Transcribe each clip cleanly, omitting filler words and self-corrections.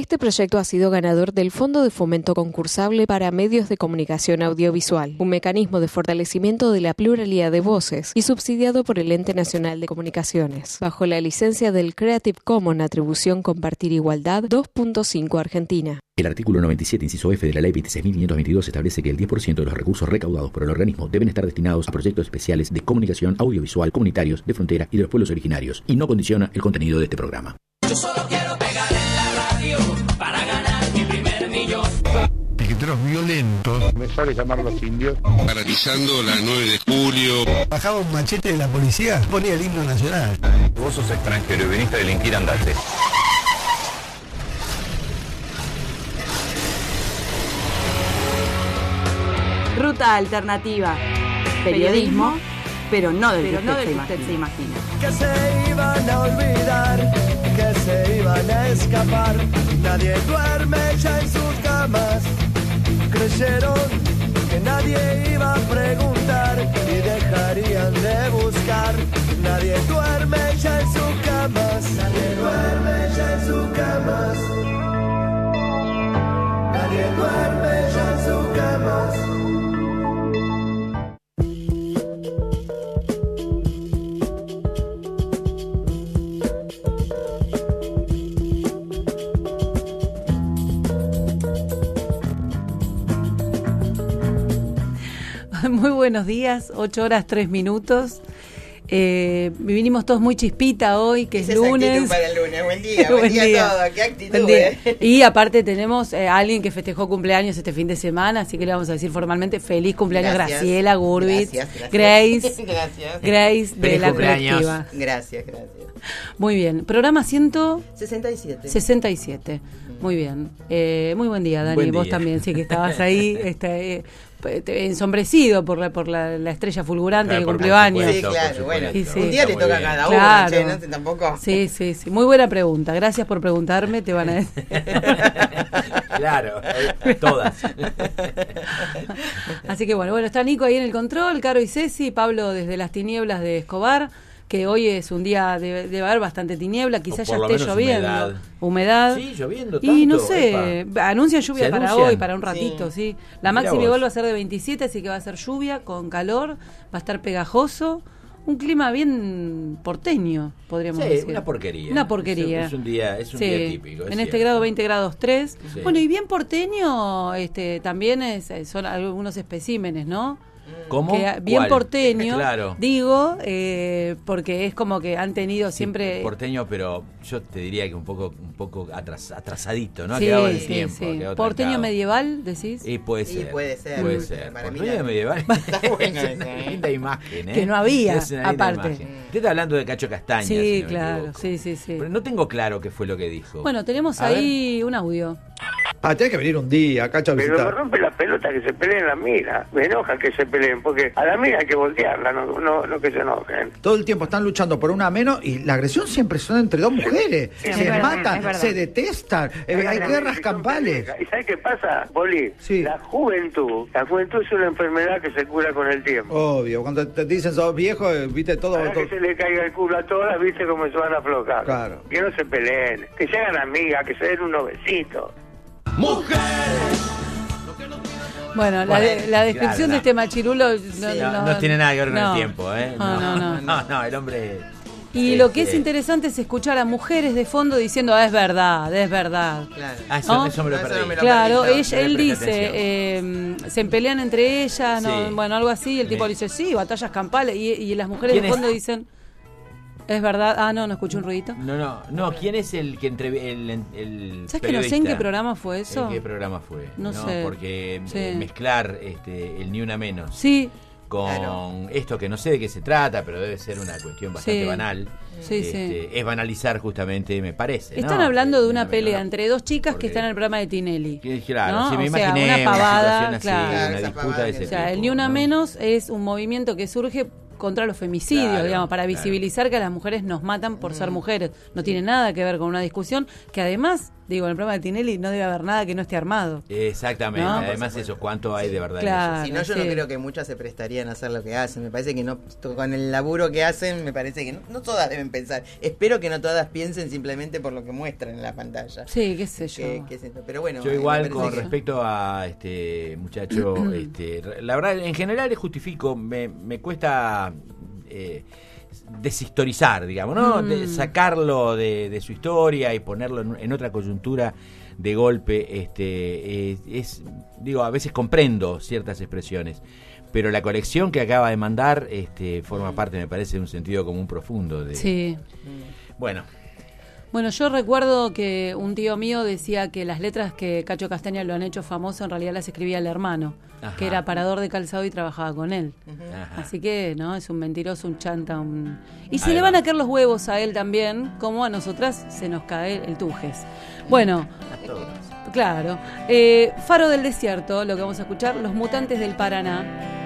Este proyecto ha sido ganador del Fondo de Fomento Concursable para Medios de Comunicación Audiovisual, un mecanismo de fortalecimiento de la pluralidad de voces y subsidiado por el Ente Nacional de Comunicaciones, bajo la licencia del Creative Commons Atribución Compartir Igualdad 2.5 Argentina. El artículo 97, inciso F de la Ley 26.522 establece que el 10% de los recursos recaudados por el organismo deben estar destinados a proyectos especiales de comunicación audiovisual comunitarios de frontera y de los pueblos originarios, y no condiciona el contenido de este programa. Yo solo quiero pegar en la radio para ganar mi primer millón. Piqueteros violentos. Me sale llamar a los indios. Paralizando la 9 de julio. Bajaba un machete de la policía, ponía el himno nacional. Vos sos extranjero y viniste a delinquir, andate. Ruta alternativa. Periodismo, pero no del que usted se imagina. Que se iban a olvidar, que se iban a escapar. Nadie duerme ya en sus camas. Creyeron que nadie iba a preguntar y dejarían de buscar. Nadie duerme ya en sus camas. Nadie duerme ya en sus camas. Nadie duerme ya en sus camas. Muy buenos días, 8 horas 3 minutos. Vinimos todos muy chispita hoy, que es lunes. Para el lunes. Buen día, buen día a todos. Qué actitud, Y aparte tenemos a alguien que festejó cumpleaños este fin de semana, así que le vamos a decir formalmente feliz cumpleaños. Gracias. Graciela Gurbitz, gracias. Grace, Gracias. Grace de la colectiva. Gracias. Muy bien, programa 167. Muy bien. Muy buen día, Dani. Buen Vos día. también, sí que estabas ahí. Ensombrecido por la estrella fulgurante que cumplió años. Sí, claro, bueno, sí. un día le toca a cada uno, claro. che, ¿no? Tampoco. Sí, muy buena pregunta, gracias por preguntarme, te van a decir. Claro, todas. Así que bueno, está Nico ahí en el control, Caro y Ceci, Pablo desde las tinieblas de Escobar, que hoy es un día, debe haber bastante tiniebla, quizás ya esté lloviendo. Humedad. Sí, lloviendo tanto. Y no sé, anuncian lluvia para hoy, para un ratito, sí. La máxima igual va a ser de 27, así que va a ser lluvia, con calor, va a estar pegajoso. Un clima bien porteño, podríamos decir. Una porquería. Una porquería. Es un día típico. En este grado 20 grados 3. Sí. Bueno, y bien porteño también son algunos especímenes, ¿no? ¿Cómo? Que bien ¿Cuál? Porteño, Claro. Digo, porque es como que han tenido siempre... Porteño, pero yo te diría que un poco atrasadito, ¿no? Ha Sí, quedado el sí, tiempo. sí. Quedado Porteño trancado. medieval, decís. Y puede ser. Puede ser. Para mí Porteño medieval. Está bueno Es una linda imagen, ¿eh? Que no había, Es una linda aparte. imagen. Usted está hablando de Cacho Castaña. Sí, si no me claro, equivoco. sí. Pero no tengo claro qué fue lo que dijo. Bueno, tenemos A ahí un audio. Tiene que venir un día, Cacho, a Pero visitar. me rompe la pelota que se peleen las minas. Me enoja que se peleen, porque a la mina hay que voltearla, no que se enojen. Todo el tiempo están luchando por una menos y la agresión siempre son entre dos mujeres. Sí, Se es verdad, matan, se detestan, hay guerras campales. ¿Y sabes qué pasa, Poli? Sí. La juventud es una enfermedad que se cura con el tiempo. Obvio, cuando te dicen sos viejo, viste todo. Para que se le caiga el culo a todas, viste cómo se van a aflojar. Claro. Que no se peleen, que se hagan amigas, que se den unos besitos. Bueno, la descripción claro, de este machirulo no tiene nada que ver con el tiempo, ¿eh? No, el hombre... Y lo que es interesante es escuchar a mujeres de fondo diciendo, es verdad. Claro. Eso me lo perdí. Claro, No le él presté dice, se pelean entre ellas, Sí. algo así, y el tipo le dice, sí, batallas campales, y las mujeres de fondo dicen, es verdad. No escuché un ruidito. No, ¿quién es el que el ¿Sabes que no sé en qué programa fue eso? ¿En qué programa fue? No sé. Porque Sí. mezclar el ni una menos Sí, con esto que no sé de qué se trata, pero debe ser una cuestión bastante Sí. banal. Sí. Es banalizar justamente, me parece. Están ¿no? hablando de Ni una menos, pelea ¿no? entre dos chicas Porque- que están en el programa de Tinelli. Claro, ¿no? sí, me O sea, imaginé una pavada, situación así, claro. una Esa disputa pavada de que- ese O sea, tipo, el Ni Una ¿no? Menos es un movimiento que surge contra los femicidios, Claro, digamos, para claro. visibilizar que a las mujeres nos matan por ser mujeres. No tiene nada que ver con una discusión que además Digo, en el programa de Tinelli no debe haber nada que no esté armado. Exactamente, ¿no? Además eso, ¿cuánto hay de verdad? Claro, si no, yo no creo que muchas se prestarían a hacer lo que hacen. Me parece que no, con el laburo que hacen, me parece que no todas deben pensar. Espero que no todas piensen simplemente por lo que muestran en la pantalla. Sí, qué sé yo. Pero bueno, yo igual con respecto a este muchacho, la verdad, en general le justifico, me cuesta deshistorizar, digamos, ¿no? De sacarlo de su historia y ponerlo en otra coyuntura de golpe. Digo, a veces comprendo ciertas expresiones, pero la colección que acaba de mandar forma parte, me parece, de un sentido común profundo. Sí. Bueno, yo recuerdo que un tío mío decía que las letras que Cacho Castaña lo han hecho famoso en realidad las escribía el hermano, que era parador de calzado y trabajaba con él. Así que, ¿no? Es un mentiroso, un chanta, Y se le van a caer los huevos a él también, como a nosotras se nos cae el tujes. Bueno, a todos. Claro. Faro del Desierto, lo que vamos a escuchar, Los Mutantes del Paraná.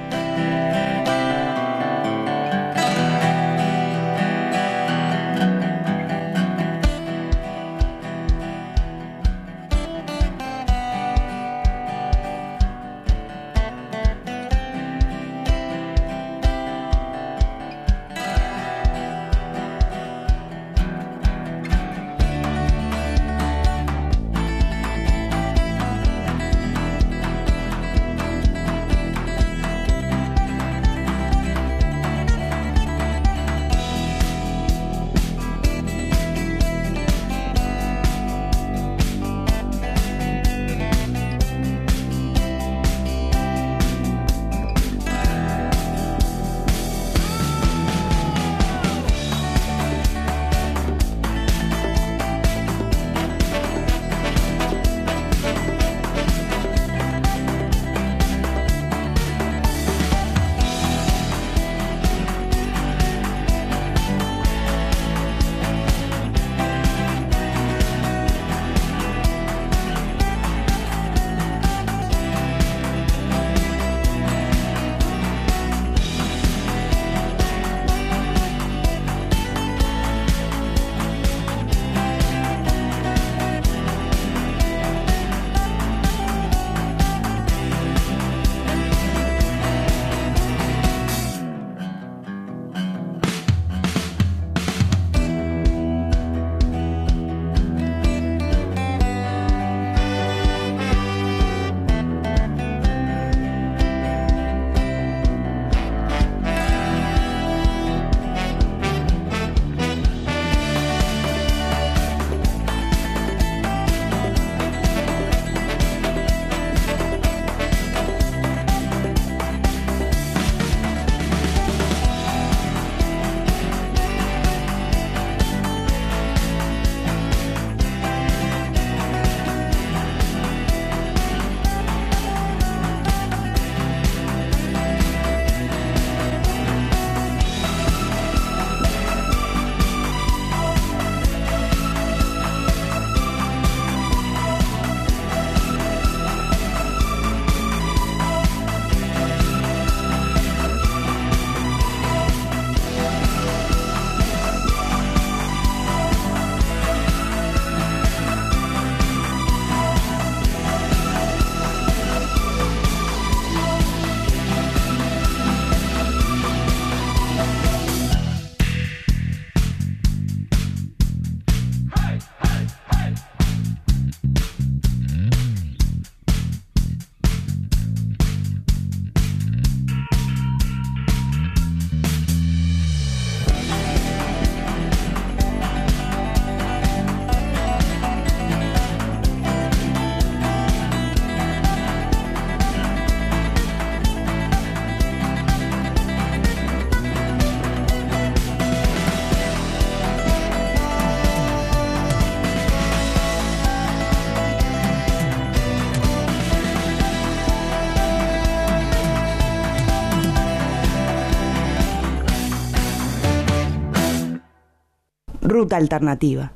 Ruta Alternativa.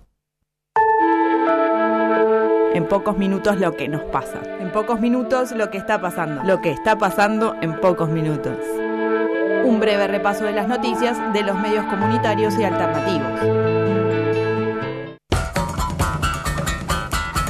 En pocos minutos lo que nos pasa. En pocos minutos lo que está pasando. Lo que está pasando en pocos minutos. Un breve repaso de las noticias de los medios comunitarios y alternativos.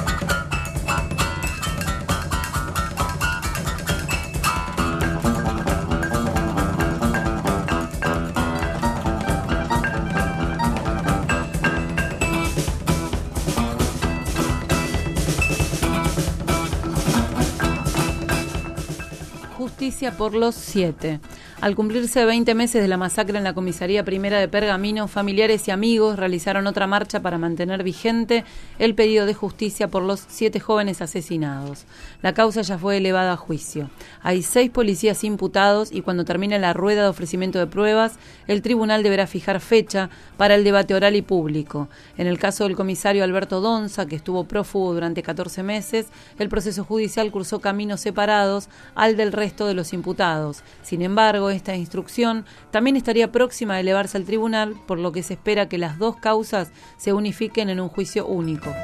justicia por los 7. Al cumplirse 20 meses de la masacre en la comisaría primera de Pergamino, familiares y amigos realizaron otra marcha para mantener vigente el pedido de justicia por los 7 jóvenes asesinados. La causa ya fue elevada a juicio. Hay 6 policías imputados y cuando termine la rueda de ofrecimiento de pruebas, el tribunal deberá fijar fecha para el debate oral y público. En el caso del comisario Alberto Donza, que estuvo prófugo durante 14 meses, el proceso judicial cursó caminos separados al del resto de los imputados. Sin embargo, esta instrucción también estaría próxima a elevarse al tribunal, por lo que se espera que las 2 causas se unifiquen en un juicio único.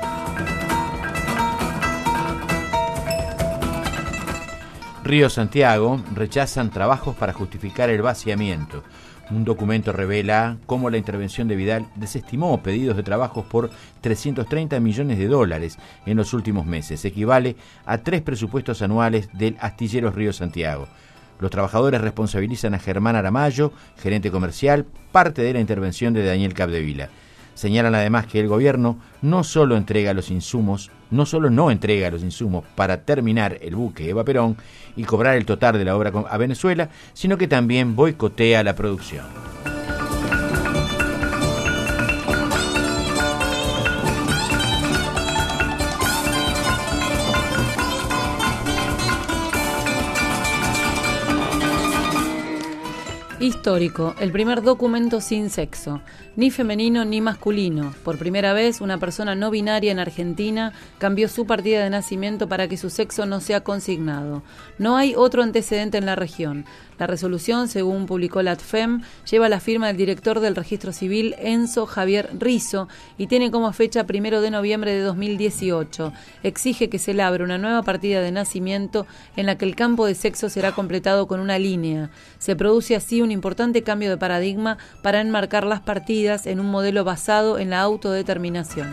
Río Santiago rechazan trabajos para justificar el vaciamiento. Un documento revela cómo la intervención de Vidal desestimó pedidos de trabajos por $330 millones en los últimos meses. Equivale a 3 presupuestos anuales del Astilleros Río Santiago. Los trabajadores responsabilizan a Germán Aramayo, gerente comercial, parte de la intervención de Daniel Capdevila. Señalan además que el gobierno no solo no entrega los insumos para terminar el buque Eva Perón y cobrar el total de la obra a Venezuela, sino que también boicotea la producción. Histórico, el primer documento sin sexo, ni femenino ni masculino. Por primera vez, una persona no binaria en Argentina cambió su partida de nacimiento para que su sexo no sea consignado. No hay otro antecedente en la región. La resolución, según publicó la ATFEM, lleva la firma del director del Registro Civil, Enzo Javier Rizzo, y tiene como fecha 1 de noviembre de 2018. Exige que se labre una nueva partida de nacimiento en la que el campo de sexo será completado con una línea. Se produce así un importante cambio de paradigma para enmarcar las partidas en un modelo basado en la autodeterminación.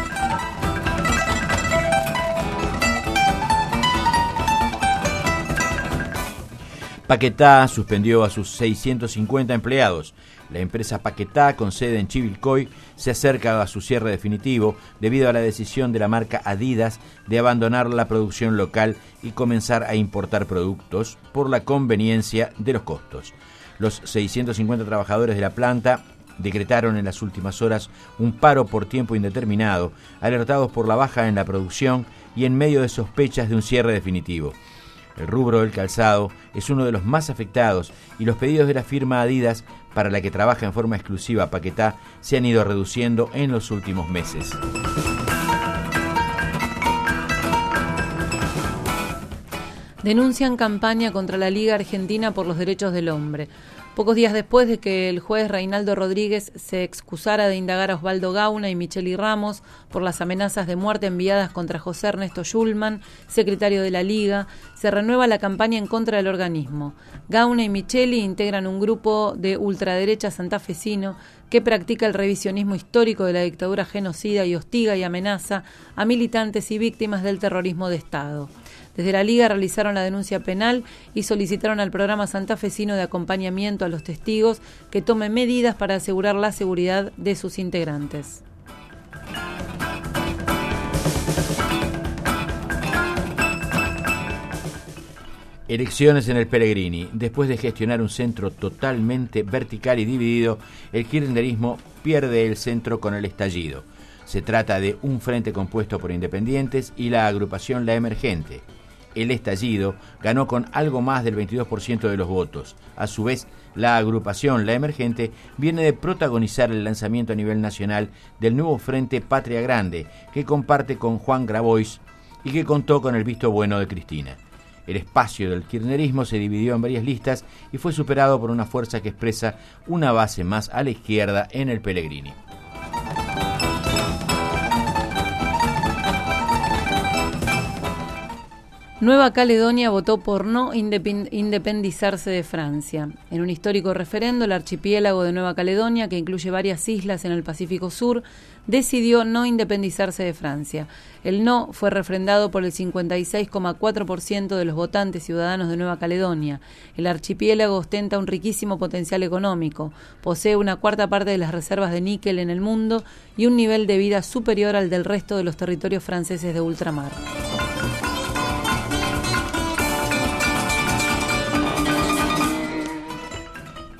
Paquetá suspendió a sus 650 empleados. La empresa Paquetá, con sede en Chivilcoy, se acerca a su cierre definitivo debido a la decisión de la marca Adidas de abandonar la producción local y comenzar a importar productos por la conveniencia de los costos. Los 650 trabajadores de la planta decretaron en las últimas horas un paro por tiempo indeterminado, alertados por la baja en la producción y en medio de sospechas de un cierre definitivo. El rubro del calzado es uno de los más afectados y los pedidos de la firma Adidas, para la que trabaja en forma exclusiva Paquetá, se han ido reduciendo en los últimos meses. Denuncian campaña contra la Liga Argentina por los Derechos del Hombre. Pocos días después de que el juez Reinaldo Rodríguez se excusara de indagar a Osvaldo Gauna y Micheli Ramos por las amenazas de muerte enviadas contra José Ernesto Schulman, secretario de la Liga, se renueva la campaña en contra del organismo. Gauna y Micheli integran un grupo de ultraderecha santafesino que practica el revisionismo histórico de la dictadura genocida y hostiga y amenaza a militantes y víctimas del terrorismo de Estado. Desde la Liga realizaron la denuncia penal y solicitaron al programa santafesino de acompañamiento a los testigos que tome medidas para asegurar la seguridad de sus integrantes. Elecciones en el Pellegrini. Después de gestionar un centro totalmente vertical y dividido, el kirchnerismo pierde el centro con el estallido. Se trata de un frente compuesto por independientes y la agrupación La Emergente. El estallido ganó con algo más del 22% de los votos. A su vez, la agrupación La Emergente viene de protagonizar el lanzamiento a nivel nacional del nuevo Frente Patria Grande, que comparte con Juan Grabois y que contó con el visto bueno de Cristina. El espacio del kirchnerismo se dividió en varias listas y fue superado por una fuerza que expresa una base más a la izquierda en el Pellegrini. Nueva Caledonia votó por no independizarse de Francia. En un histórico referendo, el archipiélago de Nueva Caledonia, que incluye varias islas en el Pacífico Sur, decidió no independizarse de Francia. El no fue refrendado por el 56,4% de los votantes ciudadanos de Nueva Caledonia. El archipiélago ostenta un riquísimo potencial económico, posee una cuarta parte de las reservas de níquel en el mundo y un nivel de vida superior al del resto de los territorios franceses de ultramar.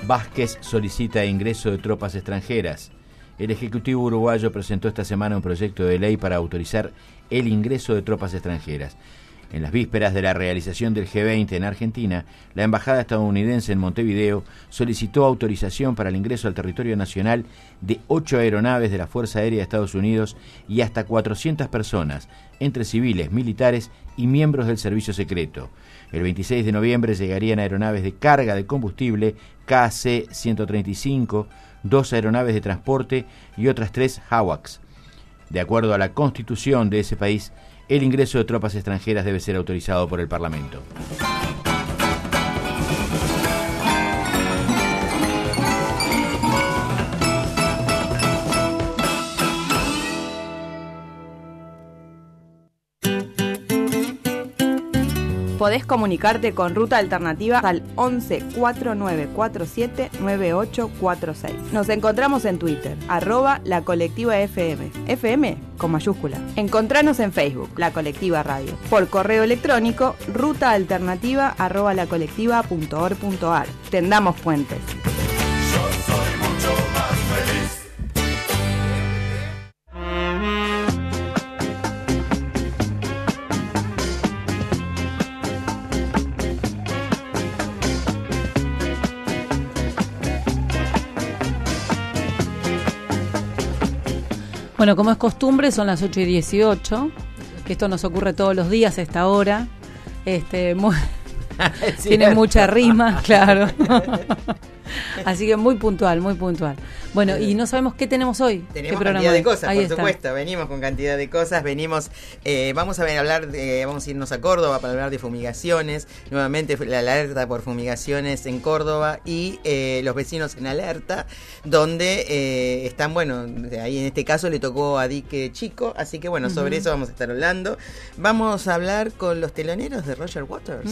Vázquez solicita ingreso de tropas extranjeras. El Ejecutivo uruguayo presentó esta semana un proyecto de ley para autorizar el ingreso de tropas extranjeras. En las vísperas de la realización del G20 en Argentina, la Embajada estadounidense en Montevideo solicitó autorización para el ingreso al territorio nacional de 8 aeronaves de la Fuerza Aérea de Estados Unidos y hasta 400 personas, entre civiles, militares y miembros del servicio secreto. El 26 de noviembre llegarían aeronaves de carga de combustible KC-135, 2 aeronaves de transporte y otras 3 HAWACS. De acuerdo a la Constitución de ese país, el ingreso de tropas extranjeras debe ser autorizado por el Parlamento. Podés comunicarte con Ruta Alternativa al 11 4947 9846. Nos encontramos en Twitter, @La Colectiva FM. FM con mayúscula. Encontranos en Facebook, La Colectiva Radio. Por correo electrónico, rutaalternativa@lacolectiva.org.ar. Tendamos puentes. Yo soy mucho más feliz. Bueno, como es costumbre, son las 8:18, que esto nos ocurre todos los días a esta hora. Tiene mucha rima, claro. Así que muy puntual, muy puntual. Bueno, y no sabemos qué tenemos hoy. Tenemos ¿Qué cantidad de cosas, Ahí por está. supuesto. Venimos con cantidad de cosas. Vamos a irnos a Córdoba para hablar de fumigaciones. Nuevamente la alerta por fumigaciones en Córdoba y los vecinos en alerta, donde están, bueno, ahí en este caso le tocó a Dique Chico, así que bueno, sobre eso vamos a estar hablando. Vamos a hablar con los teloneros de Roger Waters.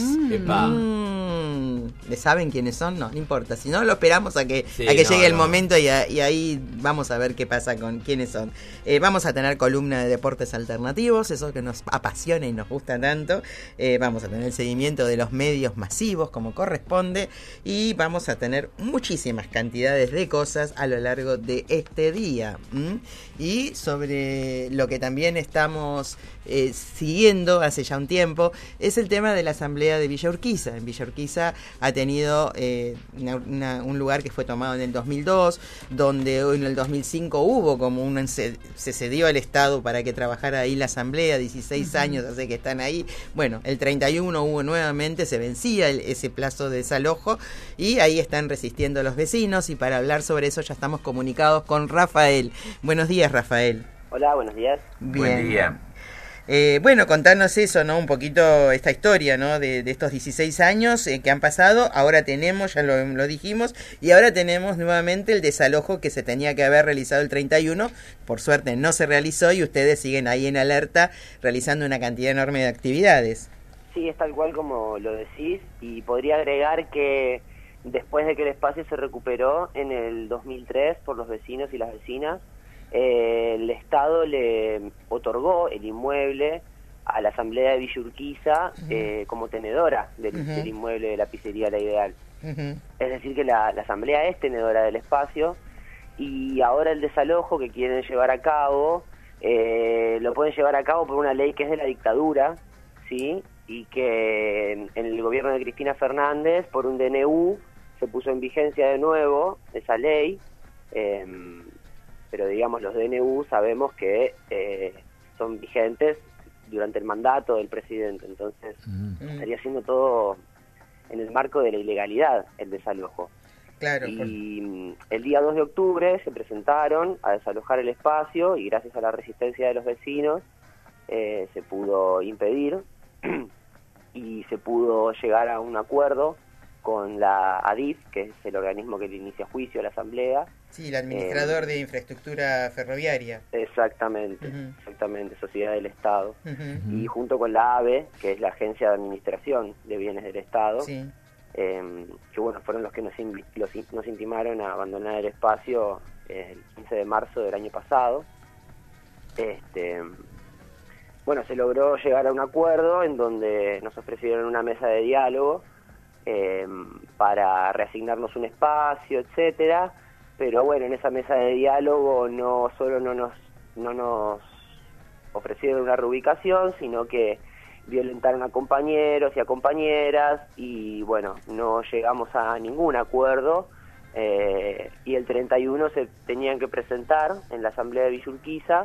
¿Le saben quiénes son? No importa. Si no, lo esperamos a que llegue el momento y ahí vamos a ver qué pasa con quiénes son. Vamos a tener columna de deportes alternativos, eso que nos apasiona y nos gusta tanto. Vamos a tener el seguimiento de los medios masivos como corresponde y vamos a tener muchísimas cantidades de cosas a lo largo de este día. Y sobre lo que también estamos siguiendo hace ya un tiempo es el tema de la asamblea de Villa Urquiza. En Villa Urquiza ha tenido un lugar que fue tomado en el 2002, donde en el 2005 hubo como se cedió al Estado para que trabajara ahí la asamblea, 16 años hace que están ahí. Bueno, el 31 hubo nuevamente, se vencía ese plazo de desalojo y ahí están resistiendo los vecinos, y para hablar sobre eso ya estamos comunicados con Rafael. Buenos días, Rafael. Hola, buenos días. Bien. Buen día. Bueno, contanos eso, ¿no? Un poquito esta historia, ¿no? De estos 16 años que han pasado. Ahora tenemos, ya lo dijimos, y ahora tenemos nuevamente el desalojo que se tenía que haber realizado el 31. Por suerte no se realizó y ustedes siguen ahí en alerta realizando una cantidad enorme de actividades. Sí, es tal cual como lo decís, y podría agregar que después de que el espacio se recuperó en el 2003 por los vecinos y las vecinas, el Estado le otorgó el inmueble a la Asamblea de Villa Urquiza como tenedora del inmueble de la pizzería La Ideal. Es decir, que la Asamblea es tenedora del espacio, y ahora el desalojo que quieren llevar a cabo, lo pueden llevar a cabo por una ley que es de la dictadura, ¿sí? Y que en el gobierno de Cristina Fernández, por un DNU, se puso en vigencia de nuevo esa ley. Pero digamos, los DNU sabemos que son vigentes durante el mandato del presidente, entonces estaría haciendo todo en el marco de la ilegalidad el desalojo. Claro. Y el día 2 de octubre se presentaron a desalojar el espacio, y gracias a la resistencia de los vecinos se pudo impedir y se pudo llegar a un acuerdo con la ADIF, que es el organismo que le inicia juicio a la asamblea. Sí, el administrador de infraestructura ferroviaria. Exactamente, exactamente, Sociedad del Estado. Y junto con la AVE, que es la Agencia de Administración de Bienes del Estado, que bueno, fueron los que nos intimaron a abandonar el espacio el 15 de marzo del año pasado. Bueno, se logró llegar a un acuerdo en donde nos ofrecieron una mesa de diálogo para reasignarnos un espacio, etcétera. Pero bueno, en esa mesa de diálogo no solo no nos ofrecieron una reubicación, sino que violentaron a compañeros y a compañeras, y bueno, no llegamos a ningún acuerdo, y el 31 se tenían que presentar en la asamblea de Villa Urquiza,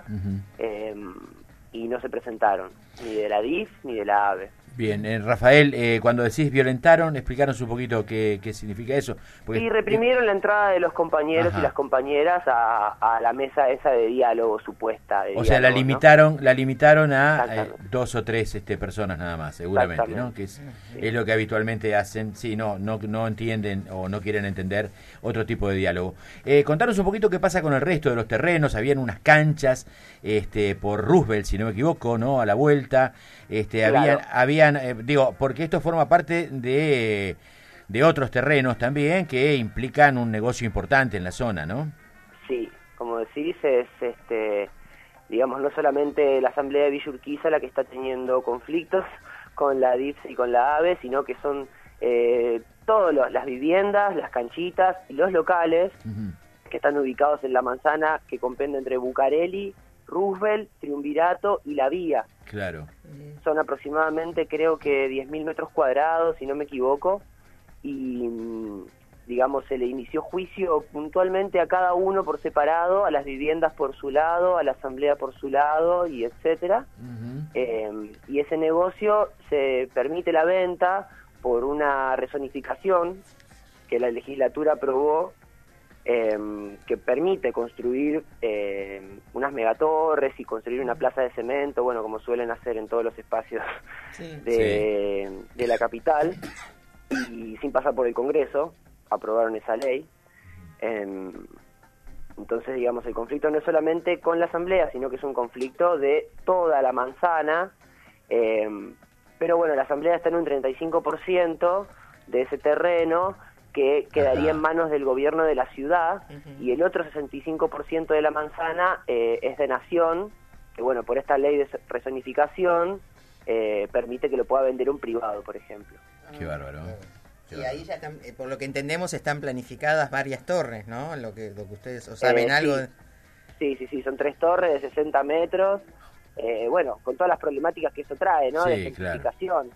y no se presentaron, ni de la DIF ni de la AVE. Bien, Rafael, cuando decís violentaron, explícanos un poquito qué significa eso. Porque, y reprimieron la entrada de los compañeros y las compañeras a la mesa esa de diálogo supuesta. O sea, la limitaron a 2 o 3 personas nada más, seguramente, ¿no? Que es lo que habitualmente hacen. Sí, no entienden o no quieren entender otro tipo de diálogo. Contanos un poquito qué pasa con el resto de los terrenos. Habían unas canchas por Roosevelt, si no me equivoco, ¿no? A la vuelta. Claro. Habían porque esto forma parte de otros terrenos también que implican un negocio importante en la zona, ¿no? Sí, como decís, es digamos, no solamente la asamblea de Villa Urquiza la que está teniendo conflictos con la DIF y con la AVE, sino que son todas las viviendas, las canchitas y los locales que están ubicados en la manzana que comprende entre Bucareli, Roosevelt, Triunvirato y La Vía. Claro. Son aproximadamente, creo que 10.000 metros cuadrados, si no me equivoco, y digamos, se le inició juicio puntualmente a cada uno por separado, a las viviendas por su lado, a la asamblea por su lado, y etcétera. Y ese negocio se permite la venta por una rezonificación que la legislatura aprobó, que permite construir unas megatorres y construir una plaza de cemento, bueno, como suelen hacer en todos los espacios de la capital, y sin pasar por el Congreso, aprobaron esa ley. Entonces, digamos, el conflicto no es solamente con la asamblea, sino que es un conflicto de toda la manzana, pero bueno, la asamblea está en un 35% de ese terreno, que quedaría en manos del gobierno de la ciudad, y el otro 65% de la manzana es de Nación, que bueno, por esta ley de rezonificación permite que lo pueda vender un privado, por ejemplo. Qué bárbaro. Y ahí ya, por lo que entendemos, están planificadas varias torres, ¿no? Lo que ustedes saben algo. Sí, son 3 torres de 60 metros, bueno, con todas las problemáticas que eso trae, ¿no? De gentrificación.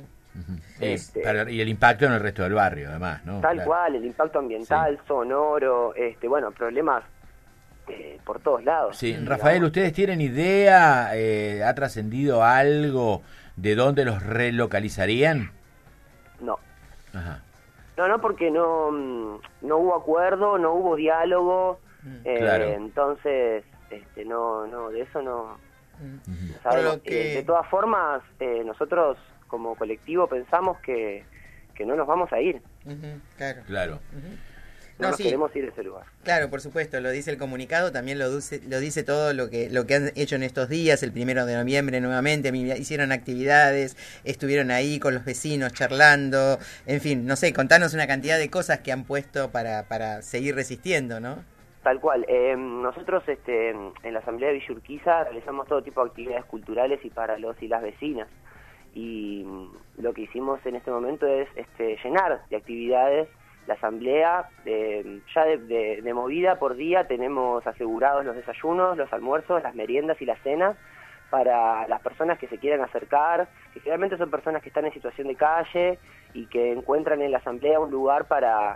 Y el impacto en el resto del barrio, además, ¿no? Tal cual, el impacto ambiental, sonoro, bueno, problemas por todos lados. Sí, Rafael, ¿ustedes tienen idea, ha trascendido algo de dónde los relocalizarían? No. Ajá. No, porque no hubo acuerdo, no hubo diálogo, claro. Entonces, no, de eso no sabemos. De todas formas, nosotros como colectivo pensamos que no nos vamos a ir. Claro. No nos queremos ir de ese lugar. Claro, por supuesto, lo dice el comunicado, también lo dice todo lo que han hecho en estos días. El 1 de noviembre nuevamente hicieron actividades, estuvieron ahí con los vecinos charlando, en fin, no sé, contanos una cantidad de cosas que han puesto para seguir resistiendo, ¿no? Tal cual. Nosotros en la asamblea de Villa Urquiza realizamos todo tipo de actividades culturales y para los y las vecinas. Y lo que hicimos en este momento es llenar de actividades la asamblea. Ya de movida por día tenemos asegurados los desayunos, los almuerzos, las meriendas y las cenas para las personas que se quieran acercar, que generalmente son personas que están en situación de calle y que encuentran en la asamblea un lugar para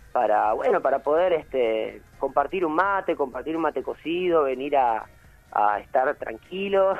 poder compartir un mate cocido, venir a estar tranquilos,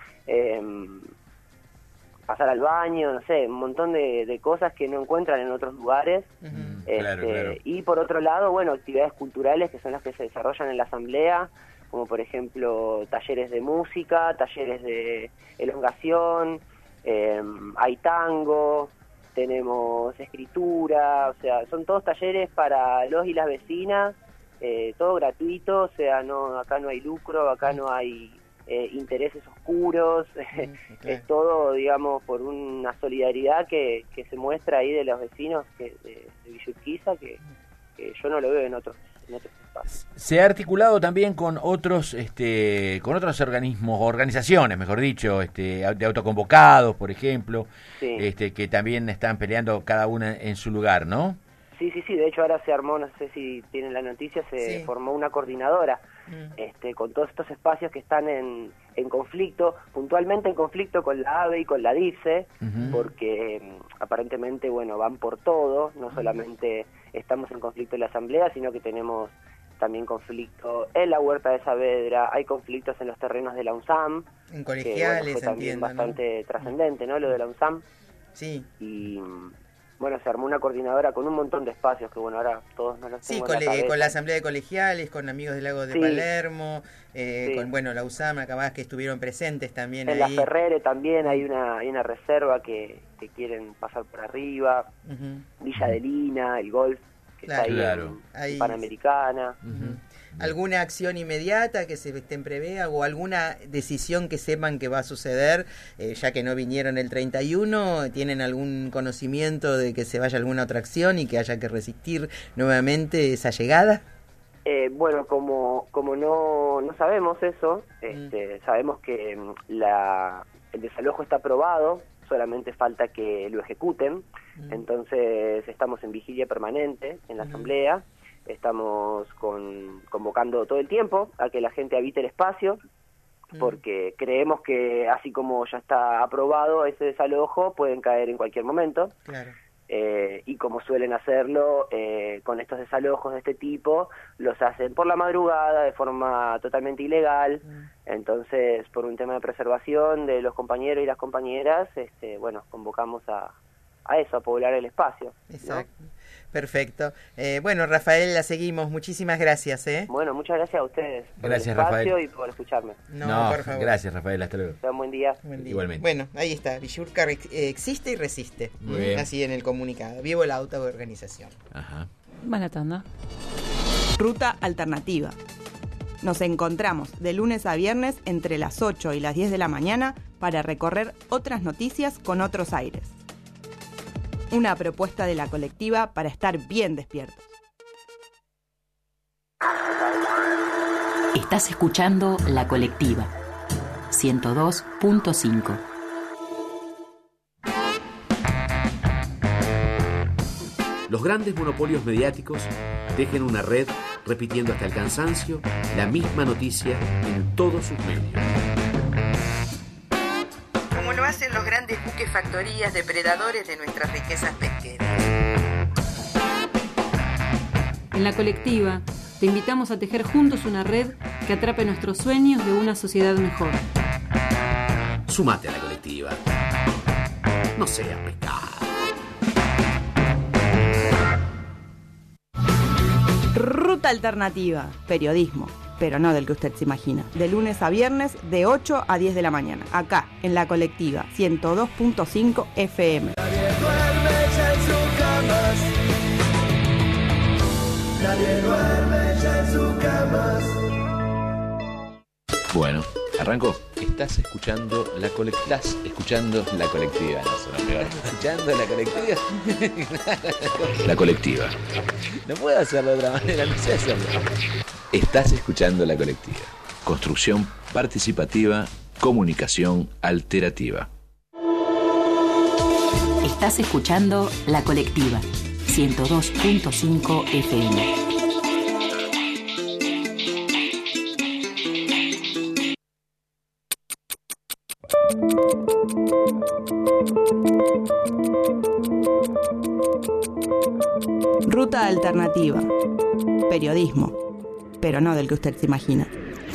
pasar al baño, no sé, un montón de cosas que no encuentran en otros lugares. Claro. Y por otro lado, bueno, actividades culturales que son las que se desarrollan en la asamblea, como por ejemplo talleres de música, talleres de elongación, hay tango, tenemos escritura, o sea, son todos talleres para los y las vecinas, todo gratuito, o sea, acá no hay lucro, acá no hay intereses oscuros, es todo, digamos, por una solidaridad que se muestra ahí de los vecinos de Villa Urquiza, que yo no lo veo en otros espacios. Se ha articulado también con otros organismos, organizaciones, mejor dicho, de autoconvocados, por ejemplo, sí. Que también están peleando cada una en su lugar, ¿no? Sí, de hecho ahora se armó, no sé si tienen la noticia, se formó una coordinadora con todos estos espacios que están en conflicto, puntualmente en conflicto con la AVE y con la DICE, porque aparentemente, van por todo, no solamente estamos en conflicto en la Asamblea, sino que tenemos también conflicto en la Huerta de Saavedra, hay conflictos en los terrenos de la UNSAM, en colegiales, que fue también bastante trascendente, ¿no? Lo de la UNSAM. Sí. Y se armó una coordinadora con un montón de espacios que ahora todos no los tengo en la cabeza. Con la Asamblea de Colegiales, con Amigos del Lago de Palermo, con la USAM, acabás que estuvieron presentes también en ahí. La Ferrere también hay una reserva que quieren pasar por arriba, Villa de Lina, el golf, que está ahí en Panamericana. ¿Alguna acción inmediata que se prevea o alguna decisión que sepan que va a suceder, ya que no vinieron el 31? ¿Tienen algún conocimiento de que se vaya alguna otra acción y que haya que resistir nuevamente esa llegada? Como no sabemos eso, sabemos que el desalojo está aprobado, solamente falta que lo ejecuten, entonces estamos en vigilia permanente en la Asamblea. Estamos convocando todo el tiempo a que la gente habite el espacio, porque creemos que así como ya está aprobado ese desalojo, pueden caer en cualquier momento. Claro. Y como suelen hacerlo con estos desalojos de este tipo, los hacen por la madrugada de forma totalmente ilegal. Entonces, por un tema de preservación de los compañeros y las compañeras, convocamos a eso, a poblar el espacio. Exacto. ¿No? Perfecto. Rafael, la seguimos. Muchísimas gracias. Bueno, muchas gracias a ustedes por gracias, el espacio Rafael. y por escucharme. No, por favor. Gracias, Rafael. Hasta luego. Un buen día. Igualmente. Bueno, ahí está. Villurca existe y resiste. Muy bien. Así en el comunicado. Vivo la autoorganización. Ajá. Buena tanda. Ruta Alternativa. Nos encontramos de lunes a viernes entre las 8 y las 10 de la mañana para recorrer otras noticias con otros aires. Una propuesta de la colectiva para estar bien despiertos. Estás escuchando La Colectiva 102.5. Los grandes monopolios mediáticos tejen una red repitiendo hasta el cansancio la misma noticia en todos sus medios. Como lo hacen los grandes buques factorías depredadores de nuestras riquezas pesqueras. En La Colectiva te invitamos a tejer juntos una red que atrape nuestros sueños de una sociedad mejor. Sumate a La Colectiva. No sea pescado. Ruta Alternativa, periodismo, pero no del que usted se imagina. De lunes a viernes, de 8 a 10 de la mañana. Acá, en La Colectiva, 102.5 FM. Nadie duerme ya en sus camas. Nadie duerme ya en sus camas. Bueno, arrancó. Estás escuchando la colectiva. Estás escuchando la colectiva. No suena peor. ¿Escuchando la colectiva? La colectiva. No puedo hacerlo de otra manera, no sé hacerlo. Estás escuchando la colectiva. Construcción participativa, comunicación alterativa. Estás escuchando La Colectiva 102.5 FM. Ruta Alternativa, periodismo, pero no del que usted se imagina.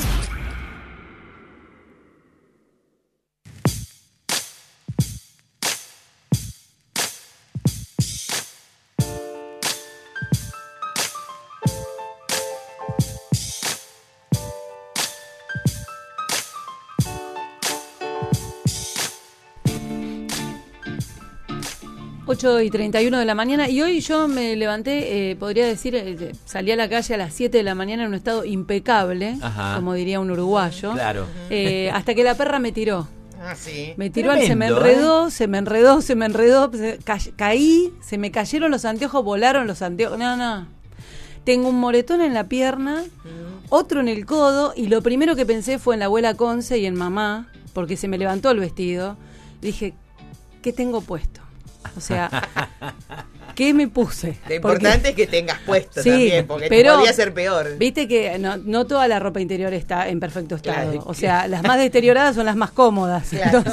Y 31 de la mañana, y hoy yo me levanté, podría decir, salí a la calle a las 7 de la mañana en un estado impecable, Ajá. Como diría un uruguayo, claro. Hasta que la perra me tiró. Ah, sí. Me tiró, Tremendo, se me enredó, caí, se me cayeron los anteojos, volaron los anteojos, no. tengo un moretón en la pierna, otro en el codo, y lo primero que pensé fue en la abuela Conce y en mamá, porque se me levantó el vestido. Dije, ¿qué tengo puesto? O sea, ¿qué me puse? Lo importante es que tengas puesto sí, también, porque pero podría ser peor. Viste que no toda la ropa interior está en perfecto estado. Claro, o sea, las más deterioradas son las más cómodas. Claro.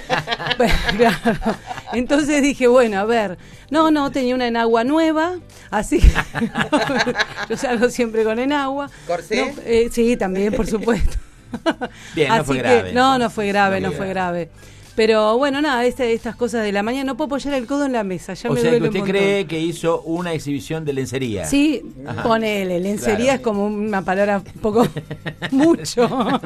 Entonces dije, bueno, a ver, no, tenía una enagua nueva, así que yo salgo siempre con enagua. ¿Corsé? Sí, también, por supuesto. Bien, no fue grave. No fue grave. Pero bueno, nada, estas cosas de la mañana, no puedo apoyar el codo en la mesa, ya o me sea duele que usted un montón. cree que hizo una exhibición de lencería. Sí, ajá, ponele, lencería claro. Es como una palabra un poco mucho.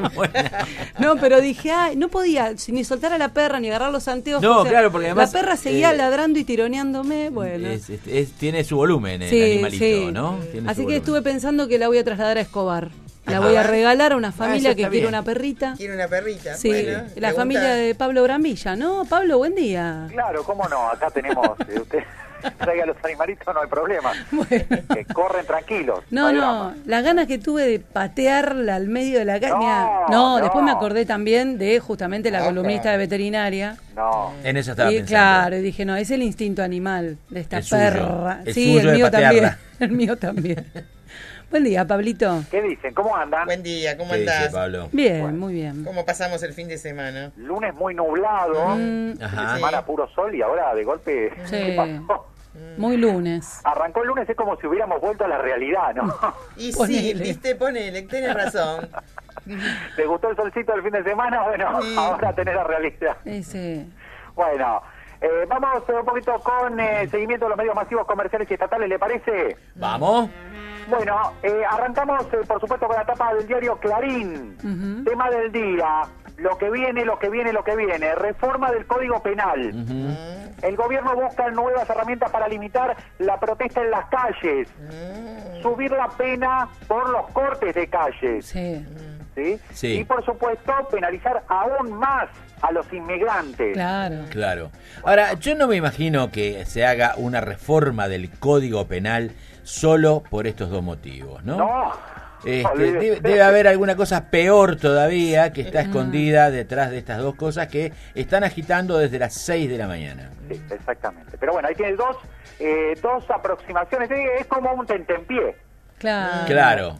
No, pero dije, no podía ni soltar a la perra ni agarrar los anteojos. No, o sea, claro, porque además la perra seguía ladrando y tironeándome, bueno. Tiene su volumen sí, el animalito, sí. ¿no? Tiene así que estuve pensando que la voy a trasladar a Escobar. La voy a regalar a una familia que quiere una perrita. Quiere una perrita. Sí, bueno, la familia de Pablo Brambilla, ¿no? Pablo, buen día. Claro, cómo no, acá tenemos, usted traiga a los animalitos, no hay problema. Bueno. Que corren tranquilos. No, las ganas que tuve de patearla al medio de la caña. No, después me acordé también de justamente la columnista de veterinaria. No. En eso estaba pensando. Claro, y dije, no, es el instinto animal de esta perra. El sí, suyo el mío también. El mío también. Buen día, Pablito. ¿Qué dicen? ¿Cómo andan? Buen día, ¿cómo ¿Qué andás? dice, Pablo? Bien, bueno, muy bien. ¿Cómo pasamos el fin de semana? Lunes muy nublado, fin de semana puro sol y ahora de golpe, ¿qué pasó? Muy lunes. Arrancó el lunes, es como si hubiéramos vuelto a la realidad, ¿no? Y sí, ponele, tenés razón. ¿Te gustó el solcito del fin de semana? Bueno, sí. Ahora tenés la realidad. Sí. Bueno, vamos un poquito con seguimiento de los medios masivos comerciales y estatales, ¿le parece? Vamos. Bueno, arrancamos por supuesto con la tapa del diario Clarín. Tema del día, lo que viene, reforma del Código Penal. El gobierno busca nuevas herramientas para limitar la protesta en las calles, subir la pena por los cortes de calles. Sí. Y por supuesto penalizar aún más a los inmigrantes. Claro. Ahora, yo no me imagino que se haga una reforma del Código Penal solo por estos dos motivos, ¿no? No. Debe haber alguna cosa peor todavía que está escondida detrás de estas dos cosas que están agitando desde las 6 de la mañana. Sí, exactamente. Pero bueno, ahí tiene dos aproximaciones. Es como un tentempié. Claro.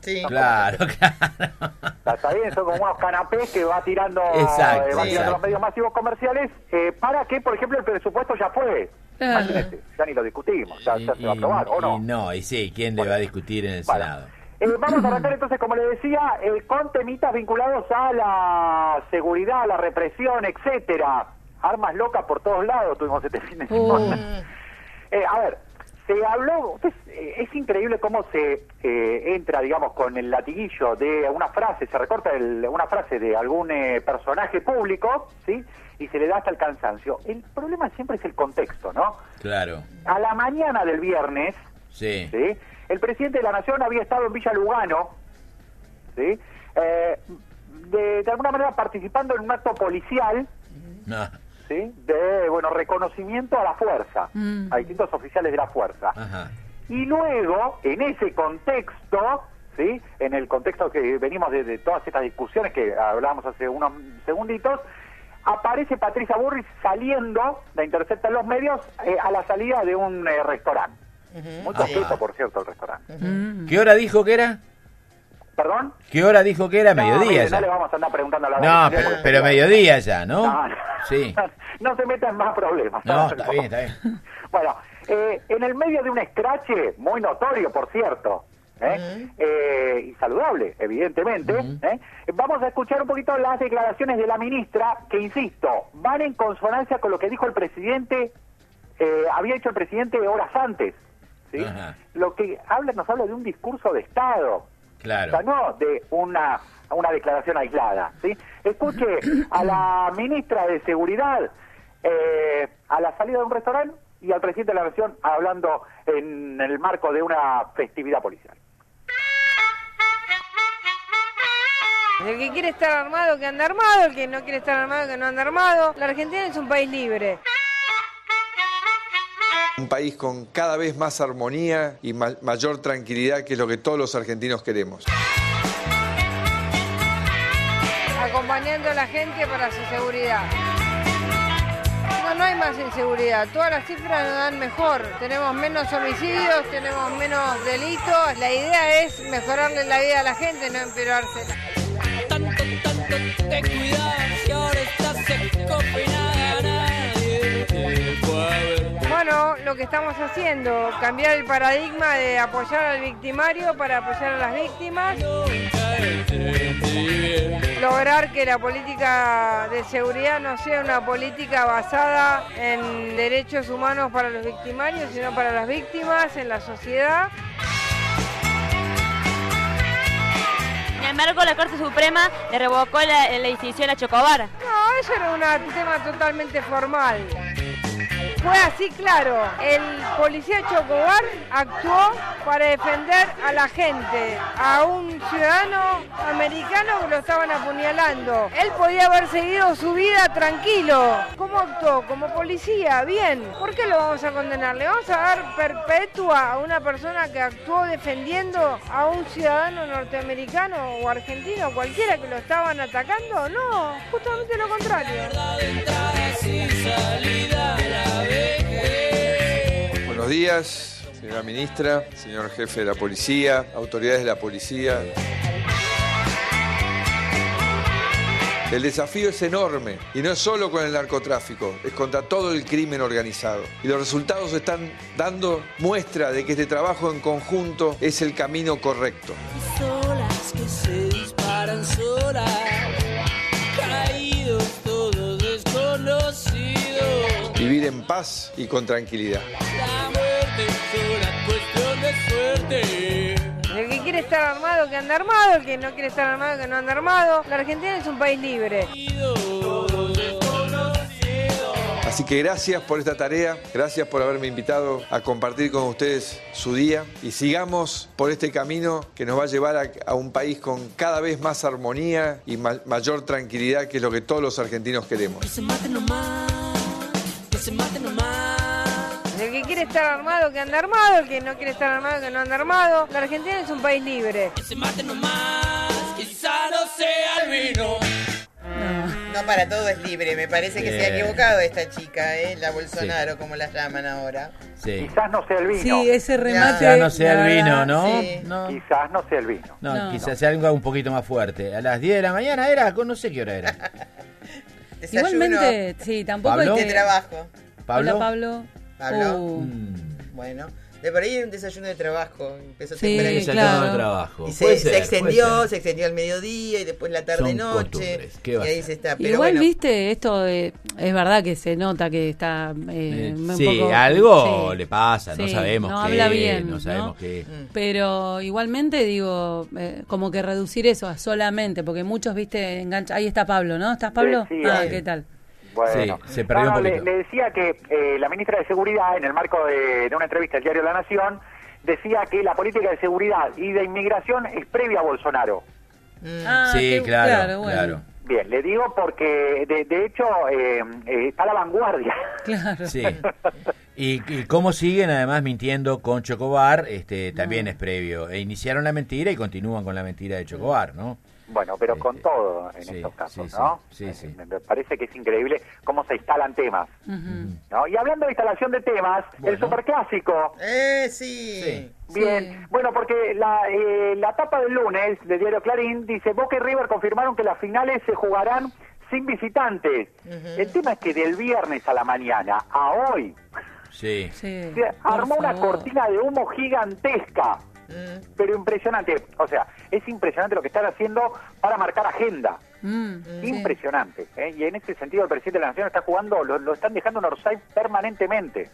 Está bien, son como unos canapés que va tirando, los medios masivos comerciales para que, por ejemplo, el presupuesto ya fue. Imagínate, ya ni lo discutimos, ya se va a aprobar, ¿o no? ¿Quién le va a discutir en el Senado? Vamos a arrancar entonces, como le decía, con temitas vinculados a la seguridad, a la represión, etcétera. Armas locas por todos lados tuvimos este fin de semana. A ver, se habló, es increíble cómo se entra, digamos, con el latiguillo de una frase, se recorta una frase de algún personaje público, ¿sí? Y se le da hasta el cansancio. El problema siempre es el contexto, ¿no? Claro. A la mañana del viernes, ¿sí? El presidente de la Nación había estado en Villa Lugano, ¿sí? De alguna manera participando en un acto policial, ¿sí? De, reconocimiento a la fuerza, a distintos oficiales de la fuerza. Y luego, en ese contexto, ¿sí? En el contexto que venimos de todas estas discusiones que hablábamos hace unos segunditos, aparece Patricia Burrich saliendo, la interceptan los medios, a la salida de un restaurante. Muy coqueto, por cierto, el restaurante. ¿Qué hora dijo que era? ¿Perdón? ¿Qué hora dijo que era? Mediodía ya. No le vamos a andar preguntando a la pero mediodía ya, ¿no? Sí. No se metan más problemas. No, está bien. Bueno, en el medio de un escrache, muy notorio, por cierto, y saludable, evidentemente, vamos a escuchar un poquito las declaraciones de la ministra, que, insisto, van en consonancia con lo que dijo el presidente, había hecho el presidente horas antes, ¿sí? Lo que nos habla de un discurso de Estado, claro. O sea, no de una declaración aislada, ¿sí? Escuche a la ministra de Seguridad a la salida de un restaurante y al presidente de la Nación hablando en el marco de una festividad policial. El que quiere estar armado, que anda armado. El que no quiere estar armado, que no anda armado. La Argentina es un país libre. Un país con cada vez más armonía y mayor tranquilidad, que es lo que todos los argentinos queremos. Acompañando a la gente para su seguridad. No hay más inseguridad, todas las cifras nos dan mejor, tenemos menos homicidios, tenemos menos delitos, la idea es mejorarle la vida a la gente, no empeorársela. Tanto te cuidas y ahora estás en Copenhague, nadie Bueno, lo que estamos haciendo, cambiar el paradigma de apoyar al victimario para apoyar a las víctimas. Lograr que la política de seguridad no sea una política basada en derechos humanos para los victimarios, sino para las víctimas, en la sociedad. Sin embargo, la Corte Suprema le revocó la decisión a Chocobar. No, eso era un tema totalmente formal. Fue así, claro. El policía Chocobar actuó para defender a la gente, a un ciudadano americano que lo estaban apuñalando. Él podía haber seguido su vida tranquilo. ¿Cómo actuó? Como policía, bien. ¿Por qué lo vamos a condenar? ¿Le vamos a dar perpetua a una persona que actuó defendiendo a un ciudadano norteamericano o argentino, cualquiera que lo estaban atacando? No, justamente lo contrario. Buenos días, señora ministra, señor jefe de la policía, autoridades de la policía. El desafío es enorme y no es solo con el narcotráfico, es contra todo el crimen organizado. Y los resultados están dando muestra de que este trabajo en conjunto es el camino correcto. Solas que se disparan solas, caídos todos desconocidos. Vivir en paz y con tranquilidad. La muerte es una cuestión de suerte. El que quiere estar armado, que anda armado. El que no quiere estar armado, que no anda armado. La Argentina es un país libre. Así que gracias por esta tarea, gracias por haberme invitado a compartir con ustedes su día y sigamos por este camino que nos va a llevar a un país con cada vez más armonía y mayor tranquilidad, que es lo que todos los argentinos queremos. Que se maten nomás, que se maten nomás. El que quiere estar armado, que anda armado. El que no quiere estar armado, que no anda armado. La Argentina es un país libre. Que se maten nomás, quizá no sea el vino. No para todo es libre, me parece que se ha equivocado esta chica, la Bolsonaro, como la llaman ahora. Sí. Quizás no sea el vino. Sí, ese remate. Quizás no sea el vino, ¿no? Sí. No. Quizás no sea el vino. No, quizás sea algo un poquito más fuerte. A las 10 de la mañana era, no sé qué hora era. Igualmente, sí, tampoco ¿Pablo? hay que... De trabajo. ¿Pablo? Hola, Pablo. Pablo. Bueno, de por ahí era un desayuno de trabajo. Empezó temprano. Desayuno de trabajo. Y se extendió al mediodía y después la tarde-noche. Y ahí se está. Pero igual, bueno. Viste, esto es verdad que se nota que está un poco, algo le pasa, no sabemos no qué. Habla bien, no sabemos qué. Pero igualmente digo, como que reducir eso a solamente, porque muchos, viste, enganchan. Ahí está Pablo, ¿no? ¿Estás, Pablo? Sí, ¿qué tal? Bueno, sí, se perdió un poquito. Le decía que la ministra de Seguridad, en el marco de una entrevista al diario La Nación, decía que la política de seguridad y de inmigración es previa a Bolsonaro. Sí, claro. Bien, le digo porque de hecho está a la vanguardia. Claro. Sí. Y cómo siguen además mintiendo con Chocobar, también es previo. Iniciaron la mentira y continúan con la mentira de Chocobar, ¿no? Bueno, pero con todo en estos casos, ¿no? Sí. Me parece que es increíble cómo se instalan temas, ¿no? Y hablando de instalación de temas, el superclásico. Sí. Bien, bueno, porque la tapa del lunes del diario Clarín dice: Boca y River confirmaron que las finales se jugarán sin visitantes. El tema es que del viernes a la mañana a hoy se armó una cortina de humo gigantesca. Pero impresionante, o sea, es impresionante lo que están haciendo para marcar agenda. Impresionante, y en ese sentido el presidente de la Nación está jugando, lo están dejando en Orsay permanentemente.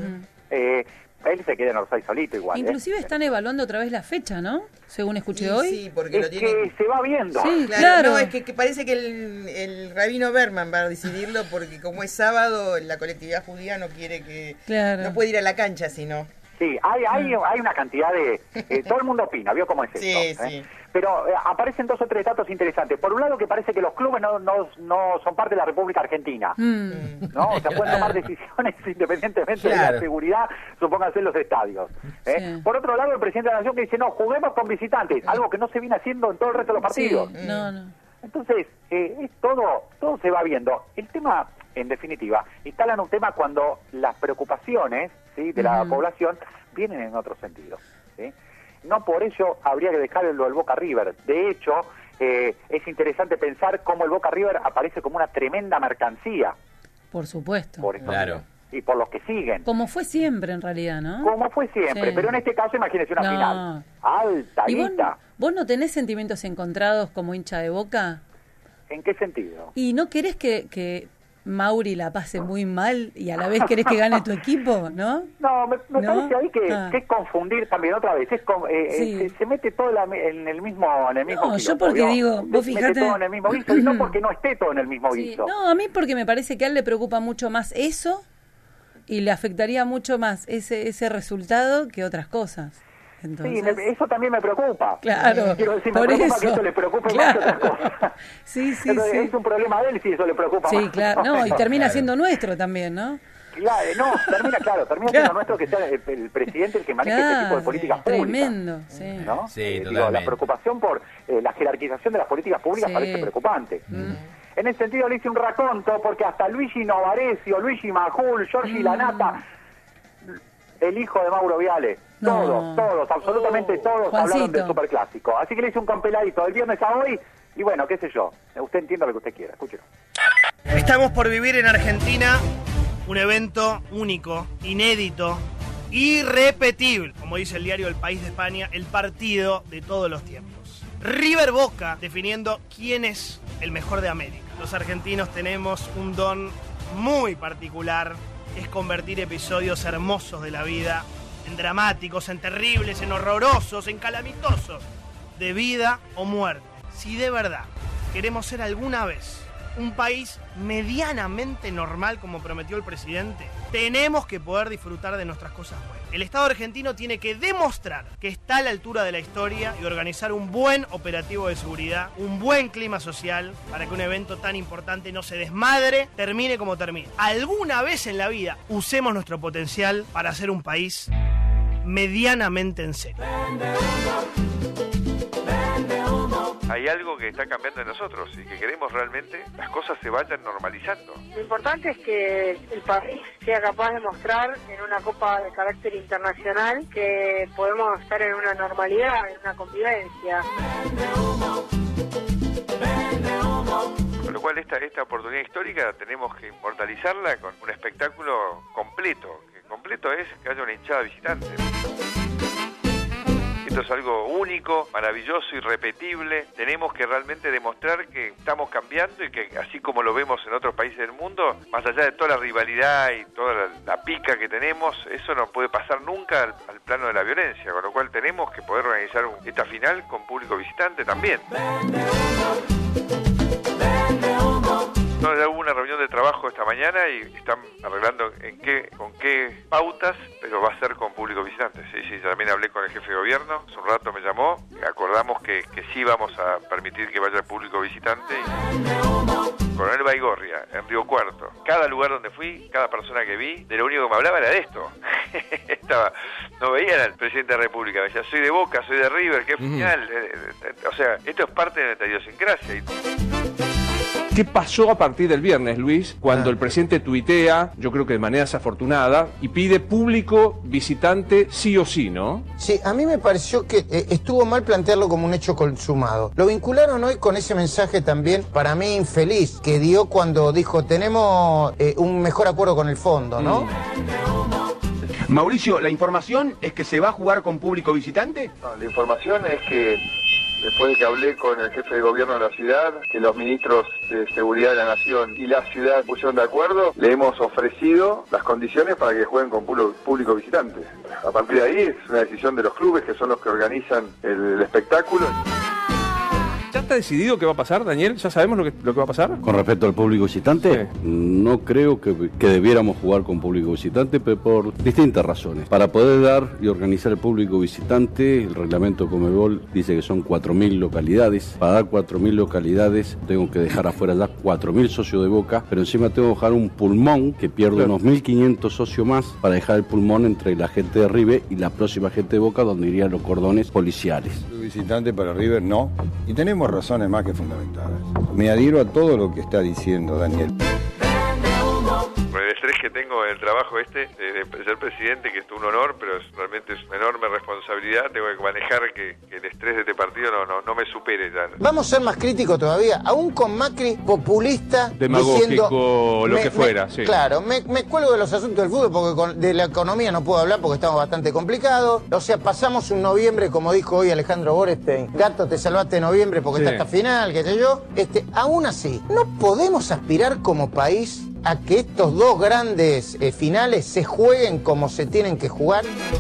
Él se queda en Orsay solito igual. Inclusive están evaluando otra vez la fecha, ¿no? Según escuché hoy. Sí, porque es que se va viendo. Sí, claro. No, es que parece que el rabino Berman va a decidirlo, porque como es sábado, la colectividad judía no quiere que... Claro. No puede ir a la cancha, sino... Sí, hay una cantidad de... todo el mundo opina, ¿vio cómo es esto? Sí. pero aparecen 2 o 3 datos interesantes. Por un lado, que parece que los clubes no son parte de la República Argentina, ¿no? O sea, pueden tomar decisiones independientemente de la seguridad, supónganse, en los estadios. Sí. Por otro lado, el presidente de la Nación que dice, no, juguemos con visitantes, algo que no se viene haciendo en todo el resto de los partidos. Sí, no. Entonces, todo se va viendo. El tema, en definitiva, instalan un tema cuando las preocupaciones, ¿sí?, de la población vienen en otro sentido, ¿sí? No por ello habría que dejarlo del Boca River. De hecho, es interesante pensar cómo el Boca River aparece como una tremenda mercancía. Por supuesto. Por esto, claro. Y por los que siguen. Como fue siempre, en realidad, ¿no? Como fue siempre, pero en este caso imagínese una final. Alta, ¿Y guita. vos no tenés sentimientos encontrados como hincha de Boca? ¿En qué sentido? ¿Y no querés que Mauri la pase muy mal y a la vez querés que gane tu equipo, no? No, me parece ahí que es confundir también otra vez. Se mete todo en el mismo No, yo porque digo, vos fijate... Mete todo en el mismo guiso, y no porque no esté todo en el mismo guiso. No, a mí porque me parece que a él le preocupa mucho más eso y le afectaría mucho más ese resultado que otras cosas. Entonces... Sí, eso también me preocupa. Claro, quiero decir, por me preocupa eso. que eso le preocupe más que otras cosas. Sí. Es un problema de él si eso le preocupa más. Sí, claro. No, y termina siendo nuestro también, ¿no? Claro, termina siendo nuestro que sea el presidente el que maneje este tipo de políticas públicas. Tremendo, sí. ¿No? Sí, la preocupación por la jerarquización de las políticas públicas parece preocupante. En ese sentido le hice un raconto porque hasta Luigi Novarecio, Luigi Majul, Giorgi Lanata, el hijo de Mauro Viale, todos, absolutamente todos hablaron del superclásico. Así que le hice un compiladito del viernes a hoy y bueno, qué sé yo, usted entienda lo que usted quiera, escúchelo. Estamos por vivir en Argentina un evento único, inédito, irrepetible, como dice el diario El País de España, el partido de todos los tiempos. River Boca definiendo quién es el mejor de América. Los argentinos tenemos un don muy particular, es convertir episodios hermosos de la vida en dramáticos, en terribles, en horrorosos, en calamitosos, de vida o muerte. Si de verdad queremos ser alguna vez un país medianamente normal como prometió el presidente, tenemos que poder disfrutar de nuestras cosas buenas. El Estado argentino tiene que demostrar que está a la altura de la historia y organizar un buen operativo de seguridad, un buen clima social para que un evento tan importante no se desmadre, termine como termine. Alguna vez en la vida usemos nuestro potencial para ser un país medianamente en serio. Hay algo que está cambiando en nosotros y que queremos realmente las cosas se vayan normalizando. Lo importante es que el país sea capaz de mostrar en una copa de carácter internacional que podemos estar en una normalidad, en una convivencia. Con lo cual esta oportunidad histórica tenemos que inmortalizarla con un espectáculo completo. Que completo es que haya una hinchada visitante. Esto es algo único, maravilloso, irrepetible. Tenemos que realmente demostrar que estamos cambiando y que así como lo vemos en otros países del mundo, más allá de toda la rivalidad y toda la pica que tenemos, eso no puede pasar nunca al plano de la violencia, con lo cual tenemos que poder organizar esta final con público visitante también. Ya hubo una reunión de trabajo esta mañana y están arreglando con qué pautas, pero va a ser con público visitante. Sí, también hablé con el jefe de gobierno, hace un rato me llamó, acordamos que sí vamos a permitir que vaya el público visitante. Coronel Baigorria, en Río Cuarto, cada lugar donde fui, cada persona que vi, de lo único que me hablaba era de esto. No veían al presidente de la República, me decía, soy de Boca, soy de River, qué final. O sea, esto es parte de nuestra idiosincrasia. ¿Qué pasó a partir del viernes, Luis, cuando el presidente tuitea, yo creo que de manera desafortunada, y pide público visitante sí o sí, ¿no? Sí, a mí me pareció que estuvo mal plantearlo como un hecho consumado. Lo vincularon hoy con ese mensaje también, para mí infeliz, que dio cuando dijo, tenemos un mejor acuerdo con el fondo, ¿no? Mauricio, ¿la información es que se va a jugar con público visitante? No, la información es que después de que hablé con el jefe de gobierno de la ciudad, que los ministros de seguridad de la nación y la ciudad pusieron de acuerdo, le hemos ofrecido las condiciones para que jueguen con público visitante. A partir de ahí es una decisión de los clubes, que son los que organizan el espectáculo. ¿Ya está decidido qué va a pasar, Daniel? ¿Ya sabemos lo que va a pasar? Con respecto al público visitante, no creo que debiéramos jugar con público visitante, pero por distintas razones. Para poder dar y organizar el público visitante, el reglamento Conmebol dice que son 4.000 localidades. Para dar 4.000 localidades tengo que dejar afuera ya 4.000 socios de Boca, pero encima tengo que dejar un pulmón que pierdo unos 1.500 socios más para dejar el pulmón entre la gente de River y la próxima gente de Boca, donde irían los cordones policiales. Visitante para River no, y tenemos razones más que fundamentadas. Me adhiero a todo lo que está diciendo Daniel. Con el estrés que tengo en el trabajo de ser presidente, que es un honor, pero realmente es una enorme responsabilidad, tengo que manejar que el estrés de este partido no me supere ya. Vamos a ser más críticos todavía, aún con Macri populista, demagógico, diciendo, lo que fuera. Sí. Claro, me cuelgo de los asuntos del fútbol porque de la economía no puedo hablar porque estamos bastante complicados. O sea, pasamos un noviembre, como dijo hoy Alejandro Borestein, gato, te salvaste de noviembre porque está hasta final, qué sé yo. Aún así, no podemos aspirar como país a que estos dos grandes finales se jueguen como se tienen que jugar.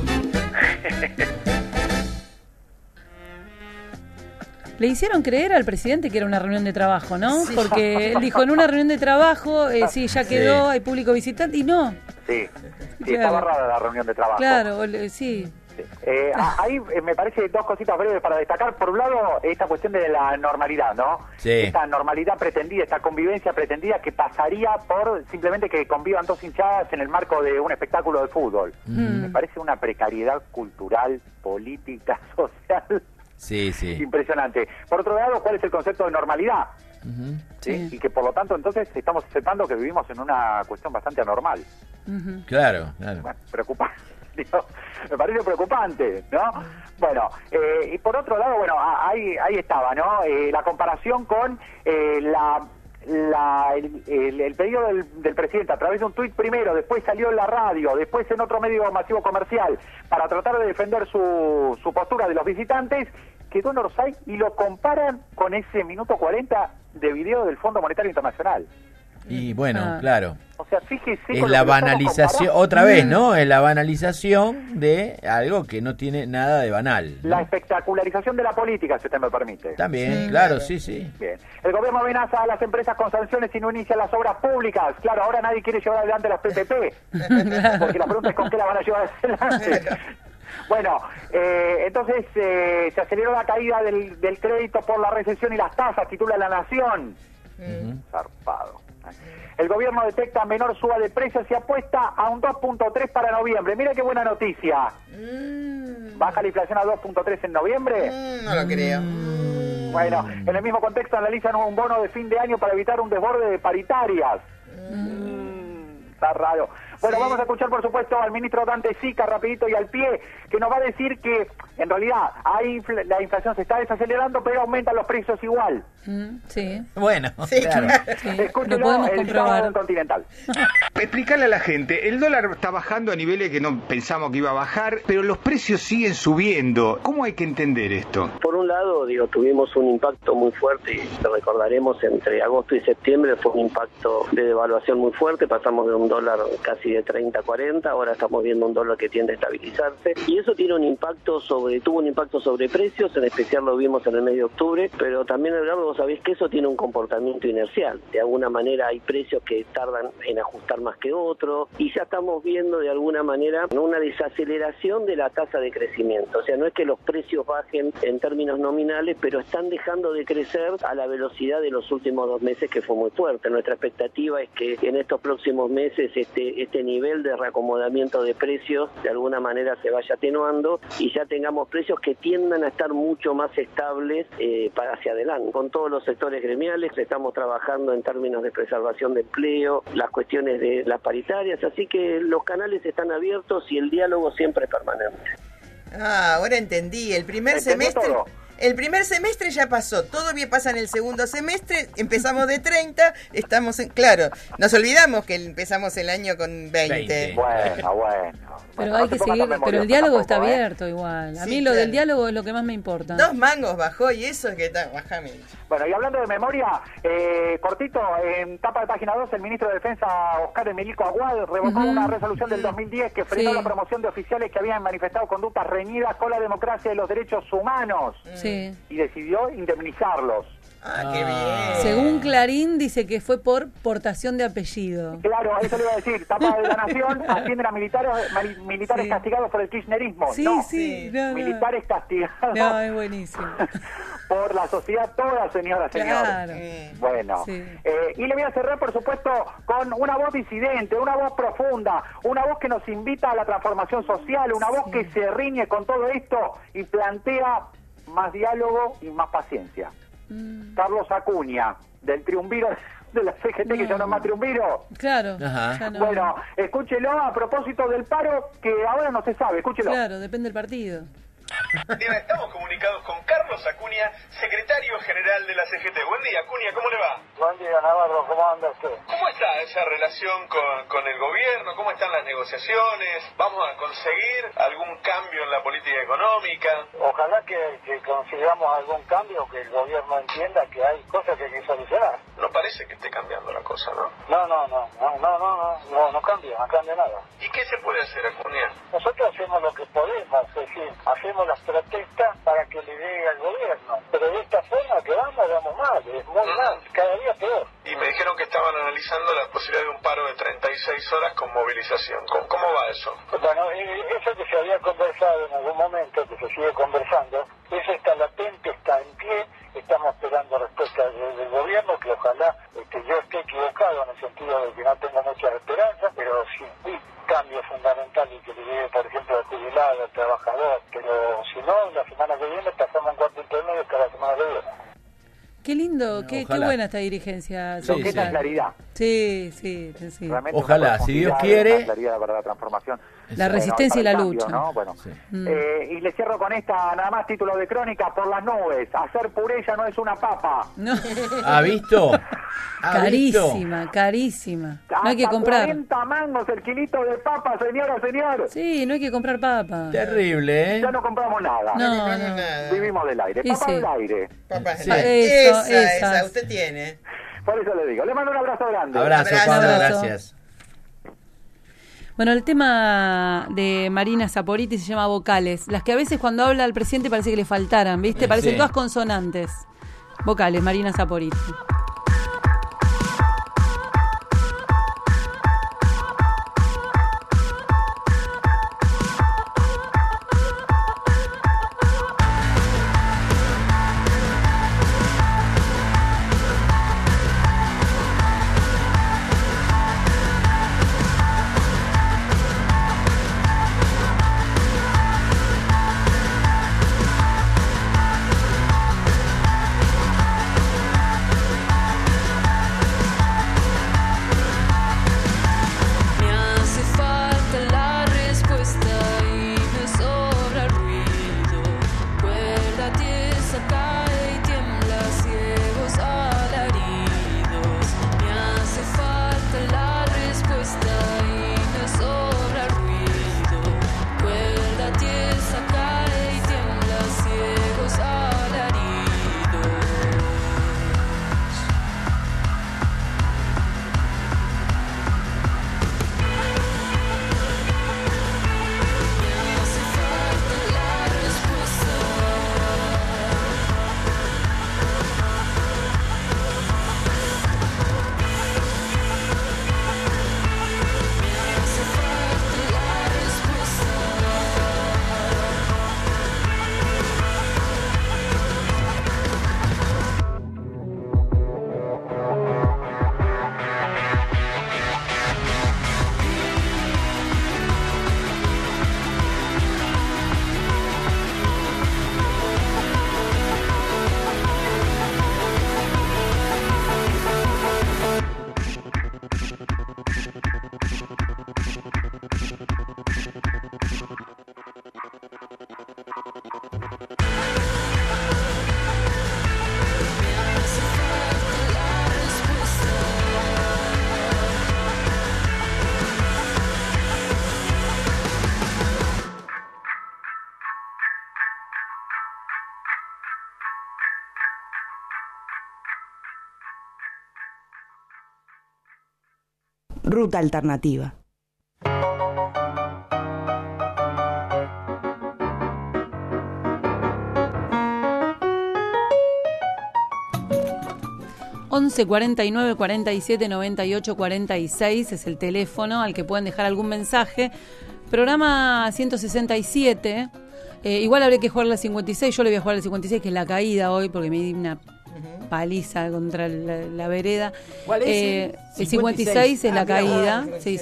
Le hicieron creer al presidente que era una reunión de trabajo, ¿no? Sí. Porque él dijo, en una reunión de trabajo, sí, ya quedó, hay público visitante, y no. Sí, Claro. estaba rara la reunión de trabajo. Claro, sí. Ahí me parece dos cositas breves para destacar. Por un lado, esta cuestión de la normalidad, ¿no? Sí. Esta normalidad pretendida, esta convivencia pretendida que pasaría por simplemente que convivan dos hinchadas en el marco de un espectáculo de fútbol. Me parece una precariedad cultural, política, social Sí. impresionante. Por otro lado, ¿cuál es el concepto de normalidad? Sí. Y que por lo tanto entonces estamos aceptando que vivimos en una cuestión bastante anormal. Claro. Bueno, preocupante. Me parece preocupante, ¿no? Bueno, y por otro lado, bueno, ahí estaba, ¿no? La comparación con el pedido del presidente a través de un tuit primero, después salió en la radio, después en otro medio masivo comercial, para tratar de defender su postura de los visitantes, quedó en Orsay y lo comparan con ese minuto 40 de video del Fondo Monetario Internacional. Y bueno, claro. O sea, fíjese. Es la banalización, otra vez, ¿no? Es la banalización de algo que no tiene nada de banal, ¿no? La espectacularización de la política, si usted me permite. También, claro, sí. Bien. El gobierno amenaza a las empresas con sanciones si no inician las obras públicas. Claro, ahora nadie quiere llevar adelante las PPP. Porque la pregunta es con qué la van a llevar adelante. Bueno, entonces se aceleró la caída del crédito por la recesión y las tasas, titula La Nación. Zarpado. El gobierno detecta menor suba de precios y apuesta a un 2.3 para noviembre. Mira qué buena noticia. ¿Baja la inflación a 2.3 en noviembre? No lo creo. Bueno, en el mismo contexto analizan un bono de fin de año para evitar un desborde de paritarias. Está raro. Bueno, vamos a escuchar, por supuesto, al ministro Dante Sica, rapidito y al pie, que nos va a decir que, en realidad, la inflación se está desacelerando, pero aumentan los precios igual. Sí. Bueno, claro. Escúchelo, Lo podemos el comprobar. sábado en Continental. Explicarle a la gente, el dólar está bajando a niveles que no pensamos que iba a bajar, pero los precios siguen subiendo. ¿Cómo hay que entender esto? Por un lado, tuvimos un impacto muy fuerte, y lo recordaremos, entre agosto y septiembre fue un impacto de devaluación muy fuerte, pasamos de un dólar casi de 30 a 40, ahora estamos viendo un dólar que tiende a estabilizarse, y eso tuvo un impacto sobre precios, en especial lo vimos en el mes de octubre, pero también, Eduardo, vos sabés que eso tiene un comportamiento inercial, de alguna manera hay precios que tardan en ajustar más que otros, y ya estamos viendo de alguna manera una desaceleración de la tasa de crecimiento, o sea, no es que los precios bajen en términos nominales, pero están dejando de crecer a la velocidad de los últimos 2 meses, que fue muy fuerte. Nuestra expectativa es que en estos próximos meses este nivel de reacomodamiento de precios de alguna manera se vaya atenuando y ya tengamos precios que tiendan a estar mucho más estables para hacia adelante. Con todos los sectores gremiales estamos trabajando en términos de preservación de empleo, las cuestiones de las paritarias, así que los canales están abiertos y el diálogo siempre es permanente. Ahora entendí. El primer semestre ya pasó. Todo bien pasa en el segundo semestre. Empezamos de 30. Estamos en... Claro, nos olvidamos que empezamos el año con 20. Bueno. Pero hay que seguir, pero el diálogo está abierto igual. A mí lo del diálogo es lo que más me importa. 2 mangos bajó y eso es que está... Bajame. Bueno, y hablando de memoria, cortito, en tapa de página 2, el ministro de Defensa, Oscar Emilico Aguad, revocó una resolución del 2010 que frenó la promoción de oficiales que habían manifestado conductas reñidas con la democracia y los derechos humanos. Sí. y decidió indemnizarlos. Ah, qué bien. Según Clarín dice que fue por portación de apellido. Claro, eso le iba a decir. Tapa de la Nación, ascienden a militares castigados por el kirchnerismo. Militares castigados. No, es buenísimo. Por la sociedad toda, señora, señor. Claro. Bueno. Y le voy a cerrar, por supuesto, con una voz disidente, una voz profunda, una voz que nos invita a la transformación social, una voz que se riñe con todo esto y plantea más diálogo y más paciencia. Carlos Acuña, del triunviro de la CGT, que ya no es más triunviro. Claro. Bueno, escúchelo a propósito del paro, que ahora no se sabe, escúchelo. Claro, depende del partido. Estamos comunicados con Carlos Acuña, secretario general de la CGT. Buen día, Acuña, ¿cómo le va? Buen día, Navarro, ¿cómo anda usted? ¿Cómo está esa relación con el gobierno? ¿Cómo están las negociaciones? ¿Vamos a conseguir algún cambio en la política económica? Ojalá que consigamos algún cambio, que el gobierno entienda que hay cosas que hay que solucionar. No parece que esté cambiando la cosa, ¿no? No cambia nada. ¿Y qué se puede hacer, Acuña? Nosotros hacemos lo que podemos, es decir, hacemos las protestas para que le llegue al gobierno, pero de esta forma que vamos mal, es muy mal, cada día peor. Y me dijeron que estaban analizando la posibilidad de un paro de 36 horas con movilización. ¿Cómo va eso? Bueno, eso que se había conversado en algún momento, que se sigue conversando, eso está latente, está en pie, estamos esperando respuesta del gobierno, que ojalá yo esté equivocado en el sentido de que no tengo mucha esperanza, pero sí cambio fundamental y que le llegue, por ejemplo, al jubilado, al trabajador, pero si no, la semana que viene pasamos un cuarto intermedio hasta la semana que viene. Qué lindo, qué buena esta dirigencia. Lo que es la claridad. Sí. Realmente ojalá, si Dios quiere. La claridad para la transformación. La resistencia y la lucha. ¿no? Bueno, y le cierro con esta, nada más, título de crónica, por las nubes. Hacer puré ya no es una papa. No. ¿Ha visto? Carísima. No hay que comprar. 40 mangos el kilito de papa, señora, señor. Sí, no hay que comprar papa. Terrible, ¿eh? Ya no compramos nada. No. Vivimos del aire. Papa del aire. Esa, usted tiene. Por eso le digo. Le mando un abrazo grande. Abrazo, Pablo, gracias. Bueno, el tema de Marina Saporiti se llama vocales. Las que a veces cuando habla el presidente parece que le faltaran, ¿viste? Parecen todas consonantes. Vocales, Marina Saporiti. Ruta Alternativa. 11 49 47 98 46 es el teléfono al que pueden dejar algún mensaje. Programa 167. Igual habría que jugar la 56. Yo le voy a jugar la 56, que es la caída hoy, porque me di una paliza contra la vereda. ¿Cuál es? El 56 es la caída. Sí.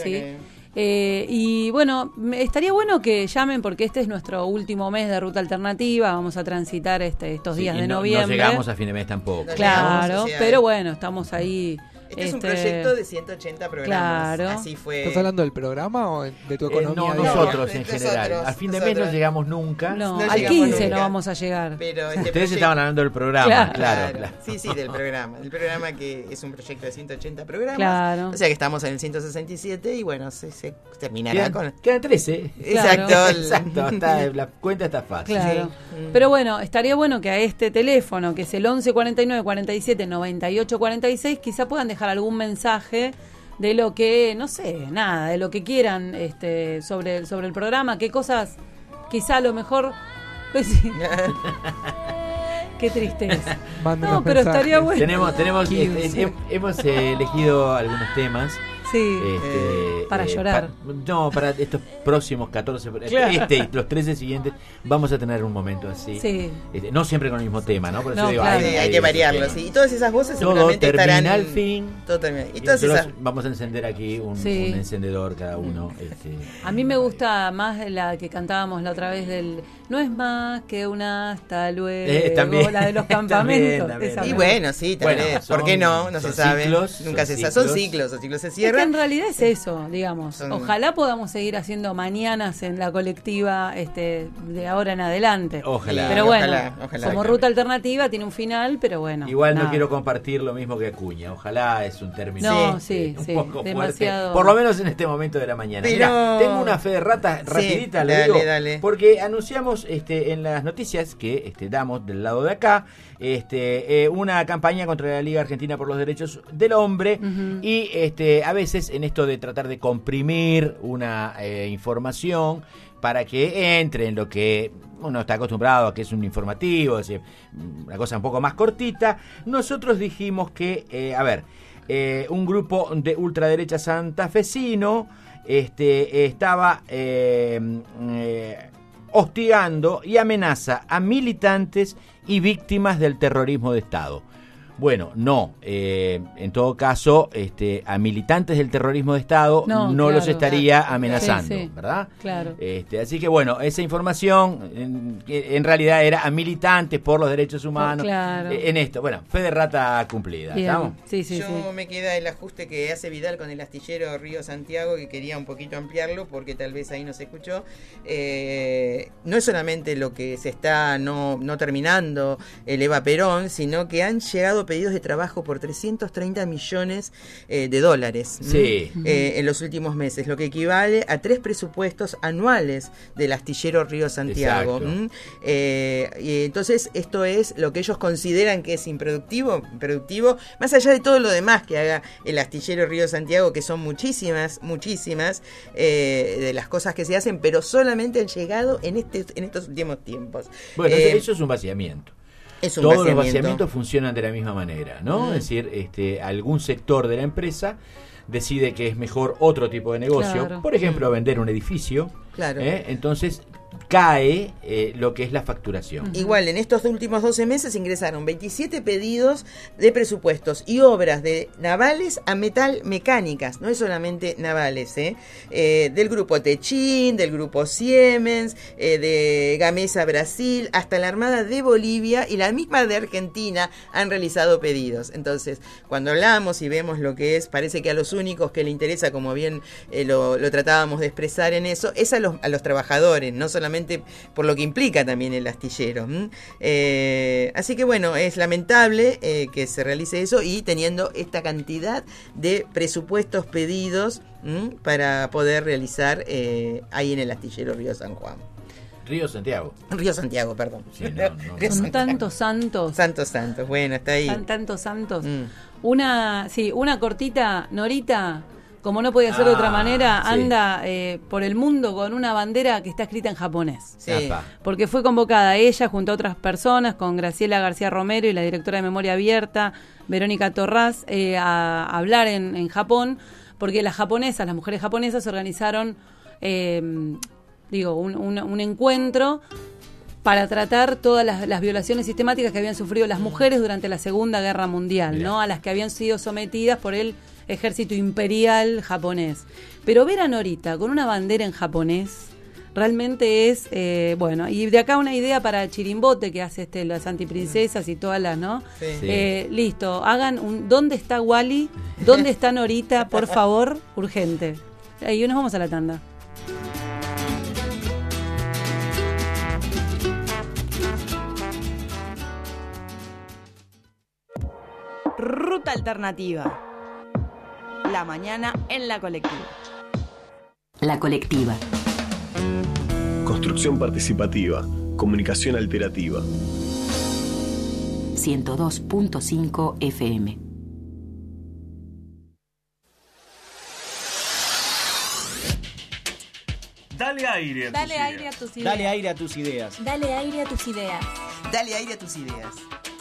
Y bueno, estaría bueno que llamen, porque este es nuestro último mes de Ruta Alternativa. Vamos a transitar estos días de noviembre. No llegamos a fin de mes tampoco. Claro, pero bueno, estamos ahí. Este es un proyecto de 180 programas. Claro. Así fue. ¿Estás hablando del programa o de tu economía? No, nosotros en general. A fin de mes no llegamos nunca. No, al 15 no vamos a llegar. Pero ustedes estaban hablando del programa, claro. Sí, del programa. El programa que es un proyecto de 180 programas. Claro. O sea que estamos en el 167 y bueno, se terminará Quedan 13. Exacto. La cuenta está fácil. Claro. Sí. Pero bueno, estaría bueno que a este teléfono, que es el 11 49 47 98 46, quizá puedan dejar algún mensaje de lo que, no sé, nada, de lo que quieran sobre el programa, qué cosas, quizá a lo mejor, pues sí. Qué tristeza. Mándenos pero mensajes. estaría bueno. Hemos elegido algunos temas. Sí, para llorar. Para estos próximos 14, claro. Y los 13 siguientes, vamos a tener un momento así. Sí. No siempre con el mismo tema, ¿no? Por eso digo, claro. hay que variarlo, sí. Y todas esas voces seguramente estarán al fin. Todo termina. Y nosotros vamos a encender aquí un encendedor cada uno. A mí me gusta más la que cantábamos la otra vez del no es más que una hasta luego, también, la de los campamentos. también. Y bueno, sí, tal vez. ¿Por qué no? No se sabe. Nunca se sabe. Son ciclos, los ciclos se cierran. Es que en realidad es eso, digamos. Ojalá podamos seguir haciendo mañanas en la colectiva de ahora en adelante. Ojalá. Pero bueno, ojalá, como Ruta Alternativa tiene un final, pero bueno. Igual no quiero compartir lo mismo que Acuña. Ojalá es un término un poco demasiado fuerte. Por lo menos en este momento de la mañana. Pero... Mirá, tengo una fe de rata rapidita, le digo. Dale. Porque anunciamos en las noticias que damos del lado de acá una campaña contra la Liga Argentina por los Derechos del Hombre. Y a veces en esto de tratar de comprimir una información para que entre en lo que uno está acostumbrado a que es un informativo, es decir, una cosa un poco más cortita, nosotros dijimos que, un grupo de ultraderecha santafesino estaba hostigando y amenaza a militantes y víctimas del terrorismo de Estado. Bueno, no, en todo caso, a militantes del terrorismo de Estado no claro, los estaría amenazando, ¿verdad? Claro. Así que bueno, esa información en realidad era a militantes por los derechos humanos. Claro. En esto, bueno, fe de rata cumplida. ¿Estamos? Sí, Yo me queda el ajuste que hace Vidal con el astillero Río Santiago, que quería un poquito ampliarlo porque tal vez ahí no se escuchó. No es solamente lo que se está no terminando el Eva Perón, sino que han llegado pedidos de trabajo por 330 millones de dólares en los últimos meses, lo que equivale a 3 presupuestos anuales del astillero Río Santiago. Y entonces esto es lo que ellos consideran que es improductivo, más allá de todo lo demás que haga el astillero Río Santiago, que son muchísimas de las cosas que se hacen, pero solamente han llegado en estos últimos tiempos. Bueno, eso es un vaciamiento. Todos los vaciamientos funcionan de la misma manera, ¿no? Es decir, algún sector de la empresa decide que es mejor otro tipo de negocio, claro. Por ejemplo, vender un edificio, claro. Entonces cae lo que es la facturación. Igual, en estos últimos 12 meses ingresaron 27 pedidos de presupuestos y obras de navales a metal mecánicas, no es solamente navales, del grupo Techin, del grupo Siemens, de Gamesa Brasil, hasta la Armada de Bolivia y la misma de Argentina han realizado pedidos. Entonces, cuando hablamos y vemos lo que es, parece que a los únicos que le interesa, como bien lo tratábamos de expresar en eso, es a los trabajadores, no solamente por lo que implica también el astillero. Así que bueno, es lamentable que se realice eso y teniendo esta cantidad de presupuestos pedidos para poder realizar ahí en el astillero Río San Juan. Río Santiago, perdón. Sí, no. Son tantos santos. Santos, bueno, está ahí. Tantos santos. Una cortita, Norita, como no podía ser de otra manera, anda por el mundo con una bandera que está escrita en japonés. Sí. Porque fue convocada ella junto a otras personas, con Graciela García Romero y la directora de Memoria Abierta, Verónica Torrás, a hablar en Japón, porque las mujeres japonesas organizaron, un encuentro para tratar todas las violaciones sistemáticas que habían sufrido las mujeres durante la Segunda Guerra Mundial, ¿no? A las que habían sido sometidas por el ejército imperial japonés. Pero ver a Norita con una bandera en japonés realmente es, y de acá una idea para Chirimbote, que hace las antiprincesas y todas las, ¿no? Sí. Listo, hagan ¿dónde está Wally? ¿Dónde está Norita? Por favor, urgente. Y nos vamos a la tanda. Ruta Alternativa. La mañana en la colectiva. La colectiva. Construcción participativa. Comunicación alterativa. 102.5 FM. Dale aire a tus Dale ideas. aire a tus ideas. Dale aire a tus ideas. Dale aire a tus ideas. Dale aire a tus ideas.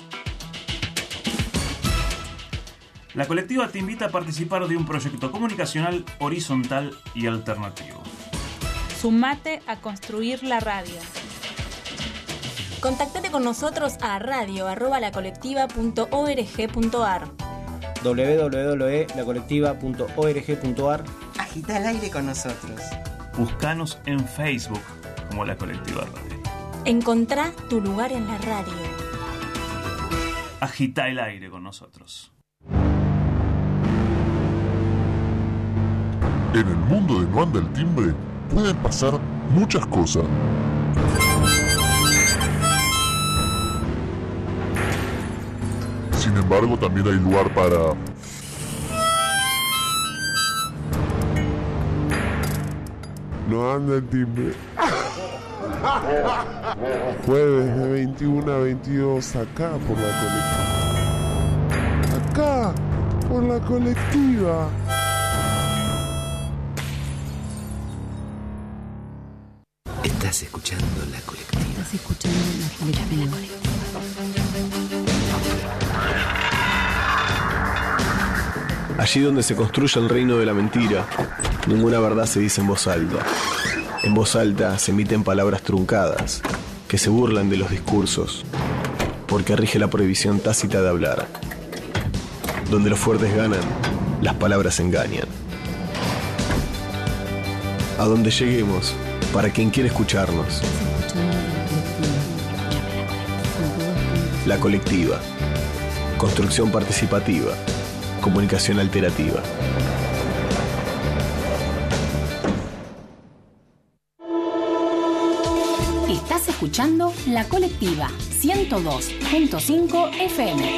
La colectiva te invita a participar de un proyecto comunicacional horizontal y alternativo. Sumate a construir la radio. Contactate con nosotros a radio@lacolectiva.org.ar. www.lacolectiva.org.ar. Agita el aire con nosotros. Búscanos en Facebook como La Colectiva Radio. Encontrá tu lugar en la radio. Agita el aire con nosotros. En el mundo de No Anda el Timbre pueden pasar muchas cosas. Sin embargo, también hay lugar para... No Anda el Timbre. Jueves de 21 a 22 acá por la colectiva. Acá por la colectiva. Estás escuchando La Colectiva. Estás escuchando La Colectiva. Allí donde se construye el reino de la mentira, ninguna verdad se dice en voz alta. En voz alta se emiten palabras truncadas, que se burlan de los discursos, porque rige la prohibición tácita de hablar. Donde los fuertes ganan, las palabras engañan. A donde lleguemos, para quien quiere escucharnos. La colectiva. Construcción participativa. Comunicación alterativa. Estás escuchando La Colectiva 102.5 FM.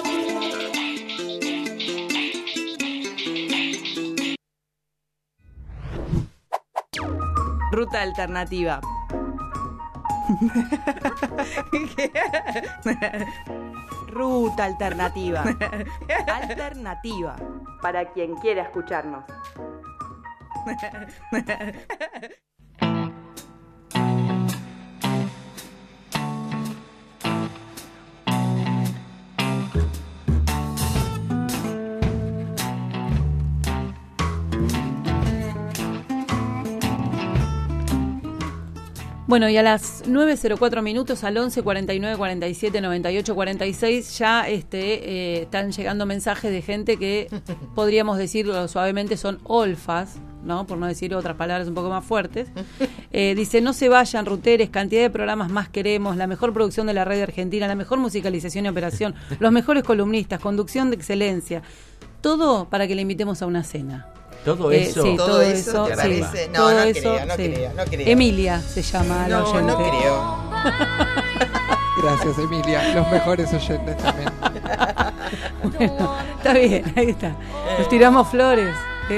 Ruta Alternativa. Ruta Alternativa. Alternativa. Para quien quiera escucharnos. Bueno, y a las 9:04 minutos, al 11 49 47 98 46, ya están llegando mensajes de gente que podríamos decirlo suavemente son olfas, ¿no? Por no decir otras palabras un poco más fuertes. Dice: no se vayan, ruteres, cantidad de programas más queremos, la mejor producción de la radio argentina, la mejor musicalización y operación, los mejores columnistas, conducción de excelencia. Todo para que le invitemos a una cena. ¿Todo eso? Sí, todo eso. ¿te parece? Sí. No, Todo no eso, creo. Emilia se llama la oyente. No creo. Gracias, Emilia. Los mejores oyentes también. Bueno, está bien, ahí está. Nos tiramos flores.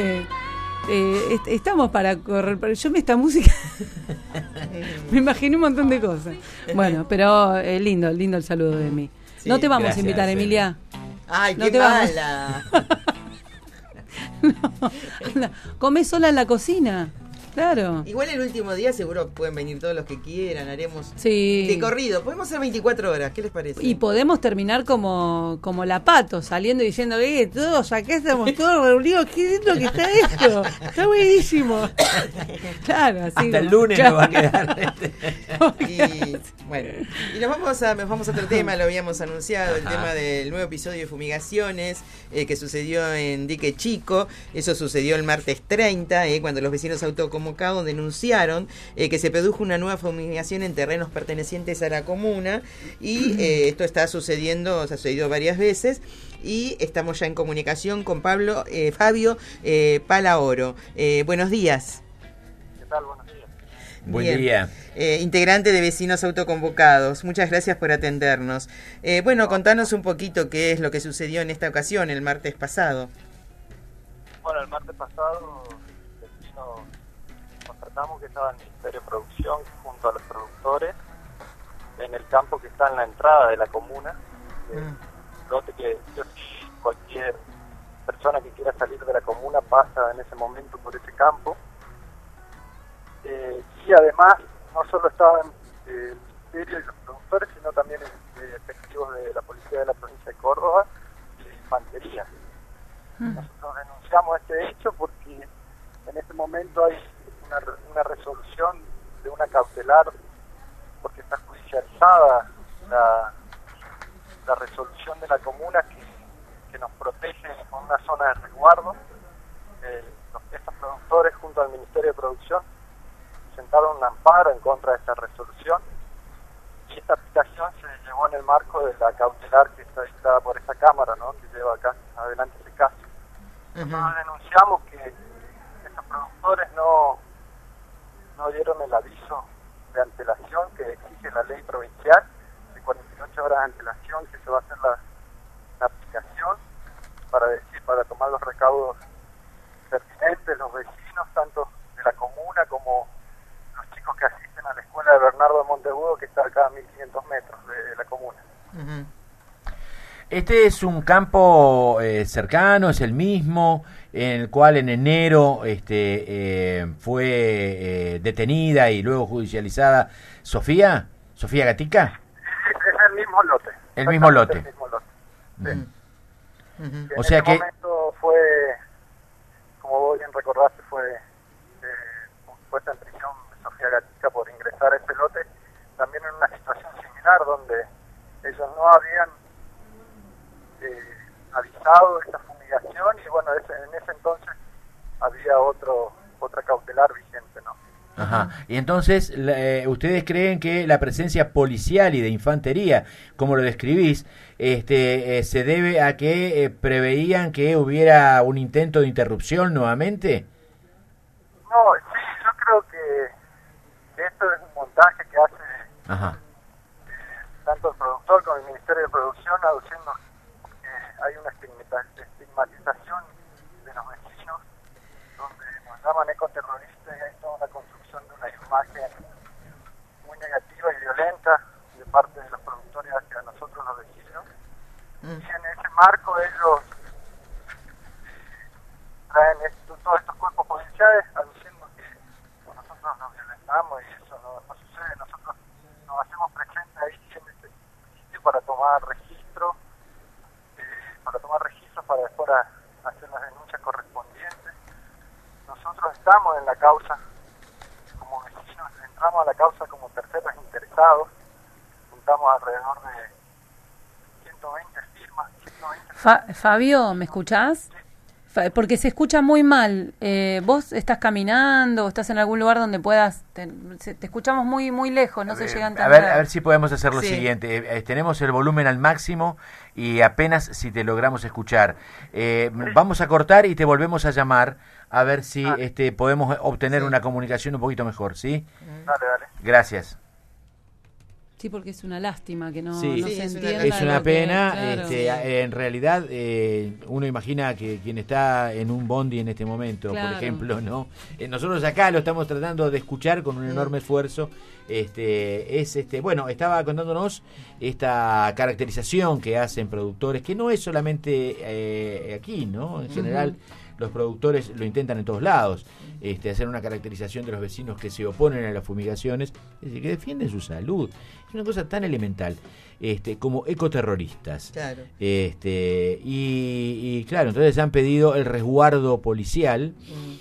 Estamos para correr. Yo esta música me imaginé un montón de cosas. Bueno, pero lindo el saludo de mí. Sí, no te vamos gracias, a invitar, Emilia. Ay, no qué te mala. Anda, come sola en la cocina. Claro. Igual el último día seguro pueden venir todos los que quieran, haremos sí. de corrido, podemos hacer 24 horas, ¿qué les parece? Y podemos terminar como la Pato, saliendo y diciendo, todos acá estamos todos reunidos, qué lindo que está esto, está buenísimo. Claro, así. Hasta el lunes nos va a quedar. Y bueno, y nos vamos a otro tema, lo habíamos anunciado, el tema del nuevo episodio de fumigaciones que sucedió en Dique Chico. Eso sucedió el martes 30, cuando los vecinos autoconvocados denunciaron que se produjo una nueva fumigación en terrenos pertenecientes a la comuna y esto está sucediendo, se ha sucedido varias veces y estamos ya en comunicación con Fabio Palaoro. Buenos días. ¿Qué tal? Buenos días. Buen día. Integrante de Vecinos Autoconvocados, muchas gracias por atendernos. Bueno, contanos un poquito qué es lo que sucedió en esta ocasión, el martes pasado. Bueno, el martes pasado constatamos que estaba el Ministerio de Producción junto a los productores en el campo que está en la entrada de la comuna, lote que cualquier persona que quiera salir de la comuna pasa en ese momento por ese campo. Y además no solo estaban el Ministerio y los productores, sino también efectivos de la Policía de la Provincia de Córdoba y de Infantería. Nosotros denunciamos este hecho porque en este momento hay una resolución de una cautelar, porque está judicializada la resolución de la comuna que nos protege con una zona de resguardo. Estos productores junto al Ministerio de Producción presentaron un amparo en contra de esta resolución y esta aplicación se llevó en el marco de la cautelar que está dictada por esa Cámara, ¿no?, que lleva acá adelante ese caso. Nosotros denunciamos que estos productores no dieron el aviso de antelación que exige la ley provincial, de 48 horas de antelación que se va a hacer la aplicación para tomar los recaudos pertinentes, los vecinos, tanto de la comuna como los chicos que asisten a la escuela de Bernardo de Monteagudo, que está acá a 1500 metros de la comuna. Este es un campo cercano, es el mismo, en el cual en enero fue detenida y luego judicializada Sofía Gatica. Es el mismo lote. El mismo lote. El mismo lote. Sí. O sea que... En ese momento fue, como vos bien recordaste, fue puesta en prisión Sofía Gatica por ingresar a ese lote, también en una situación similar donde ellos no habían avisado esta fumigación y bueno, en ese entonces había otra cautelar vigente, ¿no? Ajá. Y entonces, ¿ustedes creen que la presencia policial y de infantería, como lo describís, se debe a que preveían que hubiera un intento de interrupción nuevamente? No, sí, yo creo que esto es un montaje que hace tanto el productor como el Ministerio de Producción, aduciendo que hay una estigmatización de los vecinos, donde nos llaman ecoterroristas y hay toda una construcción de una imagen muy negativa y violenta de parte de los productores hacia nosotros los vecinos. Y en ese marco ellos traen todos estos cuerpos policiales aduciendo que nosotros nos violentamos y eso no sucede. Nosotros nos hacemos presentes ahí en este sitio para tomar registros para después hacer las denuncias correspondientes. Nosotros estamos en la causa como vecinos, entramos a la causa como terceros interesados, juntamos alrededor de 120 firmas. Fabio, ¿me escuchás? Porque se escucha muy mal. ¿Vos estás caminando o estás en algún lugar donde puedas? Te escuchamos muy muy lejos, no se llega a entender. A ver si podemos hacer lo siguiente. Tenemos el volumen al máximo y apenas si te logramos escuchar. Vamos a cortar y te volvemos a llamar a ver si podemos obtener una comunicación un poquito mejor, ¿sí? Dale. Gracias. Sí, porque es una lástima que no se entienda. Es una pena. En realidad, uno imagina que quien está en un bondi en este momento, por ejemplo, ¿no? Nosotros acá lo estamos tratando de escuchar con un enorme esfuerzo. Bueno, estaba contándonos esta caracterización que hacen productores, que no es solamente aquí, ¿no? En general, los productores lo intentan en todos lados, hacer una caracterización de los vecinos que se oponen a las fumigaciones, es decir, que defienden su salud. Es una cosa tan elemental, como ecoterroristas. Claro. Y claro, entonces han pedido el resguardo policial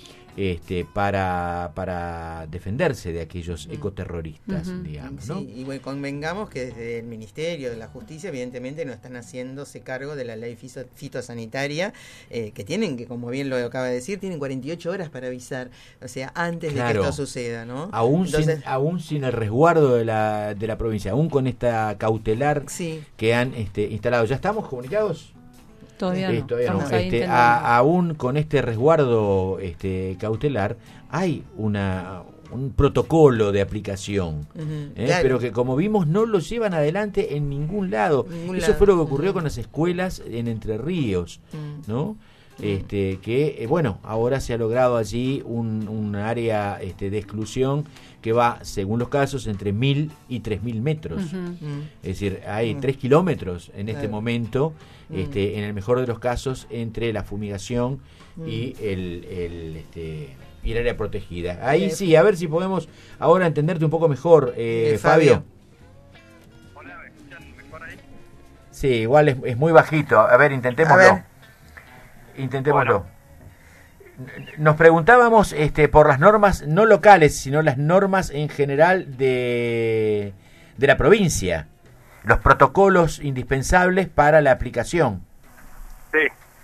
para defenderse de aquellos ecoterroristas, digamos, ¿no? Sí, y bueno, convengamos que desde el Ministerio de la Justicia evidentemente no están haciéndose cargo de la ley fitosanitaria, que tienen, que como bien lo acaba de decir, tienen 48 horas para avisar, o sea, antes de que esto suceda, ¿no? Aún sin el resguardo de la provincia, aún con esta cautelar que han instalado. ¿Ya estamos comunicados? Todavía no. Aún con este resguardo cautelar, hay un protocolo de aplicación, claro. Pero que, como vimos, no lo llevan adelante en ningún lado. Eso fue lo que ocurrió con las escuelas en Entre Ríos, ¿no? Bueno, ahora se ha logrado allí un área de exclusión que va, según los casos, entre 1.000 y 3.000 metros. Es decir, hay 3 kilómetros en este momento, en el mejor de los casos, entre la fumigación y el área protegida. Ahí sí, a ver si podemos ahora entenderte un poco mejor, Fabio. Hola, ¿me escuchan mejor ahí? Sí, igual es muy bajito. A ver, intentémoslo. Intentémoslo. Bueno. Nos preguntábamos por las normas no locales, sino las normas en general de la provincia, los protocolos indispensables para la aplicación. Sí.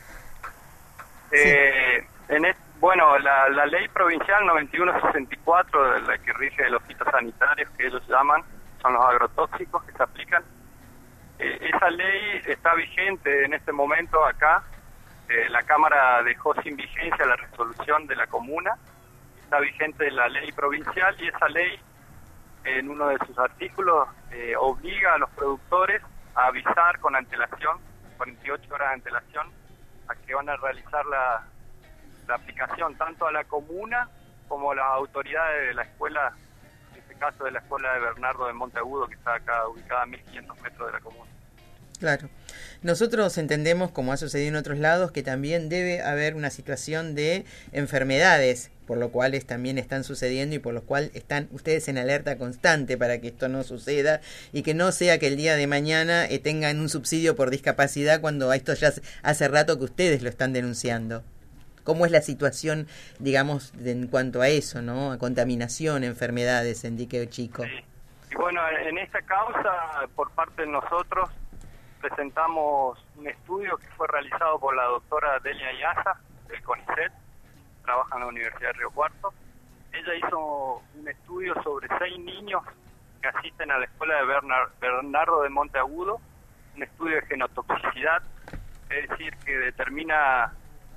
Bueno, la ley provincial 9164, de la que rige los fitosanitarios, que ellos llaman, son los agrotóxicos que se aplican. Esa ley está vigente en este momento acá. La Cámara dejó sin vigencia la resolución de la comuna, está vigente la ley provincial, y esa ley, en uno de sus artículos, obliga a los productores a avisar con antelación, 48 horas de antelación, a que van a realizar la aplicación, tanto a la comuna como a las autoridades de la escuela, en este caso de la escuela de Bernardo de Monteagudo, que está acá ubicada a 1.500 metros de la comuna. Claro. Nosotros entendemos, como ha sucedido en otros lados, que también debe haber una situación de enfermedades, por lo cual también están sucediendo y por lo cual están ustedes en alerta constante para que esto no suceda y que no sea que el día de mañana tengan un subsidio por discapacidad cuando esto ya hace rato que ustedes lo están denunciando. ¿Cómo es la situación, digamos, en cuanto a eso, ¿no? A contaminación, enfermedades en Dique Chico. Sí. Y bueno, en esta causa, por parte de nosotros, presentamos un estudio que fue realizado por la doctora Delia Yaza, del CONICET, trabaja en la Universidad de Río Cuarto. Ella hizo un estudio sobre 6 niños que asisten a la escuela de Bernardo de Monteagudo, un estudio de genotoxicidad, es decir, que determina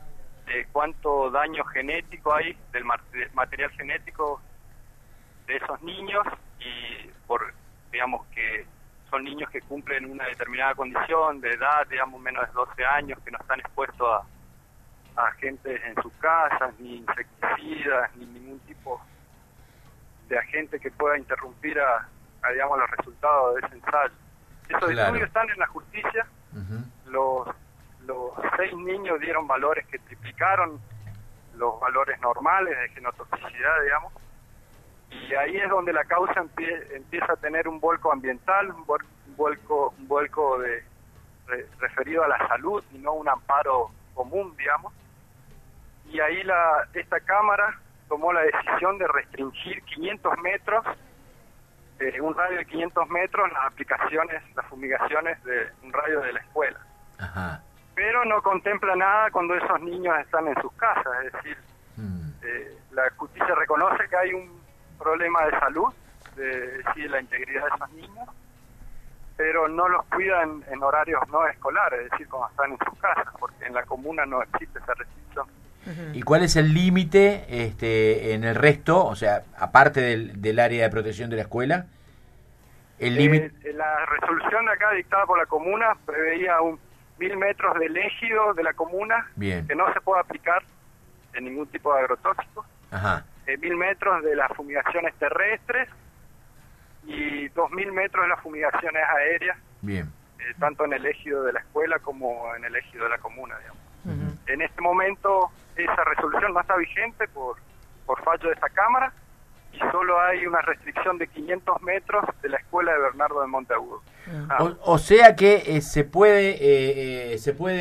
cuánto daño genético hay del material genético de esos niños, y digamos que son niños que cumplen una determinada condición de edad, digamos menos de 12 años, que no están expuestos a agentes en sus casas, ni insecticidas, ni ningún tipo de agente que pueda interrumpir a digamos, los resultados de ese ensayo. Esos estudios están en la justicia. Los 6 niños dieron valores que triplicaron los valores normales de genotoxicidad, digamos. Y ahí es donde la causa empieza a tener un vuelco ambiental, un vuelco referido a la salud y no un amparo común, digamos. Y ahí esta Cámara tomó la decisión de restringir 500 metros, un radio de 500 metros, las fumigaciones de un radio de la escuela. Ajá. Pero no contempla nada cuando esos niños están en sus casas, es decir, la justicia reconoce que hay un problema de salud, de la integridad de esos niños, pero no los cuidan en horarios no escolares, es decir, cuando están en sus casas, porque en la comuna no existe esa restricción. ¿Y cuál es el límite en el resto, o sea, aparte del área de protección de la escuela? El límite. La resolución de acá dictada por la comuna preveía 1.000 metros del ejido de la comuna. Bien. Que no se puede aplicar en ningún tipo de agrotóxico. Ajá. 1.000 metros de las fumigaciones terrestres y 2.000 metros de las fumigaciones aéreas. Bien. Tanto en el ejido de la escuela como en el ejido de la comuna, digamos. En este momento esa resolución no está vigente por fallo de esta Cámara, y solo hay una restricción de 500 metros de la escuela de Bernardo de Monteagudo. O sea que se puede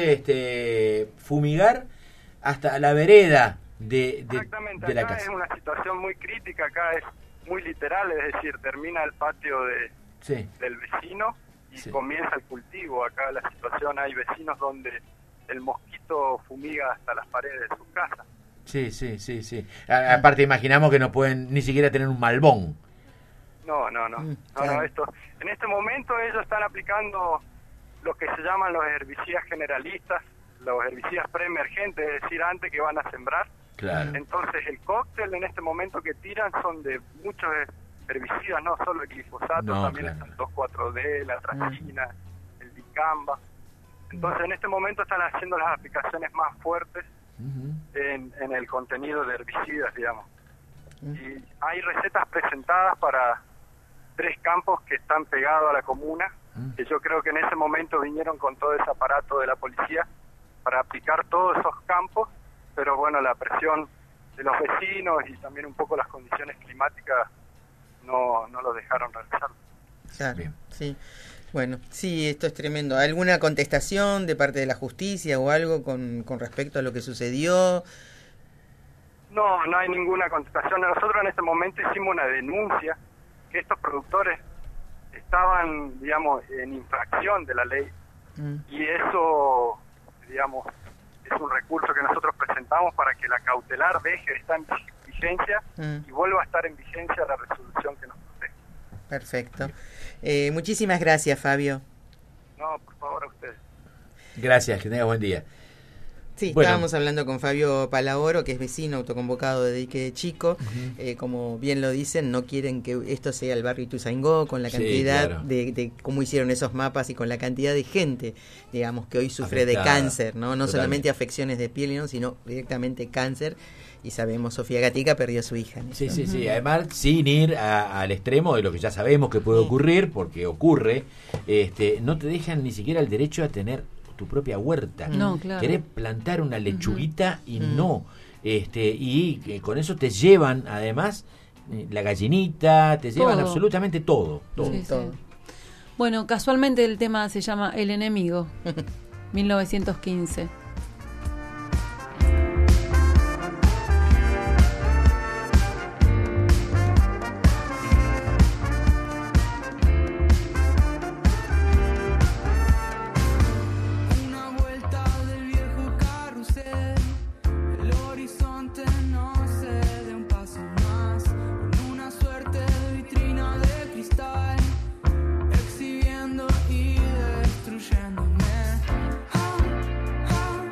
fumigar hasta la vereda de la casa. Es una situación muy crítica, acá es muy literal, es decir, termina el patio del vecino y comienza el cultivo. Acá la situación, hay vecinos donde el mosquito fumiga hasta las paredes de sus casas. Sí. Aparte imaginamos que no pueden ni siquiera tener un malbón. No, esto, en este momento ellos están aplicando lo que se llaman los herbicidas generalistas, los herbicidas preemergentes, es decir, antes que van a sembrar. Claro. Entonces el cóctel en este momento que tiran son de muchos herbicidas, no solo el glifosato, también está el 2,4-D, la tracina, el dicamba. Entonces en este momento están haciendo las aplicaciones más fuertes en el contenido de herbicidas, digamos. Y hay recetas presentadas para 3 campos que están pegados a la comuna, que yo creo que en ese momento vinieron con todo ese aparato de la policía para aplicar todos esos campos, pero bueno, la presión de los vecinos y también un poco las condiciones climáticas no lo dejaron realizar. Claro, sí. Bueno, sí, esto es tremendo. ¿Alguna contestación de parte de la justicia o algo con respecto a lo que sucedió? No hay ninguna contestación. Nosotros en este momento hicimos una denuncia que estos productores estaban, digamos, en infracción de la ley, y eso, digamos, es un recurso que nosotros presentamos para que la cautelar deje de estar en vigencia y vuelva a estar en vigencia la resolución que nos protege. Perfecto. Muchísimas gracias, Fabio. No, por favor, a ustedes. Gracias, que tengas buen día. Sí, estábamos hablando con Fabio Palaboro, que es vecino autoconvocado de Dique de Chico. Como bien lo dicen, no quieren que esto sea el barrio Ituzaingó, con la cantidad de cómo hicieron esos mapas y con la cantidad de gente, digamos, que hoy sufre de cáncer, no solamente afecciones de piel, sino directamente cáncer. Y sabemos, Sofía Gatica perdió a su hija. Sí. Además, sin ir al extremo de lo que ya sabemos que puede ocurrir, porque ocurre, no te dejan ni siquiera el derecho a tener tu propia huerta. No, claro. Querés plantar una lechuguita y no. Y con eso te llevan, además, la gallinita, te llevan absolutamente todo. Sí. Bueno, casualmente el tema se llama El enemigo, 1915. Exhibiendo y destruyéndome.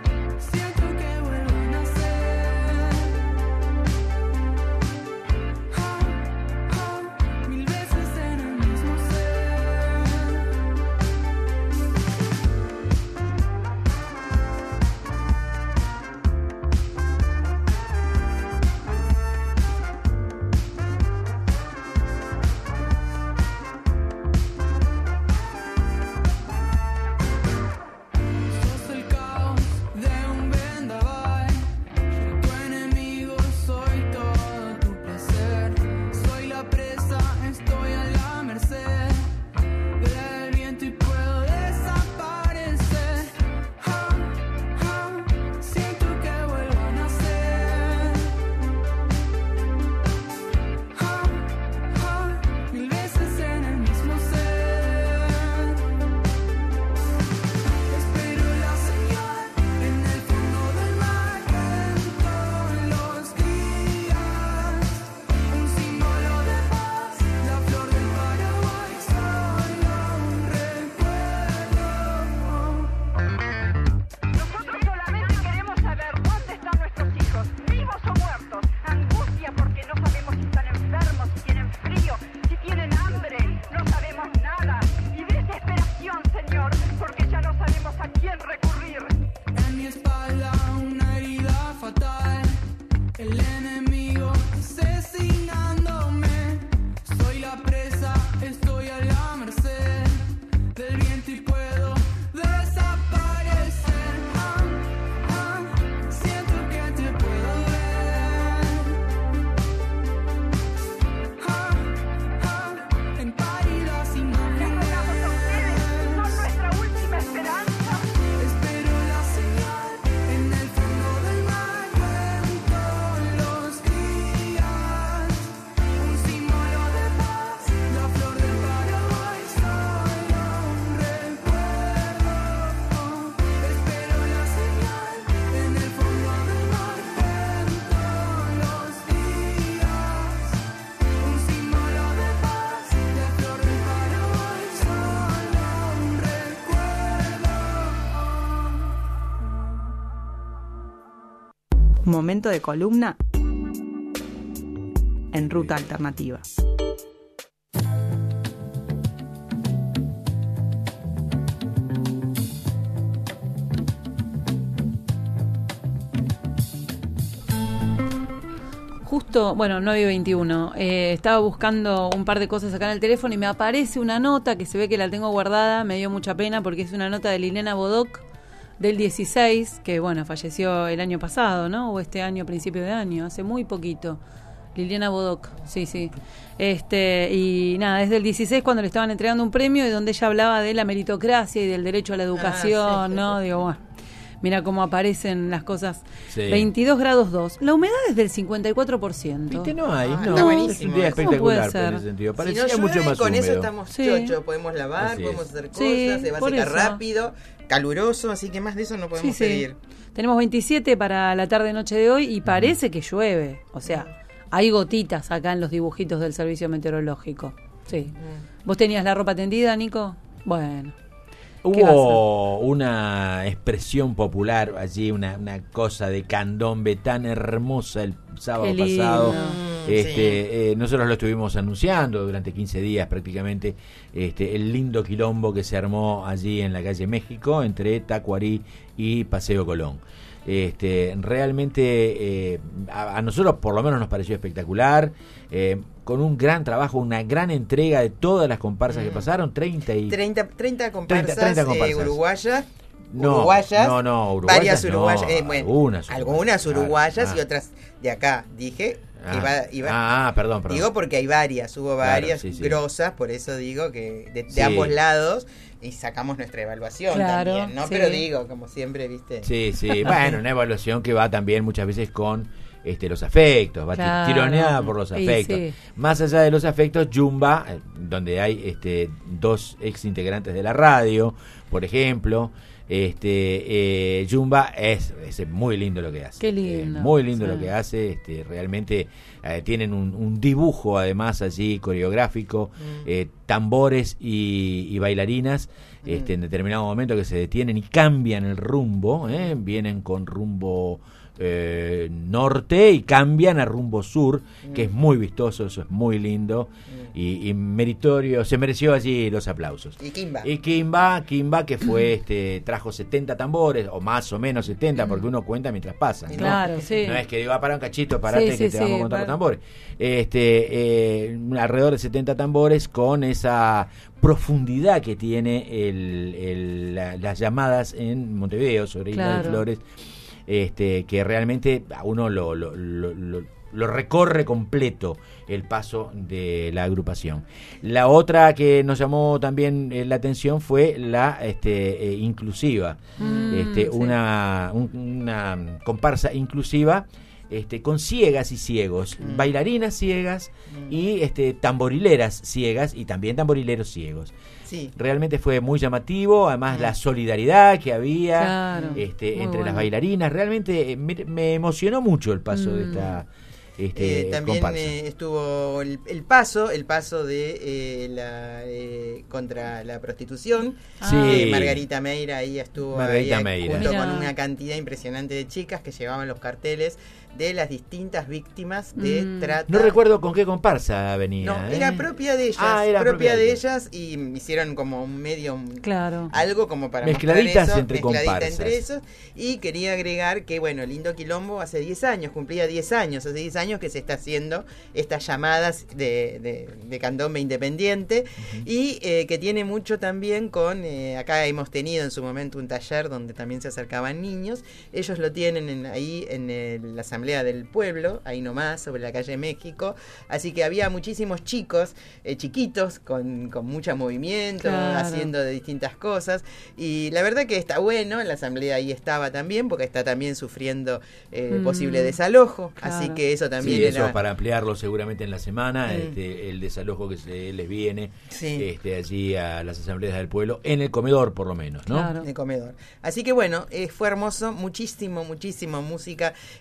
Momento de columna en Ruta Alternativa. Justo, bueno, 9:21, estaba buscando un par de cosas acá en el teléfono y me aparece una nota que se ve que la tengo guardada, me dio mucha pena porque es una nota de Liliana Bodoc del 16, que bueno, falleció el año pasado, ¿no? O este año, principio de año, hace muy poquito. Liliana Bodoc, sí. Y nada, desde el 16 cuando le estaban entregando un premio y donde ella hablaba de la meritocracia y del derecho a la educación, ¿no? Digo, bueno, mira cómo aparecen las cosas. Sí. 22 grados 2. La humedad es del 54%. ¿Viste? No hay, no. Está buenísimo. Es un día espectacular por ese sentido. Parecía si no mucho más con húmedo. Eso estamos chochos. Podemos lavar, podemos hacer cosas, se va a secar rápido, caluroso, así que más de eso no podemos pedir. Tenemos 27 para la tarde-noche de hoy y parece que llueve. O sea, hay gotitas acá en los dibujitos del servicio meteorológico. Sí. ¿Vos tenías la ropa tendida, Nico? Bueno. Hubo una expresión popular allí, una cosa de candombe tan hermosa el sábado pasado. Nosotros lo estuvimos anunciando durante 15 días prácticamente, el lindo quilombo que se armó allí en la calle México entre Tacuarí y Paseo Colón. Realmente a nosotros por lo menos nos pareció espectacular, con un gran trabajo, una gran entrega de todas las comparsas que pasaron, 30 comparsas uruguayas. No, uruguayas. Varias uruguayas, algunas uruguayas y otras de acá, dije. Perdón. Digo porque hay varias, hubo varias grosas, por eso digo que de ambos lados y sacamos nuestra evaluación también, ¿no? Pero digo, como siempre, ¿viste? Sí, bueno, una evaluación que va también muchas veces con los afectos, va tironeada por los afectos. Más allá de los afectos, Yumba, donde hay dos ex integrantes de la radio, por ejemplo, Yumba es muy lindo lo que hace. Qué lindo. Muy lindo lo que hace, realmente tienen un dibujo además allí coreográfico, tambores y bailarinas, en determinado momento que se detienen y cambian el rumbo, vienen con rumbo norte y cambian a rumbo sur, que es muy vistoso, eso es muy lindo y meritorio, se mereció allí los aplausos. Y Kimba que fue trajo 70 tambores o más o menos 70 porque uno cuenta mientras pasa, ¿no? Claro, sí. No es que digo, para un cachito, parate que te vamos a contar los tambores. Alrededor de 70 tambores con esa profundidad que tiene las llamadas en Montevideo sobre Isla de Flores. Que realmente a uno lo recorre completo el paso de la agrupación. La otra que nos llamó también la atención fue la inclusiva, una comparsa inclusiva con ciegas y ciegos, bailarinas ciegas y tamborileras ciegas y también tamborileros ciegos. Sí. Realmente fue muy llamativo, además la solidaridad que había entre las bailarinas, realmente me emocionó mucho el paso de esta también comparsa. Estuvo el paso de contra la prostitución. Margarita Meira ahí estuvo junto con una cantidad impresionante de chicas que llevaban los carteles de las distintas víctimas de trata. No recuerdo con qué comparsa venía. No, era propia de ellas. Era propia de ellas y hicieron como un medio, algo como para mezcladitas mostrar eso, entre comparsas. Entre esos. Y quería agregar que, bueno, Lindo Quilombo hace 10 años, cumplía 10 años, hace 10 años que se está haciendo estas llamadas de candombe independiente y que tiene mucho también con, acá hemos tenido en su momento un taller donde también se acercaban niños, ellos lo tienen ahí en la Asamblea del Pueblo, ahí nomás, sobre la calle México, así que había muchísimos chicos, chiquitos, con mucho movimiento, haciendo de distintas cosas, y la verdad que está bueno, en la Asamblea ahí estaba también, porque está también sufriendo posible desalojo, así que eso también eso para ampliarlo seguramente en la semana, el desalojo que se les viene allí a las asambleas del pueblo, en el comedor por lo menos, ¿no? En el comedor. Así que bueno, fue hermoso, muchísima música, digamos,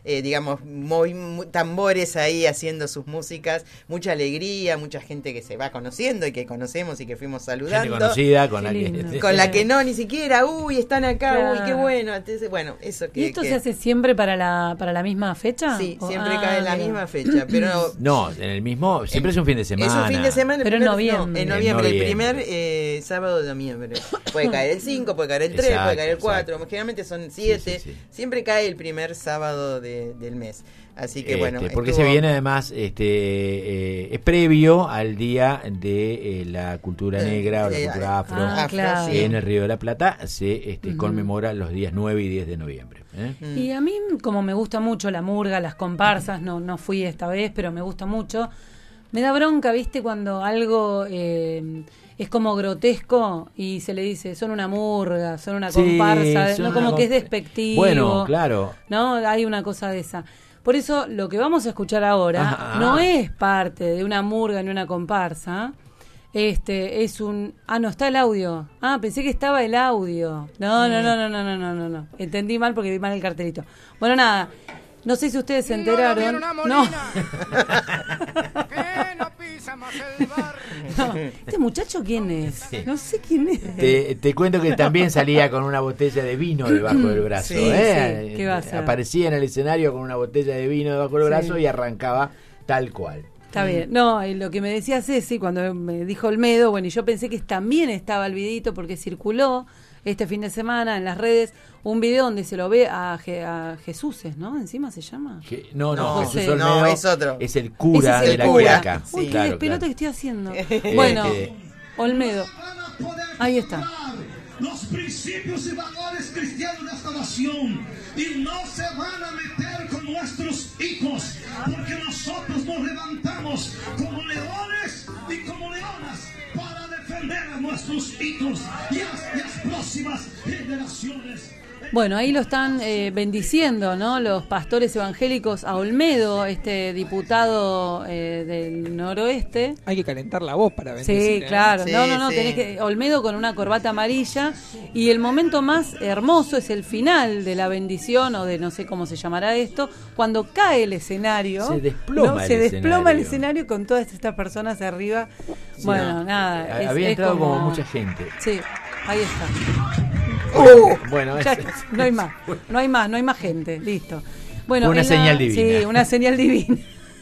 digamos, tambores ahí haciendo sus músicas, mucha alegría, mucha gente que se va conociendo y que conocemos y que fuimos saludando. Gente conocida con la que no, ni siquiera, uy, están acá, Claro. uy, qué bueno. Entonces, bueno, eso que... ¿Y esto se hace siempre para la misma fecha? Sí, siempre cae en la misma fecha, pero... No, en el mismo, siempre es un fin de semana. Es un fin de semana, pero en noviembre. No, en noviembre, el primer sábado de noviembre. Puede caer el 5, puede caer el 3, puede caer el 4, generalmente son 7, siempre cae el primer sábado del mes. Así que bueno, porque se viene además es previo al día de la cultura negra o la cultura afro, claro. En el Río de la Plata se conmemora los días 9 y 10 de noviembre. Y a mí, como me gusta mucho la murga, las comparsas, no fui esta vez, pero me gusta mucho. Me da bronca, ¿viste? Cuando algo es como grotesco y se le dice, son una murga, son una comparsa, ¿no? Como que es despectivo. Bueno, claro. ¿No? Hay una cosa de esa. Por eso, lo que vamos a escuchar ahora no es parte de una murga ni una comparsa. Es un... no, está el audio. Pensé que estaba el audio. No. Entendí mal porque vi mal el cartelito. Bueno, nada. No sé si ustedes se enteraron. No. ¿Este muchacho quién es? Sí. No sé quién es. Te cuento que también salía con una botella de vino debajo del brazo. Sí, ¿qué va a hacer? Aparecía en el escenario con una botella de vino debajo del brazo y arrancaba tal cual. Está bien. No, lo que me decía Ceci cuando me dijo Olmedo, bueno, y yo pensé que también estaba el videito porque circuló este fin de semana en las redes un video donde se lo ve a Jesúses, ¿no? Encima se llama. No, José. Jesús Olmedo no, es otro. Es el cura es de la cura. Quiaca. Uy, Sí, qué despelota que estoy haciendo. Bueno, Bueno, Olmedo. Ahí está. Los principios y valores cristianos de esta nación y no se van a meter con nuestros hijos, porque nosotros nos levantamos como leones y como leonas para defender a nuestros hijos y a las próximas generaciones. Bueno, ahí lo están bendiciendo, ¿no? Los pastores evangélicos a Olmedo, este diputado del noroeste. Hay que calentar la voz para bendecir. Sí, claro. Sí, No, sí. tenés que... Olmedo con una corbata amarilla. Y el momento más hermoso es el final de la bendición, o de no sé cómo se llamará esto, cuando cae el escenario. Se desploma Se desploma el escenario. escenario con todas estas personas arriba. Sí. Bueno, nada. Había entrado como mucha gente. Sí, ahí está. Bueno, Ya, no hay más gente, listo. Bueno, una señal divina. Sí, una señal divina.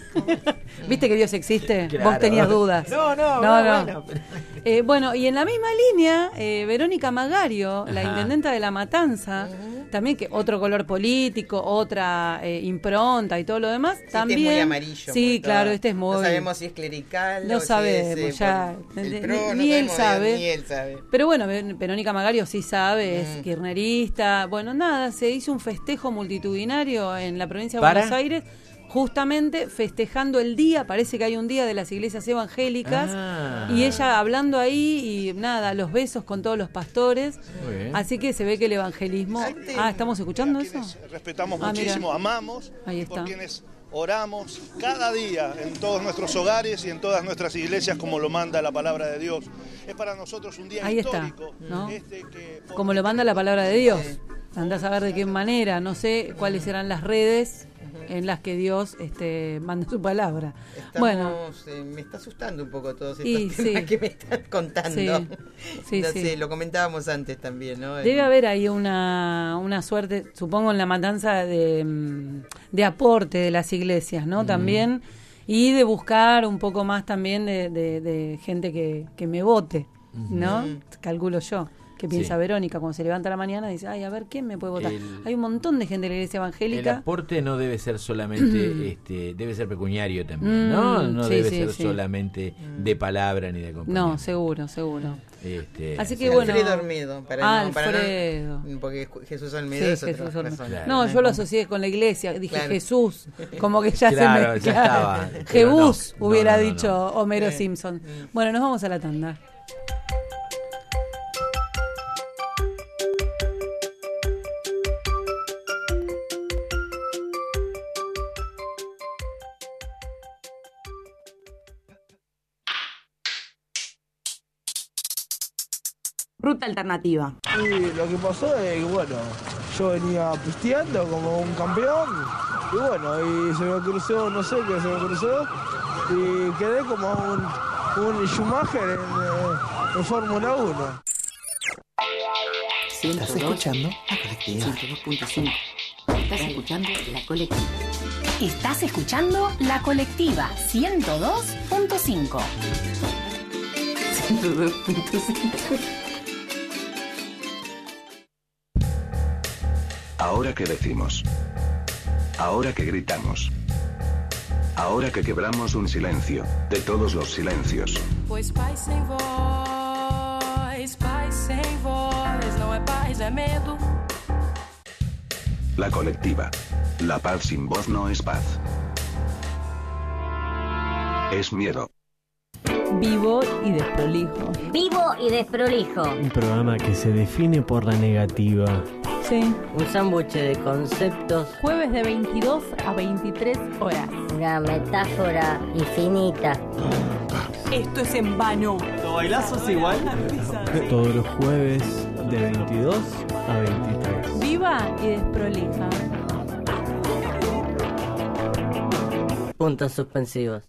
¿Viste que Dios existe? Claro. Vos tenías dudas. No. Bueno. Bueno, y en la misma línea, Verónica Magario, la intendenta de La Matanza, también que otro color político, otra impronta y todo lo demás, también. Este es muy amarillo. Sí, claro, este es muy... No sabemos si es clerical No o sabemos, si es, ya. el PRO, Ni él sabe. Ni él sabe. Pero bueno, Verónica Magario sí sabe, es kirchnerista. Bueno, nada, se hizo un festejo multitudinario en la provincia de Buenos Aires, justamente festejando el día, parece que hay un día de las iglesias evangélicas, y ella hablando ahí y nada, los besos con todos los pastores. Así que se ve que el evangelismo... ¿estamos escuchando eso? Respetamos muchísimo, mira. amamos, Ahí está. por quienes oramos cada día en todos nuestros hogares y en todas nuestras iglesias como lo manda la palabra de Dios. Es para nosotros un día Ahí está, histórico. ¿no? Como lo manda la palabra de Dios. Andás a ver de qué manera, no sé cuáles serán las redes en las que Dios manda su palabra. Me está asustando un poco todos estos temas que me están contando. Sí. Lo comentábamos antes también, ¿no? Debe haber ahí una suerte, supongo, en la matanza de aporte de las iglesias, ¿no? También, y de buscar un poco más también de gente que me vote, ¿no? Calculo yo. Que piensa Verónica cuando se levanta a la mañana y dice, ay, a ver, ¿quién me puede votar? Hay un montón de gente de la iglesia evangélica. El aporte no debe ser solamente, debe ser pecuniario también, ¿no? No debe ser solamente de palabra ni de acompañamiento. No, seguro. Así que Alfredo Olmedo, Alfredo. Porque Jesús Olmedo es otra persona. Claro. No, yo lo asocié con la iglesia, dije Jesús, como que ya claro, se me... ya estaba. Jebús hubiera dicho Homero Simpson. Bueno, nos vamos a la tanda. Ruta alternativa. Y lo que pasó es que, bueno, yo venía pisteando como un campeón y bueno, y se me cruzó, no sé qué se me cruzó y quedé como un Schumacher en Fórmula 1. ¿Estás escuchando? La Colectiva. 102.5. Estás escuchando La Colectiva. Estás escuchando La Colectiva 102.5. 102.5. Ahora que decimos. Ahora que gritamos. Ahora que quebramos un silencio, de todos los silencios. Pois paz sem voz, não é paz, é medo. La Colectiva. La paz sin voz no es paz. Es miedo. Vivo y desprolijo. Vivo y desprolijo. Un programa que se define por la negativa. Sí. Un sándwich de conceptos. Jueves de 22 a 23 horas. Una metáfora infinita. Esto es en vano. ¿Lo bailazos igual? Todos los jueves de 22 a 23. Viva y desprolija. Puntos suspensivos.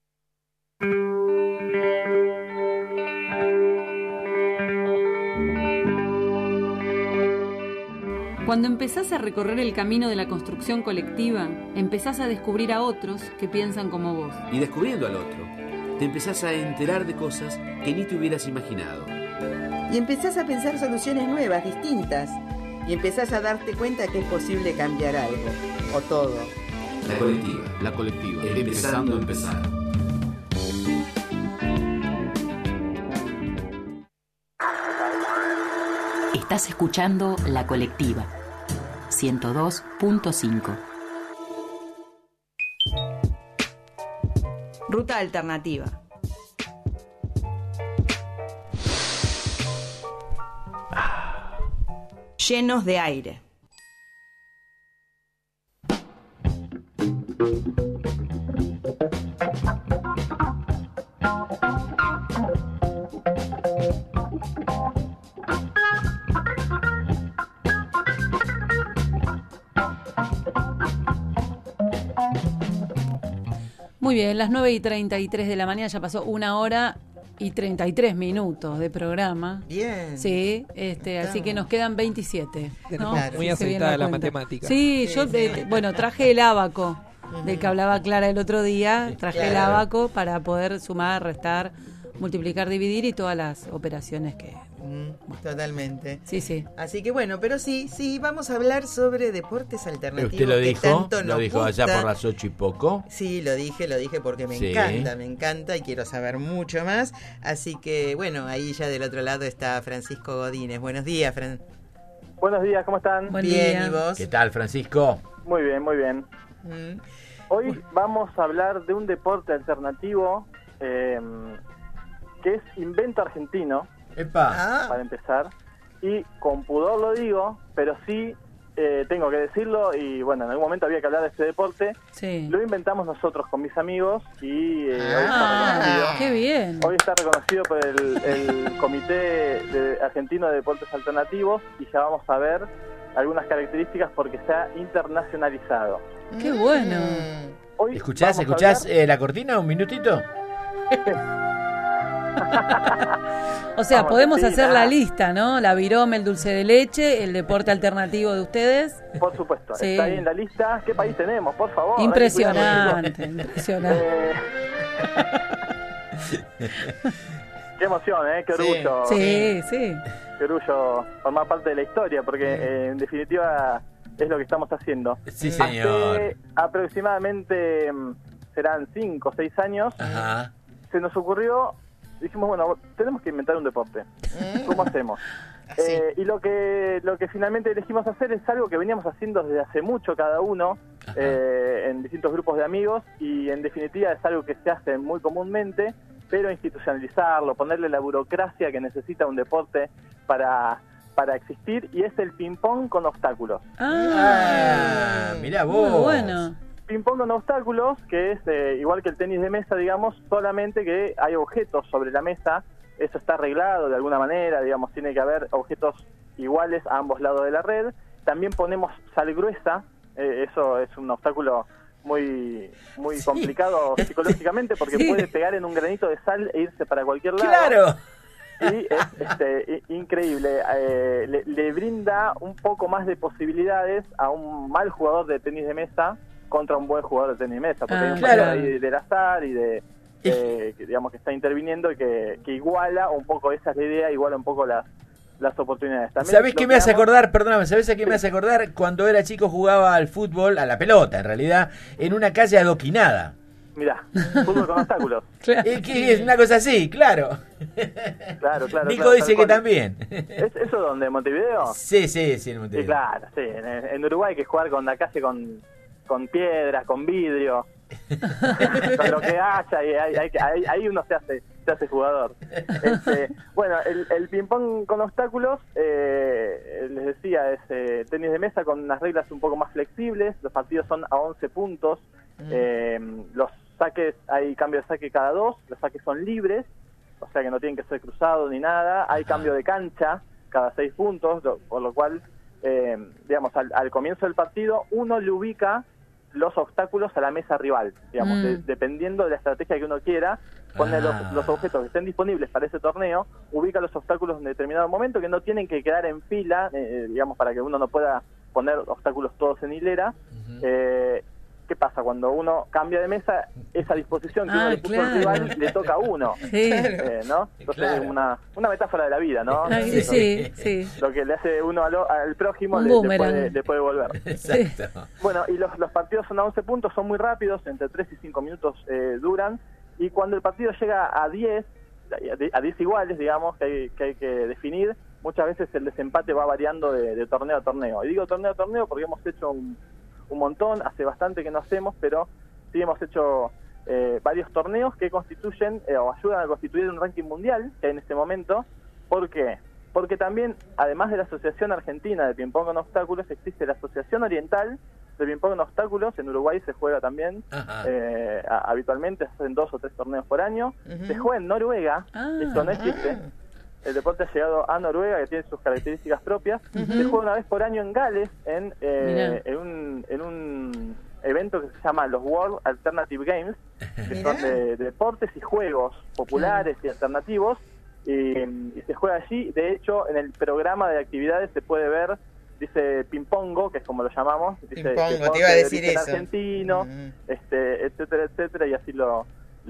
Cuando empezás a recorrer el camino de la construcción colectiva, empezás a descubrir a otros que piensan como vos. Y descubriendo al otro, te empezás a enterar de cosas que ni te hubieras imaginado. Y empezás a pensar soluciones nuevas, distintas. Y empezás a darte cuenta que es posible cambiar algo, o todo. La Colectiva. La Colectiva. Empezando a empezar. Estás escuchando La Colectiva 102.5. Ruta alternativa. Llenos de aire. Muy bien, las 9:33 de la mañana, ya pasó 1 hora y 33 minutos de programa. Bien. Sí, así que nos quedan 27. ¿no? Claro. Muy aceptada la matemática. Sí, yo traje el ábaco del que hablaba Clara el otro día, traje el ábaco para poder sumar, restar, multiplicar, dividir y todas las operaciones que... Totalmente. Sí, sí. Así que bueno, pero sí, vamos a hablar sobre deportes alternativos. ¿Usted lo dijo? Que tanto ¿Lo dijo nos allá gusta. por las 8 y poco? Sí, lo dije porque me encanta y quiero saber mucho más. Así que bueno, ahí ya del otro lado está Francisco Godínez. Buenos días, Fran. Buenos días, ¿cómo están? Bien, ¿y vos? ¿Qué tal, Francisco? Muy bien, muy bien. Hoy vamos a hablar de un deporte alternativo que es invento argentino. ¡Epa! Para empezar, y con pudor lo digo, pero sí tengo que decirlo, y bueno, en algún momento había que hablar de este deporte. Sí. Lo inventamos nosotros con mis amigos y hoy está reconocido. ¡Qué bien! Hoy está reconocido por el Comité Argentino de Deportes Alternativos y ya vamos a ver algunas características porque se ha internacionalizado. ¡Qué bueno! Hoy ¿Escuchás la cortina un minutito? O sea, podemos hacer la lista, ¿no? La virome, el dulce de leche, el deporte alternativo de ustedes. Por supuesto, sí. Está ahí en la lista. ¿Qué país tenemos? Por favor. Impresionante. Qué emoción, qué orgullo. Sí. Qué orgullo formar parte de la historia, porque en definitiva es lo que estamos haciendo. Sí, señor. Hace aproximadamente serán 5 o 6 años. Ajá. Se nos ocurrió, dijimos, bueno, tenemos que inventar un deporte. ¿Cómo hacemos? Y lo que finalmente elegimos hacer es algo que veníamos haciendo desde hace mucho cada uno, en distintos grupos de amigos, y en definitiva es algo que se hace muy comúnmente, pero institucionalizarlo, ponerle la burocracia que necesita un deporte para existir, y es el ping-pong con obstáculos. Mirá vos. Muy bueno. Ping-pong con obstáculos, que es igual que el tenis de mesa, digamos, solamente que hay objetos sobre la mesa. Eso está arreglado de alguna manera, digamos, tiene que haber objetos iguales a ambos lados de la red, También ponemos sal gruesa, eso es un obstáculo muy complicado psicológicamente porque puede pegar en un granito de sal e irse para cualquier lado. ¡Claro! Y es increíble, le brinda un poco más de posibilidades a un mal jugador de tenis de mesa contra un buen jugador de tenis de mesa, porque hay un factor ahí del azar y que, digamos, que está interviniendo y que iguala un poco, esa es la idea, iguala un poco las oportunidades. ¿Sabés qué me hace acordar? Perdóname, ¿sabés a qué me hace acordar? Cuando era chico jugaba al fútbol, a la pelota en realidad, en una calle adoquinada. Mirá, fútbol con obstáculos. Es una cosa así, claro. Claro. Nico dice que también. ¿Eso dónde? ¿En Montevideo? Sí, en Montevideo. Sí, claro, sí. En Uruguay hay que jugar con la calle con piedras, con vidrio, con lo que haya, y ahí uno se hace jugador. Bueno, el ping-pong con obstáculos, les decía, es tenis de mesa con unas reglas un poco más flexibles. Los partidos son a 11 puntos. Los saques, hay cambio de saque cada 2, los saques son libres, o sea que no tienen que ser cruzados ni nada. Hay cambio de cancha cada 6 puntos, por lo cual, digamos, al comienzo del partido uno le ubica los obstáculos a la mesa rival, digamos, dependiendo de la estrategia que uno quiera, pone los objetos que estén disponibles para ese torneo, ubica los obstáculos en determinado momento, que no tienen que quedar en fila, digamos, para que uno no pueda poner obstáculos todos en hilera. ¿Qué pasa? Cuando uno cambia de mesa, esa disposición que uno le puso al rival le toca a uno, ¿no? Entonces es una metáfora de la vida, ¿no? Sí. Lo que le hace uno al prójimo le puede volver. Exacto. Bueno, y los partidos son a 11 puntos, son muy rápidos, entre 3 y 5 minutos duran, y cuando el partido llega a 10 iguales, digamos, que hay que definir, muchas veces el desempate va variando de torneo a torneo. Y digo torneo a torneo porque hemos hecho un montón, hace bastante que no hacemos, pero sí hemos hecho varios torneos que constituyen o ayudan a constituir un ranking mundial que hay en este momento. ¿Por qué? Porque también, además de la Asociación Argentina de Ping-Pong con Obstáculos, existe la Asociación Oriental de Ping-Pong con Obstáculos. En Uruguay se juega también, habitualmente, se hacen 2 o 3 torneos por año. Se juega en Noruega, esto no existe. El deporte ha llegado a Noruega, que tiene sus características propias. Se juega una vez por año en Gales, en un evento que se llama los World Alternative Games, que son de deportes y juegos populares y alternativos, y se juega allí. De hecho, en el programa de actividades se puede ver, dice ping-pongo, que es como lo llamamos, dice ping-pongo, te iba a decir eso, argentino, etcétera, y así lo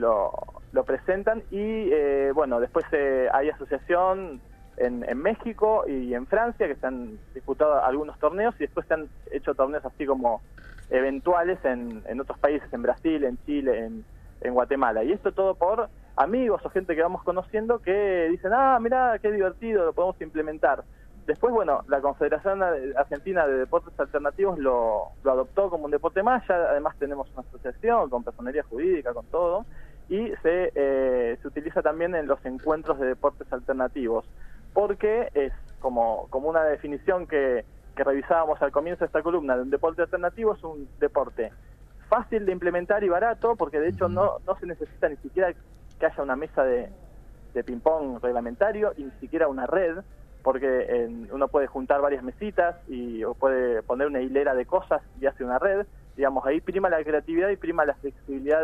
presentan. Y bueno, después hay asociación en México y en Francia, que se han disputado algunos torneos, y después se han hecho torneos así como eventuales en otros países, en Brasil, en Chile, en Guatemala. Y esto todo por amigos o gente que vamos conociendo que dicen, mirá, qué divertido, lo podemos implementar. Después, bueno, la Confederación Argentina de Deportes Alternativos lo adoptó como un deporte más. Ya además tenemos una asociación con personería jurídica, con todo, y se utiliza también en los encuentros de deportes alternativos, porque es como una definición que revisábamos al comienzo de esta columna. De un deporte alternativo es un deporte fácil de implementar y barato, porque de hecho no se necesita ni siquiera que haya una mesa de ping-pong reglamentario y ni siquiera una red, porque uno puede juntar varias mesitas o puede poner una hilera de cosas y hace una red. Digamos, ahí prima la creatividad y prima la flexibilidad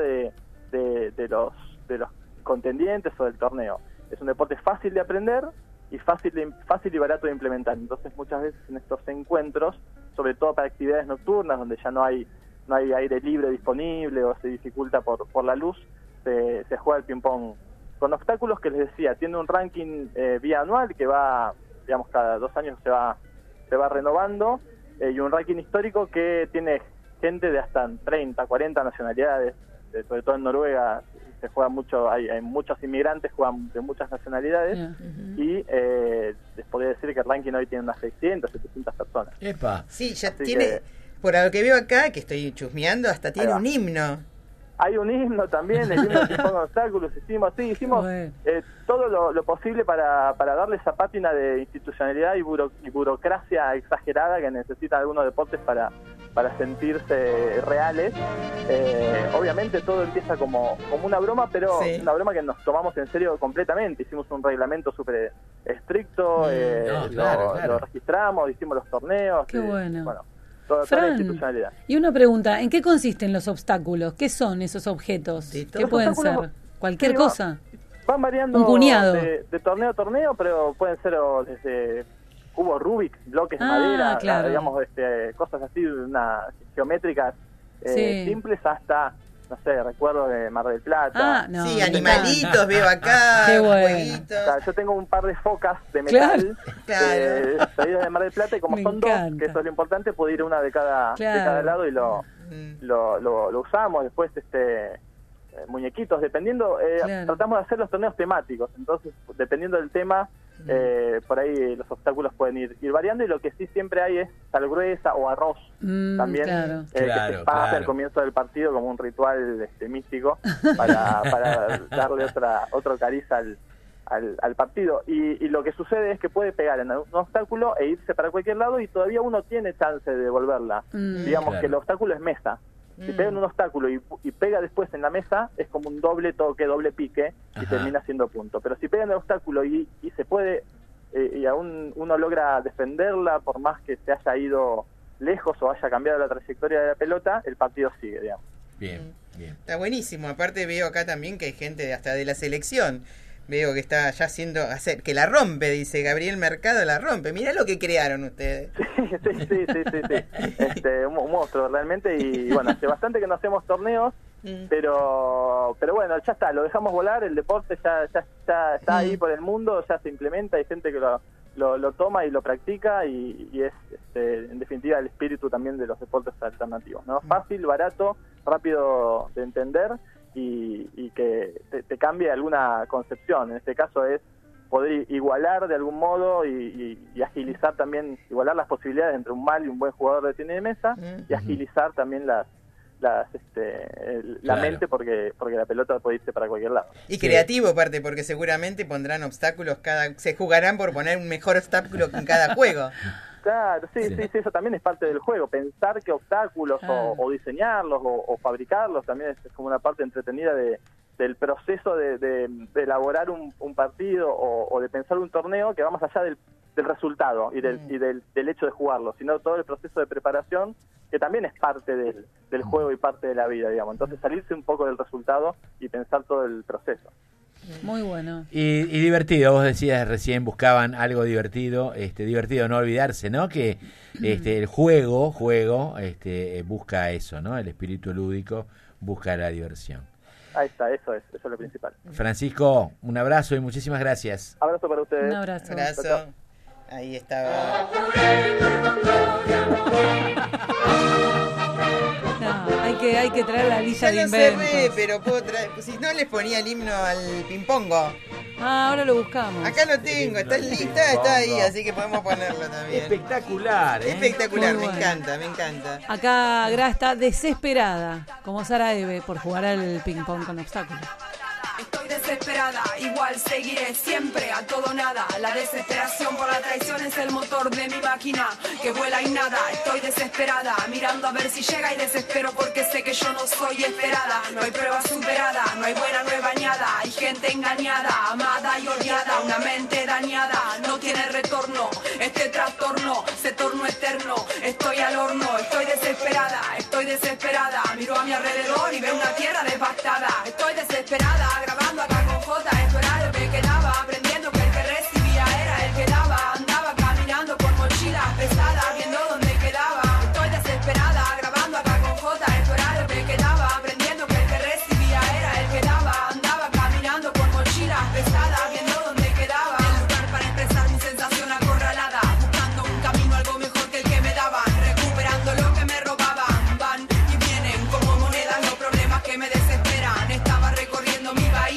de los contendientes o del torneo. Es un deporte fácil de aprender y fácil y barato de implementar. Entonces, muchas veces en estos encuentros, sobre todo para actividades nocturnas donde ya no hay aire libre disponible o se dificulta por la luz, se juega el ping-pong con obstáculos, que les decía, tiene un ranking bianual que va, digamos, cada 2 años se va renovando, y un ranking histórico que tiene gente de hasta 30, 40 nacionalidades, sobre todo en Noruega se juega mucho, hay muchos inmigrantes, juegan de muchas nacionalidades, y les podría decir que el ranking hoy tiene unas 600, 700 personas. ¡Epa! Sí, ya así tiene, por lo que veo acá, que estoy chusmeando, hasta tiene un himno. Hay un himno también, el himno que ponga obstáculos. Hicimos todo lo posible para darle esa pátina de institucionalidad y burocracia exagerada que necesitan algunos deportes para sentirse reales. Obviamente todo empieza como una broma, pero una broma que nos tomamos en serio completamente. Hicimos un reglamento súper estricto, lo registramos, hicimos los torneos. Qué bueno. Bueno, toda la institucionalidad. Y una pregunta, ¿en qué consisten los obstáculos? ¿Qué son esos objetos? ¿Qué pueden ser? ¿Cualquier cosa? Van variando un cuñado. De torneo a torneo, pero pueden ser desde cubos Rubik, bloques de madera, claro. digamos, cosas así, geométricas simples, hasta, no sé, recuerdo de Mar del Plata. Sí, animalitos veo acá. Qué bueno. O sea, yo tengo un par de focas de metal traídas de Mar del Plata, y como son dos, que eso es lo importante, puede ir una de cada lado y lo usamos. Después muñequitos, dependiendo, tratamos de hacer los torneos temáticos, entonces dependiendo del tema, por ahí los obstáculos pueden ir variando, y lo que sí siempre hay es sal gruesa o arroz también, que se pasa al comienzo del partido como un ritual místico para darle otro cariz al partido, y lo que sucede es que puede pegar en un obstáculo e irse para cualquier lado, y todavía uno tiene chance de devolverla. Digamos que el obstáculo es mesa. Si pega en un obstáculo y pega después en la mesa, es como un doble toque, doble pique, y termina siendo punto. Pero si pega en el obstáculo y se puede, y aún uno logra defenderla, por más que se haya ido lejos o haya cambiado la trayectoria de la pelota, el partido sigue, digamos. Bien. Está buenísimo. Aparte veo acá también que hay gente hasta de la selección. Veo que está ya que la rompe, dice Gabriel Mercado, la rompe. Mirá lo que crearon ustedes. Sí. Un monstruo realmente, y bueno, hace bastante que no hacemos torneos, pero bueno, ya está, lo dejamos volar, el deporte ya está ahí por el mundo, ya se implementa, hay gente que lo toma y lo practica, y es en definitiva el espíritu también de los deportes alternativos, ¿no? Fácil, barato, rápido de entender, y que te cambie alguna concepción. En este caso es poder igualar de algún modo y agilizar también, igualar las posibilidades entre un mal y un buen jugador de tenis de mesa, y agilizar también la mente, porque la pelota puede irse para cualquier lado. Y creativo aparte, porque seguramente pondrán obstáculos, se jugarán por poner un mejor obstáculo en cada juego. Claro, sí, eso también es parte del juego, pensar qué obstáculos o diseñarlos o fabricarlos, también es como una parte entretenida del proceso de elaborar un partido o de pensar un torneo, que va más allá del resultado y del hecho de jugarlo, sino todo el proceso de preparación, que también es parte del juego y parte de la vida, digamos. Entonces salirse un poco del resultado y pensar todo el proceso. Muy bueno. Y divertido, vos decías recién, buscaban algo divertido, divertido no olvidarse, ¿no? Que el juego busca eso, ¿no? El espíritu lúdico busca la diversión. Ahí está, eso es lo principal. Francisco, un abrazo y muchísimas gracias. Abrazo para ustedes. Un abrazo. Ahí estaba. Hay que traer la lista de inventos. Pero puedo traer, si no les ponía el himno al ping-pongo. Ahora lo buscamos. Acá lo tengo, está lista, está ahí, así que podemos ponerlo también. Espectacular, Espectacular, Muy me bueno. encanta. Acá Gra está desesperada, como Sara Eve, por jugar al ping-pong con obstáculos. Estoy desesperada, igual seguiré siempre a todo nada. La desesperación por la traición es el motor de mi máquina que vuela y nada. Estoy desesperada, mirando a ver si llega, y desespero porque sé que yo no soy esperada. No hay prueba superada, no hay buena, no hay bañada. Hay gente engañada, amada y odiada. Una mente dañada, no tiene retorno. Este trastorno se tornó eterno. Estoy al horno, estoy desesperada. Miro a mi alrededor y veo una tierra devastada. Estoy desesperada, grabando acá con J, esto era lo que quedaba, aprendiendo que el que recibía era el que daba. Andaba caminando con mochilas pesadas, viendo dónde quedaba. Estoy desesperada, grabando acá con J, esto era lo que quedaba, aprendiendo que el que recibía era el que daba. Andaba caminando con mochilas pesadas, viendo dónde quedaba. El lugar para expresar mi sensación acorralada, buscando un camino algo mejor que el que me daban, recuperando lo que me robaban. Van y vienen como monedas los problemas que me desesperan. Estaba recorriendo mi país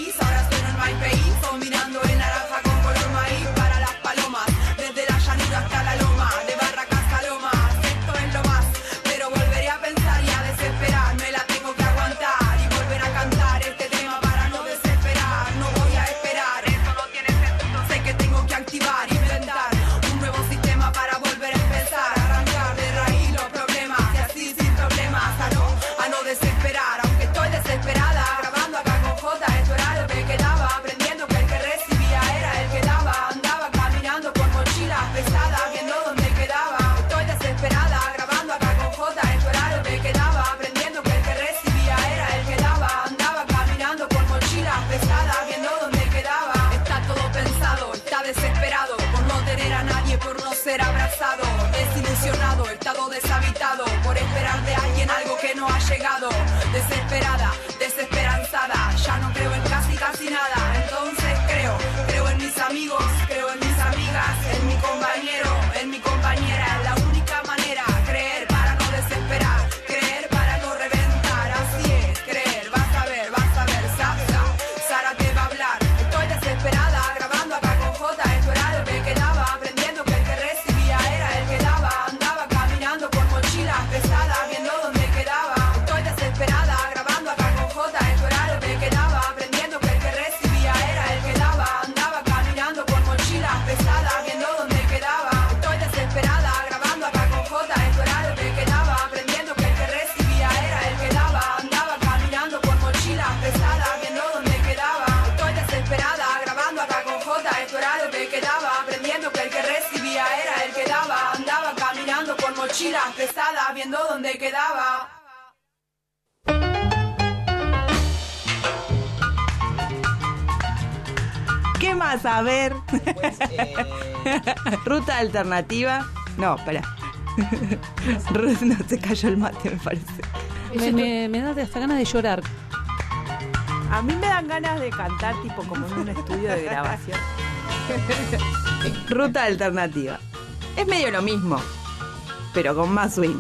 no ha llegado. Desesperada, desesperanzada, ya no creo en casi nada. Entonces creo en mis amigos, creo en mis amigas, en mi compañero, en mi compañera. La única manera, creer para no desesperar, creer para no reventar. Así es, creer, vas a ver, Sara te va a hablar. Estoy desesperada, grabando acá con J, esto era lo que quedaba, aprendiendo que el que recibía era el que daba. Andaba caminando con mochilas pesadas, viendo dónde quedaba. Estoy desesperada, grabando acá con J, esto era lo que quedaba, aprendiendo que el que recibía era el que daba. Andaba caminando con mochilas pesadas, viendo dónde quedaba. Estoy desesperada, grabando acá con J, esto era lo que quedaba, aprendiendo que el que recibía era el que daba. Andaba caminando con mochilas pesadas, viendo dónde quedaba. Estoy desesperada, grabando acá con J, esto era lo que quedaba, aprendiendo que el que recibía era el que daba. Andaba caminando con mochilas pesadas, viendo dónde quedaba. ¿Qué más? A ver. Ruta alternativa. No, espera. No, se cayó el mate, me parece. Me da hasta ganas de llorar. A mí me dan ganas de cantar tipo como en un estudio de grabación. Ruta alternativa. Es medio lo mismo, pero con más swing.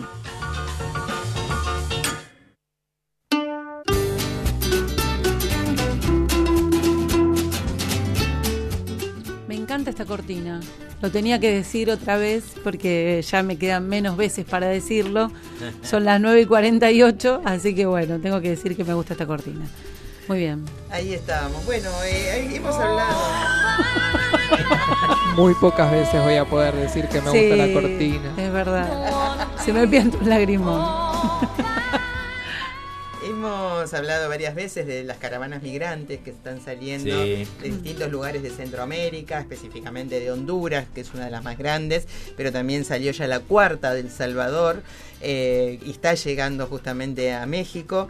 Me encanta esta cortina. Lo tenía que decir otra vez porque ya me quedan menos veces para decirlo. Son las 9:48, así que bueno, tengo que decir que me gusta esta cortina. Muy bien. Ahí estamos. Bueno, hemos hablado. Muy pocas veces voy a poder decir que me gusta la cortina. Es verdad. Se me pianta un lagrimón. Hemos hablado varias veces de las caravanas migrantes que están saliendo de distintos lugares de Centroamérica, específicamente de Honduras, que es una de las más grandes, pero también salió ya la cuarta de El Salvador, y está llegando justamente a México.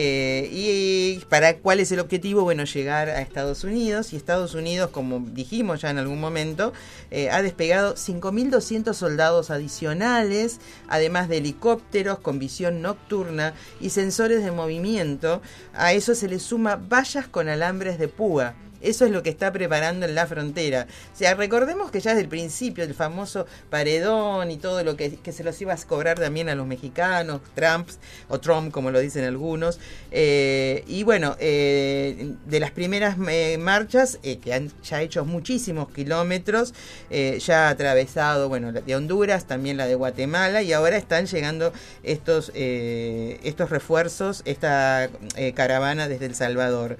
Y ¿cuál es el objetivo? Bueno, llegar a Estados Unidos, y Estados Unidos, como dijimos ya en algún momento, ha despegado 5.200 soldados adicionales, además de helicópteros con visión nocturna y sensores de movimiento. A eso se le suma vallas con alambres de púa. Eso es lo que está preparando en la frontera. O sea, recordemos que ya desde el principio el famoso paredón y todo lo que se los iba a cobrar también a los mexicanos, Trump como lo dicen algunos. Y bueno, de las primeras marchas que han ya hecho muchísimos kilómetros, ya ha atravesado, bueno, la de Honduras, también la de Guatemala, y ahora están llegando estos refuerzos, esta caravana desde El Salvador.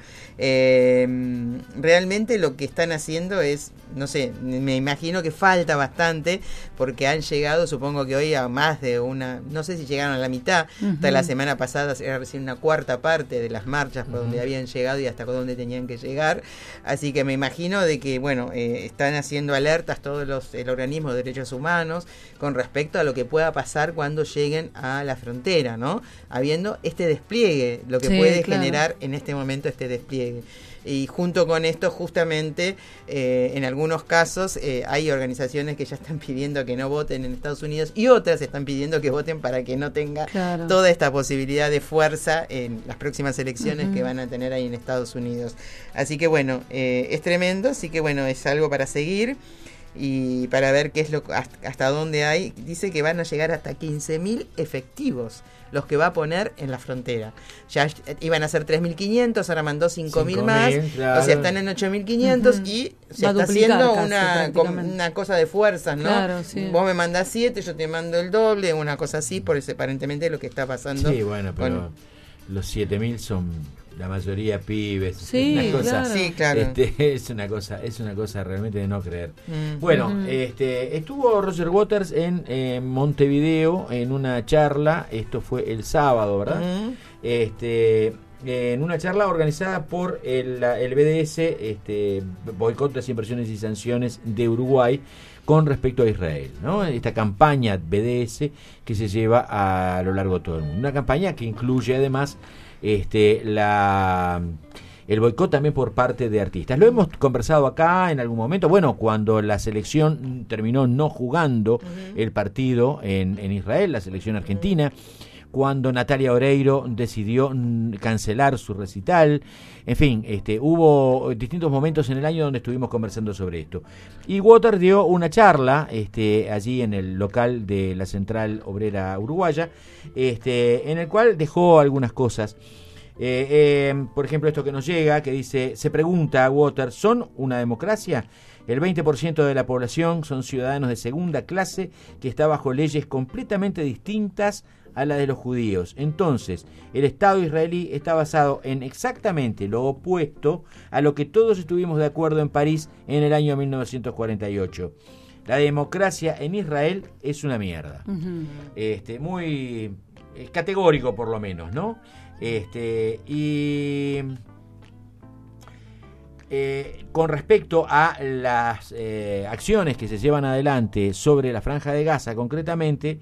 Realmente lo que están haciendo es, no sé, me imagino que falta bastante, porque han llegado, supongo que hoy, a más de una, no sé si llegaron a la mitad, hasta la semana pasada era recién una cuarta parte de las marchas por donde habían llegado y hasta donde tenían que llegar, así que me imagino de que, bueno, están haciendo alertas todos el organismo de derechos humanos con respecto a lo que pueda pasar cuando lleguen a la frontera, ¿no? Habiendo este despliegue, lo que puede generar en este momento este despliegue. Y junto con esto, justamente, en algunos casos hay organizaciones que ya están pidiendo que no voten en Estados Unidos, y otras están pidiendo que voten para que no tenga toda esta posibilidad de fuerza en las próximas elecciones que van a tener ahí en Estados Unidos. Así que bueno, es tremendo, así que bueno, es algo para seguir y para ver qué es hasta dónde hay. Dice que van a llegar hasta 15.000 efectivos los que va a poner en la frontera. Ya iban a ser 3.500, ahora mandó 5.000 más, claro. O sea, están en 8.500 y se está haciendo una cosa de fuerzas, ¿no? Claro, sí. Vos me mandás 7, yo te mando el doble, una cosa así, por eso aparentemente lo que está pasando. Sí, bueno, pero los 7.000 son la mayoría pibes. Sí, una cosa, claro. Sí, claro. Es una cosa realmente de no creer. Bueno, estuvo Roger Waters en Montevideo en una charla, esto fue el sábado, ¿verdad? En una charla organizada por el BDS, Boicot, Desinversiones y Sanciones de Uruguay, con respecto a Israel, ¿no? Esta campaña BDS que se lleva a lo largo de todo el mundo. Una campaña que incluye además el boicot también por parte de artistas. Lo hemos conversado acá en algún momento, bueno, cuando la selección terminó no jugando el partido en Israel, la selección argentina, cuando Natalia Oreiro decidió cancelar su recital. En fin, hubo distintos momentos en el año donde estuvimos conversando sobre esto. Y Water dio una charla allí en el local de la Central Obrera Uruguaya, en el cual dejó algunas cosas. Por ejemplo, esto que nos llega, que dice, se pregunta a Water, ¿son una democracia? El 20% de la población son ciudadanos de segunda clase que está bajo leyes completamente distintas a la de los judíos. Entonces, el Estado israelí está basado en exactamente lo opuesto a lo que todos estuvimos de acuerdo en París en el año 1948. La democracia en Israel es una mierda. Uh-huh. Muy categórico, por lo menos, ¿no? Con respecto a las acciones que se llevan adelante sobre la Franja de Gaza, concretamente,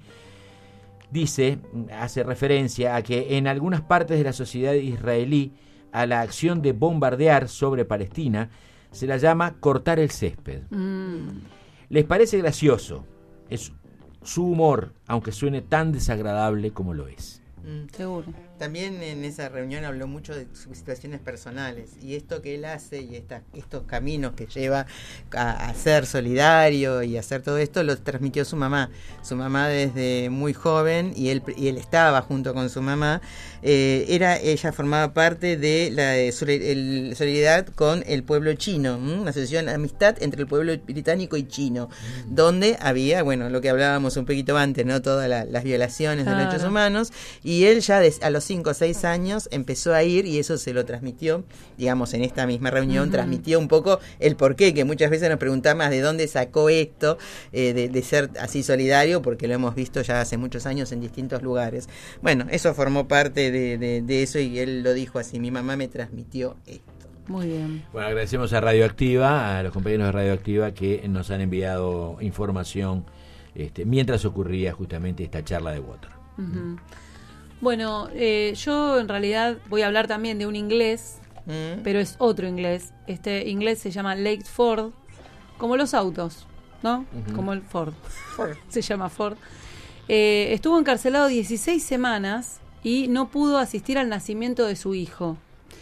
hace referencia a que en algunas partes de la sociedad israelí a la acción de bombardear sobre Palestina se la llama cortar el césped. Les parece gracioso, es su humor, aunque suene tan desagradable como lo es. Seguro. También en esa reunión habló mucho de sus situaciones personales y esto que él hace y estos caminos que lleva a ser solidario y a hacer todo esto lo transmitió su mamá. Su mamá desde muy joven y él estaba junto con su mamá. Ella formaba parte de la solidaridad con el pueblo chino, una asociación de amistad entre el pueblo británico y chino, donde había, lo que hablábamos un poquito antes, ¿no? Todas las violaciones de derechos humanos, y él ya a los 5 o 6 años empezó a ir y eso se lo transmitió, digamos, en esta misma reunión, transmitió un poco el porqué, que muchas veces nos preguntamos de dónde sacó esto, de ser así solidario, porque lo hemos visto ya hace muchos años en distintos lugares. Bueno, eso formó parte de eso y él lo dijo así, mi mamá me transmitió esto. Muy bien. Bueno, agradecemos a Radioactiva, a los compañeros de Radioactiva que nos han enviado información mientras ocurría justamente esta charla de Water. Uh-huh. Bueno, yo en realidad voy a hablar también de un inglés, pero es otro inglés. Este inglés se llama Lake Ford, como los autos, ¿no? Uh-huh. Como el Ford. Se llama Ford. Estuvo encarcelado 16 semanas y no pudo asistir al nacimiento de su hijo.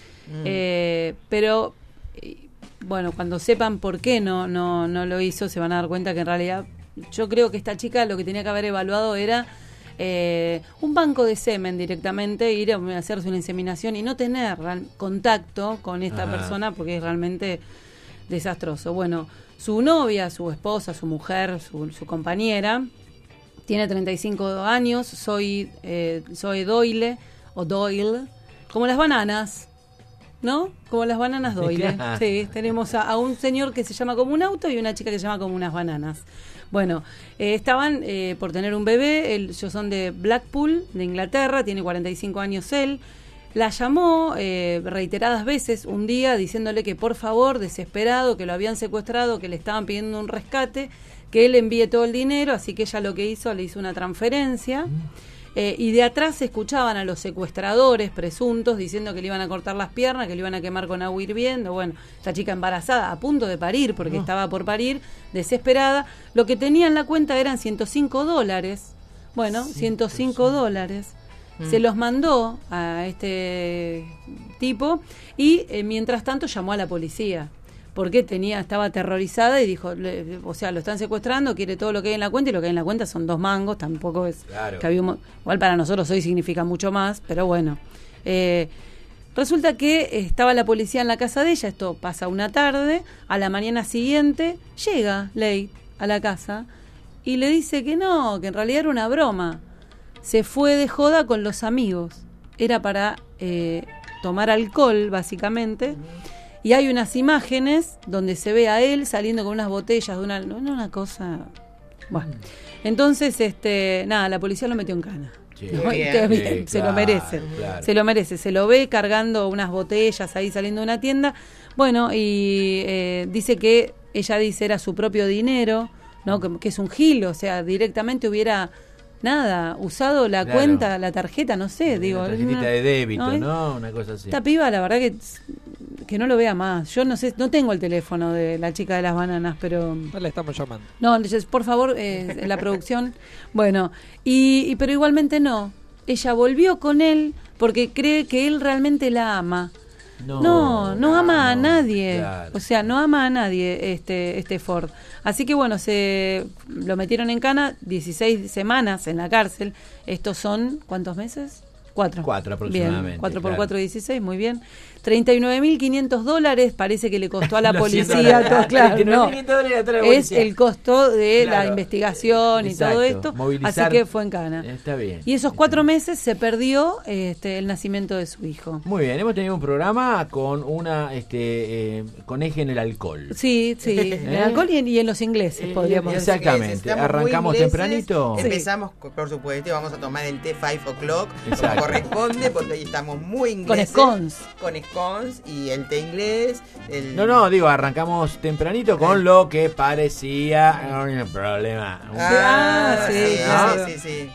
Pero, bueno, cuando sepan por qué no lo hizo, se van a dar cuenta que en realidad yo creo que esta chica lo que tenía que haber evaluado era un banco de semen directamente, ir a hacerse una inseminación y no tener contacto con esta persona porque es realmente desastroso. Bueno, su novia, su esposa, su mujer, su compañera, tiene 35 años, soy Doyle, como las bananas, ¿no? Como las bananas Doyle. Sí, tenemos a un señor que se llama como un auto y una chica que se llama como unas bananas. Bueno, estaban por tener un bebé, ellos son de Blackpool, de Inglaterra, tiene 45 años él. La llamó reiteradas veces un día diciéndole que por favor, desesperado, que lo habían secuestrado, que le estaban pidiendo un rescate, que él envíe todo el dinero, así que ella lo que hizo, le hizo una transferencia. Y de atrás se escuchaban a los secuestradores presuntos diciendo que le iban a cortar las piernas, que le iban a quemar con agua hirviendo. Bueno, esta chica embarazada, a punto de parir, porque estaba por parir, desesperada. Lo que tenía en la cuenta eran $105. Bueno, $105. Se los mandó a este tipo y mientras tanto llamó a la policía. Porque estaba aterrorizada y dijo, lo están secuestrando, quiere todo lo que hay en la cuenta, y lo que hay en la cuenta son 2 mangos, tampoco es claro. Que igual para nosotros hoy significa mucho más, pero bueno. Resulta que estaba la policía en la casa de ella, esto pasa una tarde, a la mañana siguiente llega Ley a la casa y le dice que no, que en realidad era una broma. Se fue de joda con los amigos, era para tomar alcohol básicamente. Y hay unas imágenes donde se ve a él saliendo con unas botellas de una cosa. Bueno, entonces, la policía lo metió en cana. Sí, ¿no? Bien, se lo merece. Claro. Se lo merece. Se lo ve cargando unas botellas ahí saliendo de una tienda. Bueno, y dice que ella dice era su propio dinero, ¿no? Que es un gil, o sea, directamente hubiera usado la cuenta, la tarjeta, no sé, la tarjetita de débito, ¿no? Una cosa así. Esta piba, la verdad que no lo vea más. Yo no sé, no tengo el teléfono de la chica de las bananas, pero no le estamos llamando. No, por favor, la producción. Bueno, pero igualmente no. ella volvió con él porque cree que él realmente la ama. No ama a nadie. Claro. O sea, no ama a nadie este Ford. Así que bueno, se lo metieron en cana, 16 semanas en la cárcel. Estos son, ¿cuántos meses? 4 aproximadamente. Bien, 4 por 4, 16, muy bien. $39.500 parece que le costó a la policía. Todo, claro, no. Es el costo de la investigación y todo esto. Así que fue en cana. Está bien. Y esos 4 meses se perdió el nacimiento de su hijo. Muy bien, hemos tenido un programa con con eje en el alcohol. Sí, en el alcohol y en los ingleses, podríamos decir. Exactamente. Arrancamos tempranito. Empezamos, por supuesto, vamos a tomar el té 5 o'clock, como corresponde, porque hoy estamos muy ingleses. Con scones y el té inglés. Arrancamos tempranito con lo que parecía un problema. Sí.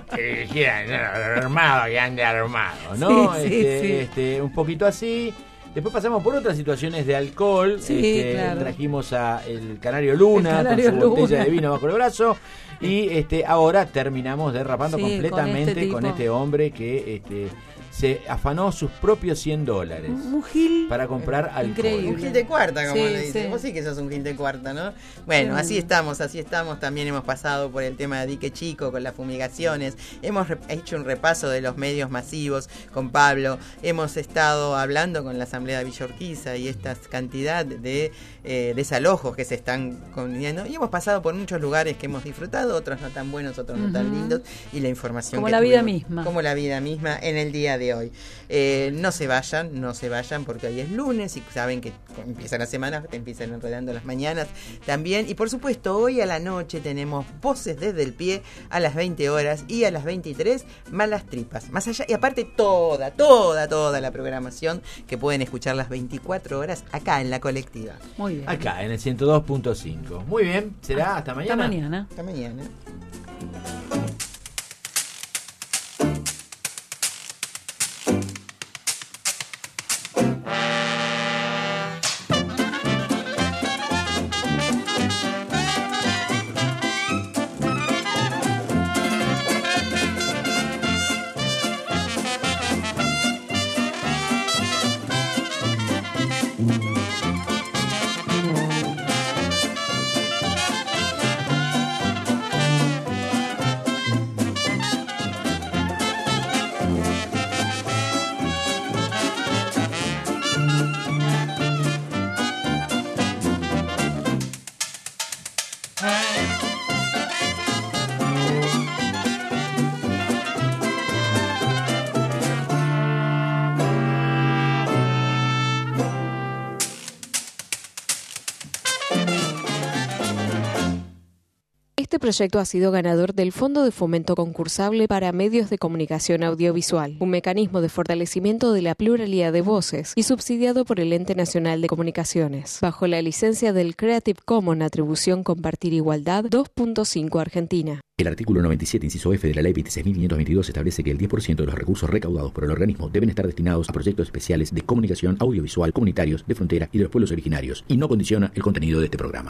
Armado que ande armado, ¿no? Un poquito así. Después pasamos por otras situaciones de alcohol. Claro. Trajimos a el Canario Luna con su botella de vino bajo el brazo. Y ahora terminamos derrapando completamente con este hombre que se afanó sus propios $100 un gil para comprar alcohol. Increíble. Un gil de cuarta, como le dicen. Vos sí que sos un gil de cuarta, ¿no? Bueno, así estamos. También hemos pasado por el tema de dique chico, con las fumigaciones. Hemos hecho un repaso de los medios masivos con Pablo. Hemos estado hablando con la Asamblea de Villa Urquiza y esta cantidad de desalojos que se están cometiendo. Y hemos pasado por muchos lugares que hemos disfrutado, otros no tan buenos, otros no tan lindos. Y la información como la vida misma. Como la vida misma en el día de hoy. No se vayan porque hoy es lunes y saben que empieza la semana, te empiezan enredando las mañanas también. Y por supuesto, hoy a la noche tenemos Voces desde el Pie a las 20 horas y a las 23 Malas Tripas. Más allá, y aparte toda la programación que pueden escuchar las 24 horas acá en La Colectiva. Muy bien. Acá en el 102.5. Muy bien, será hasta mañana. Hasta mañana. Este proyecto ha sido ganador del Fondo de Fomento Concursable para Medios de Comunicación Audiovisual, un mecanismo de fortalecimiento de la pluralidad de voces y subsidiado por el Ente Nacional de Comunicaciones, bajo la licencia del Creative Commons Atribución Compartir Igualdad 2.5 Argentina. El artículo 97, inciso F de la Ley 26.522 establece que el 10% de los recursos recaudados por el organismo deben estar destinados a proyectos especiales de comunicación audiovisual comunitarios de frontera y de los pueblos originarios, y no condiciona el contenido de este programa.